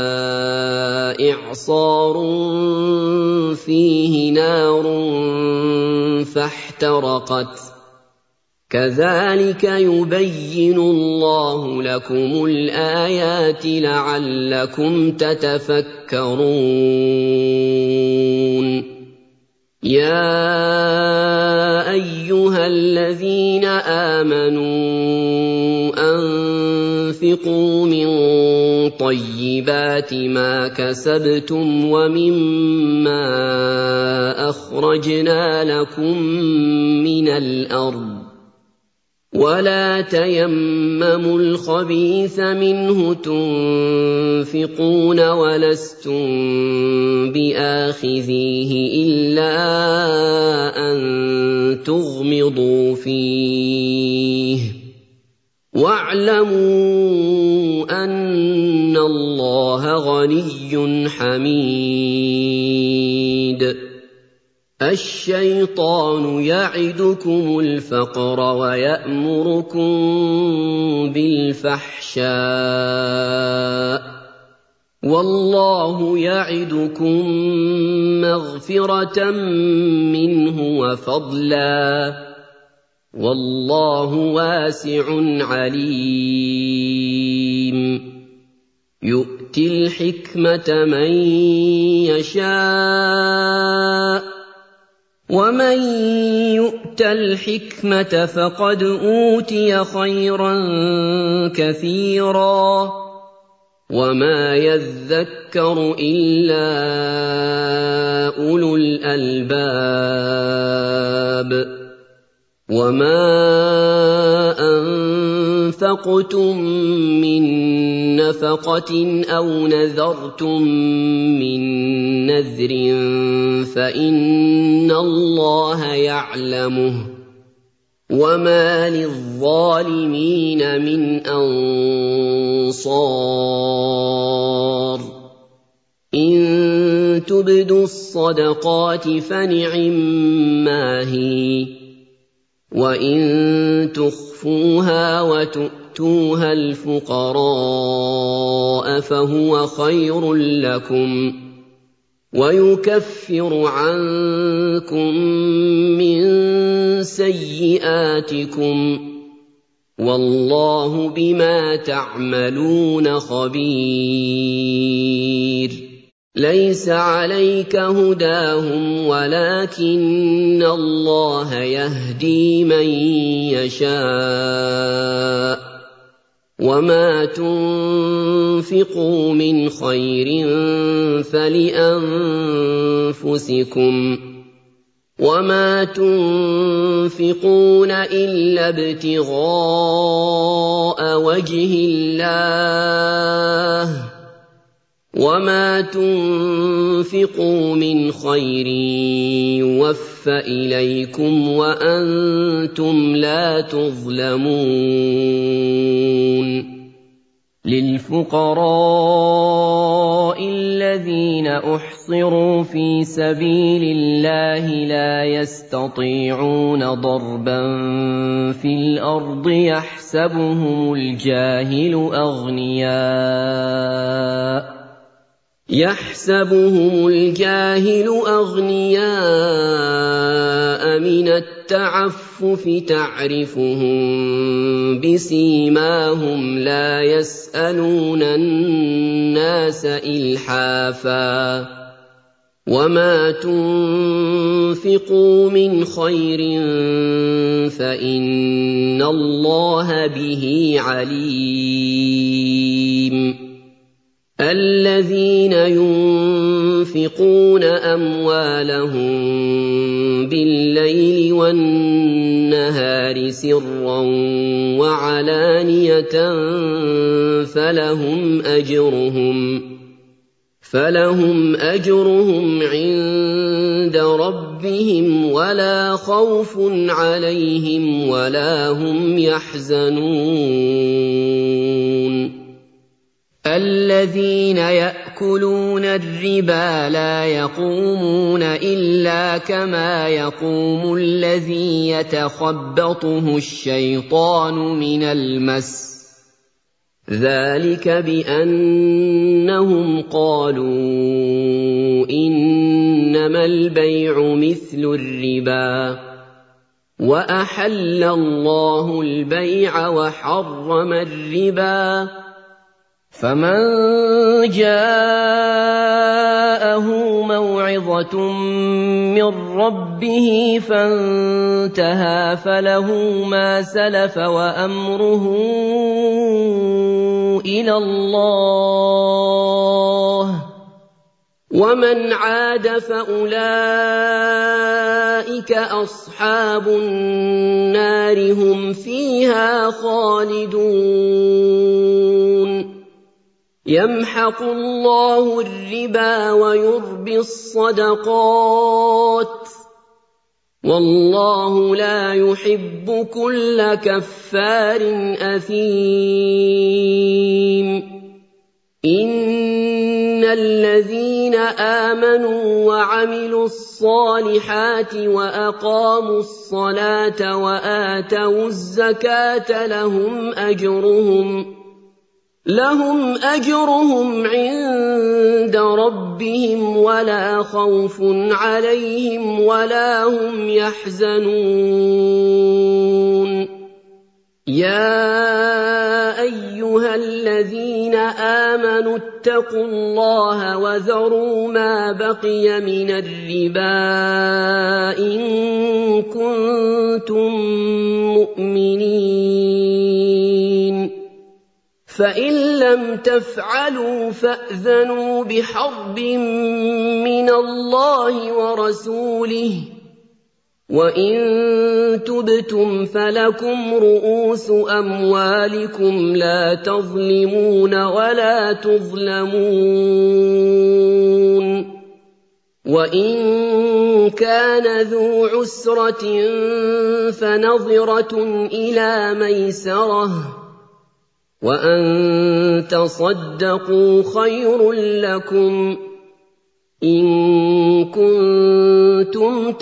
إِعْصَارٌ فِيهِ نَارٌ فَاحْتَرَقَتْ ۗ كَذَٰلِكَ يُبَيِّنُ اللَّهُ لَكُمُ الْآيَاتِ لَعَلَّكُمْ تَتَفَكَّرُونَ. يَا أَيُّهَا الَّذِينَ آمَنُوا أَنفِقُوا مِن طَيِّبَاتِ مَا كَسَبْتُمْ وَمِمَّا أَخْرَجْنَا لَكُم مِّنَ الْأَرْضِ ۖ وَلَا تَيَمَّمُوا الْخَبِيثَ مِنْهُ تُنفِقُونَ وَلَسْتُم بِآخِذِيهِ إِلَّا أَن تُغْمِضُوا فِيهِ ۚ وَاعْلَمُوا أَنَّ اللَّهَ غَنِيٌّ حَمِيدٌ. الشَّيْطَانُ يَعِدُكُمُ الْفَقْرَ وَيَأْمُرُكُم بِالْفَحْشَاءِ ۖ وَاللَّهُ يَعِدُكُم مَّغْفِرَةً مِّنْهُ وَفَضْلًا ۗ وَاللَّهُ وَاسِعٌ عَلِيمٌ. يُؤْتِي الْحِكْمَةَ مَن يَشَاءُ ۚ وَمَن يُؤْتَ الْحِكْمَةَ فَقَدْ أُوتِيَ خَيْرًا كَثِيرًا ۗ وَمَا يَذَّكَّرُ إِلَّا أُولُو الْأَلْبَابِ. وَمَا أَنفَقْتُم مِّن نَّفَقَةٍ أَوْ نَذَرْتُم مِّن نَّذْرٍ فَإِنَّ اللَّهَ يَعْلَمُهُ ۗ وما للظالمين من أنصار إن تبدوا الصدقات فنعما هي وإن تخفوها وتؤتوها الفقراء فهو خير لكم ويكفر عنكم من سيئاتكم والله بما تعملون خبير ليس عليك هداهم ولكن الله يهدي من يشاء وما تنفقوا من خير فلأنفسكم وما تنفقون إلا ابتغاء وجه الله وما تنفقوا من خير يوفى إليكم وأنتم لا تظلمون للفقراء الذين أحصروا في سبيل الله لا يستطيعون ضربا في الأرض يحسبهم الجاهل أغنياء من التعفف تعرفهم بسيماهم لا يسألون الناس إلحافا وما تنفقوا من خير فإن الله به عليم الذين ينفقون أموالهم بالليل والنهار سرا وعلانية فلهم أجرهم عند ربهم ولا خوف عليهم ولا هم يحزنون الذين يأكلون الربا لا يقومون إلا كما يقوم الذي يتخبطه الشيطان من المس ذلك بأنهم قالوا إنما البيع مثل الربا وأحل الله البيع وحرم الربا فمن جاءه موعظة من ربه فانتهى فله ما سلف وأمره إلى الله ومن عاد فأولئك أصحاب النار هم فيها خالدون يمحق الله الربا ويربي الصدقات والله لا يحب كل كفار أثيم إن الذين آمنوا وعملوا الصالحات وأقاموا الصلاة وآتوا الزكاة لهم أجرهم عند ربهم ولا خوف عليهم ولا هم يحزنون يا أيها الذين آمنوا اتقوا الله وذروا ما بقي من الربا إن كنتم مؤمنين فإن لم تفعلوا فأذنوا بحرب من الله ورسوله وإن تبتم فلكم رؤوس أموالكم لا تظلمون ولا تظلمون وَإِن كَانَ ذُو عُسْرَةٍ فَنَظِرَةٌ إِلَىٰ مَيْسَرَةٍ ۚ وَأَن تَصَدَّقُوا خَيْرٌ لَّكُمْ إِن كُنتُمْ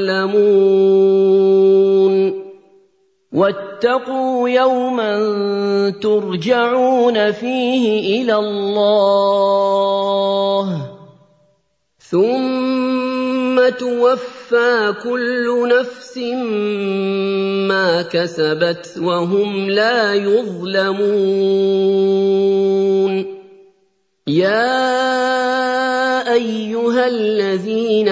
تَعْلَمُونَ. وَاتَّقُوا يَوْمًا تُرْجَعُونَ فِيهِ إِلَى اللَّهِ ثُمَّ تُوَفَّىٰ كُلُّ نَفْسٍ مَّا كَسَبَتْ وَهُمْ لَا يُظْلَمُونَ. يَا أَيُّهَا الَّذِينَ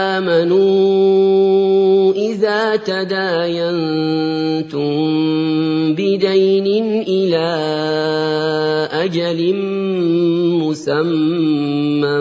آمَنُوا إِذَا تَدَايَنتُم بِدَيْنٍ إِلَىٰ أَجَلٍ مُّسَمًّى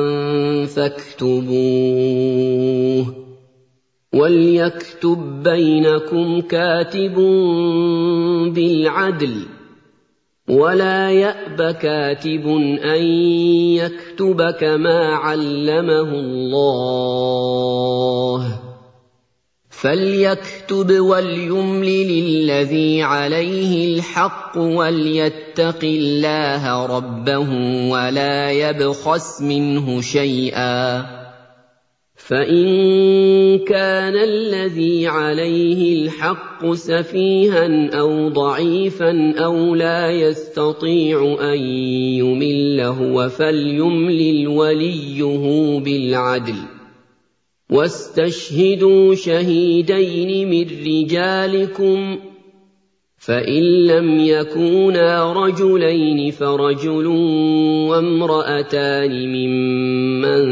فاكتبوه، وَلْيَكْتُب بَّيْنَكُمْ كَاتِبٌ بِالْعَدْلِ، وَلَا يَأْبَ كَاتِبٌ أَن يَكْتُبَ كَمَا عَلَّمَهُ اللَّهُ ۚ فَلْيَكْتُبْ وَلْيُمْلِلِ الَّذِي عَلَيْهِ الْحَقُّ وَلْيَتَّقِ اللَّهَ رَبَّهُ وَلَا يَبْخَسْ مِنْهُ شَيْئًا ۚ فَإِن كَانَ الَّذِي عَلَيْهِ الْحَقُّ سَفِيهًا أَوْ ضَعِيفًا أَوْ لَا يَسْتَطِيعُ أَن يُمِلَّ هُوَ فَلْيُمْلِلْ وَلِيُّهُ بِالْعَدْلِ ۚ وَاسْتَشْهِدُوا شَهِيدَيْنِ مِن رِّجَالِكُمْ ۖ فَإِن لَّمْ يَكُونَا رَجُلَيْنِ فَرَجُلٌ وَامْرَأَتَانِ مِمَّن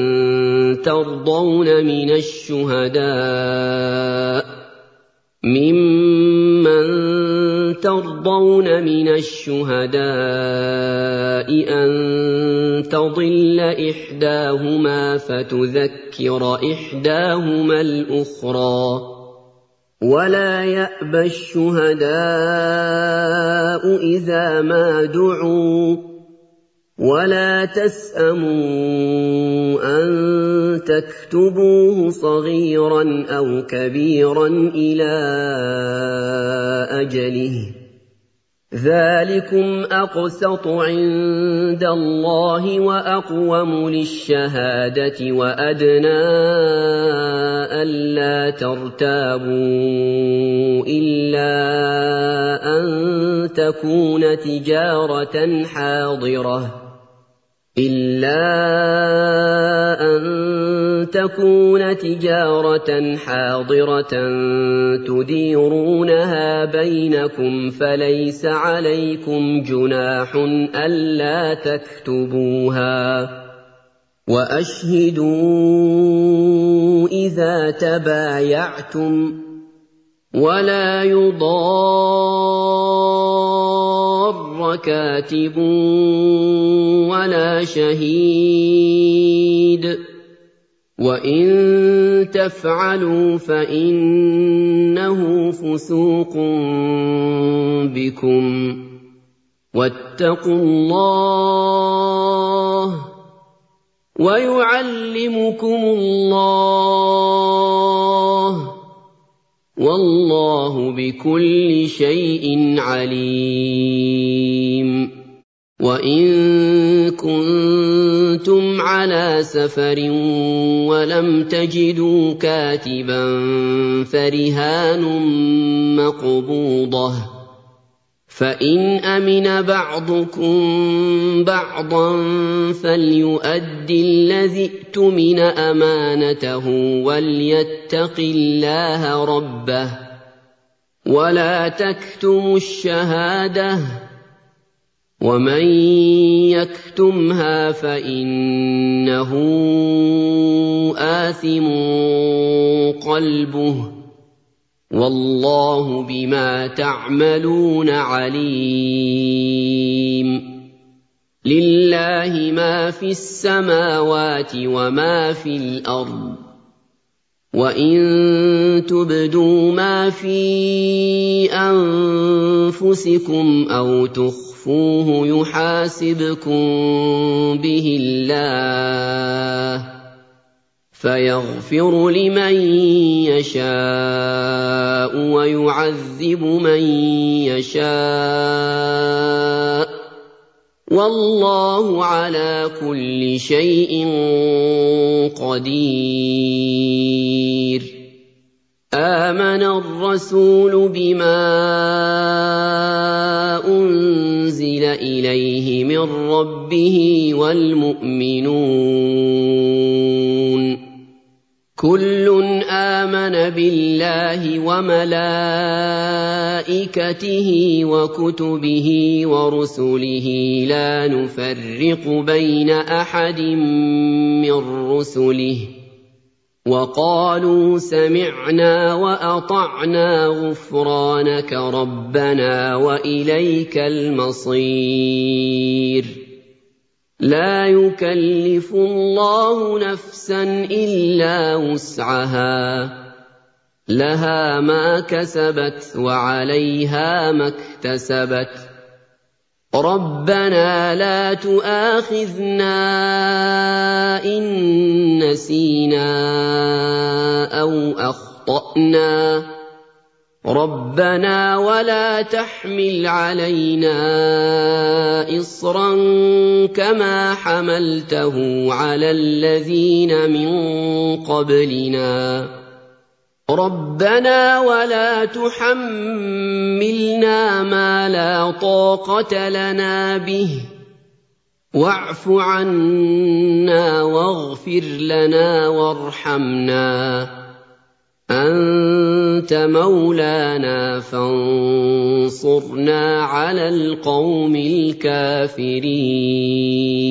تَرْضَوْنَ مِنَ الشُّهَدَاءِ أَن تَضِلَّ إِحْدَاهُمَا فَتُذَكِّرَ إِحْدَاهُمَا الْأُخْرَىٰ ۚ وَلَا يَأْبَ الشُّهَدَاءُ إِذَا مَا دُعُوا ۚ وَلَا تَسْأَمُوا أَن تَكْتُبُوهُ صَغِيرًا أَوْ كَبِيرًا إِلَىٰ أَجَلِهِ ۚ ذَٰلِكُمْ أَقْسَطُ عِندَ اللَّهِ وَأَقْوَمُ لِلشَّهَادَةِ وَأَدْنَىٰ أَلَّا تَرْتَابُوا إِلَّا أَن تَكُونَ تِجَارَةً حَاضِرَةً تُدِيرُونَهَا بَيْنَكُمْ فَلَيْسَ عَلَيْكُمْ جُنَاحٌ أَلَّا تَكْتُبُوهَا ۗ وَأَشْهِدُوا إِذَا تَبَايَعْتُمْ ۚ وَلَا يُضَارَّ كَاتِبٌ وَلَا شَهِيدٌ ۚ وَإِن تَفْعَلُوا فَإِنَّهُ فُسُوقٌ بِكُمْ ۗ وَاتَّقُوا اللَّهَ ۖ وَيُعَلِّمُكُمُ اللَّهُ ۗ وَاللَّهُ بِكُلِّ شَيْءٍ عَلِيمٌ. وَإِن كُنتُمْ عَلَىٰ سَفَرٍ وَلَمْ تَجِدُوا كَاتِبًا فَرِهَانٌ مَّقْبُوضَةٌ ۖ فَإِنْ أَمِنَ بَعْضُكُم بَعْضًا فَلْيُؤَدِّ الَّذِي اؤْتُمِنَ أَمَانَتَهُ وَلْيَتَّقِ اللَّهَ رَبَّهُ ۗ وَلَا تَكْتُمُوا الشَّهَادَةَ ۚ وَمَن يَكْتُمْهَا فَإِنَّهُ آثِمٌ قَلْبُهُ ۗ وَاللَّهُ بِمَا تَعْمَلُونَ عَلِيمٌ. لِلَّهِ مَا فِي السَّمَاوَاتِ وَمَا فِي الْأَرْضِ ۚ وَإِن تُبْدُوا مَا فِي أَنفُسِكُمْ أَوْ تُخْفُوهُ يُحَاسِبْكُم بِهِ اللَّهُ ۚ فيغفر لمن يشاء ويعذب من يشاء والله على كل شيء قدير آمن الرسول بما أنزل إليه من ربه والمؤمنون كل آمن بالله وملائكته وكتبه ورسله لا نفرق بين أحد من رسله وقالوا سمعنا وأطعنا غفرانك ربنا وإليك المصير لا يكلف الله نفسا إلا وسعها لها ما كسبت وعليها ما اكتسبت ربنا لا تؤاخذنا إن نسينا أو أخطأنا ربنا ولا تحمل علينا إصرا كما حملته على الذين من قبلنا ربنا ولا تحملنا ما لا طاقة لنا به واعف عنا واغفر لنا وارحمنا أنت مولانا فانصرنا على القوم الكافرين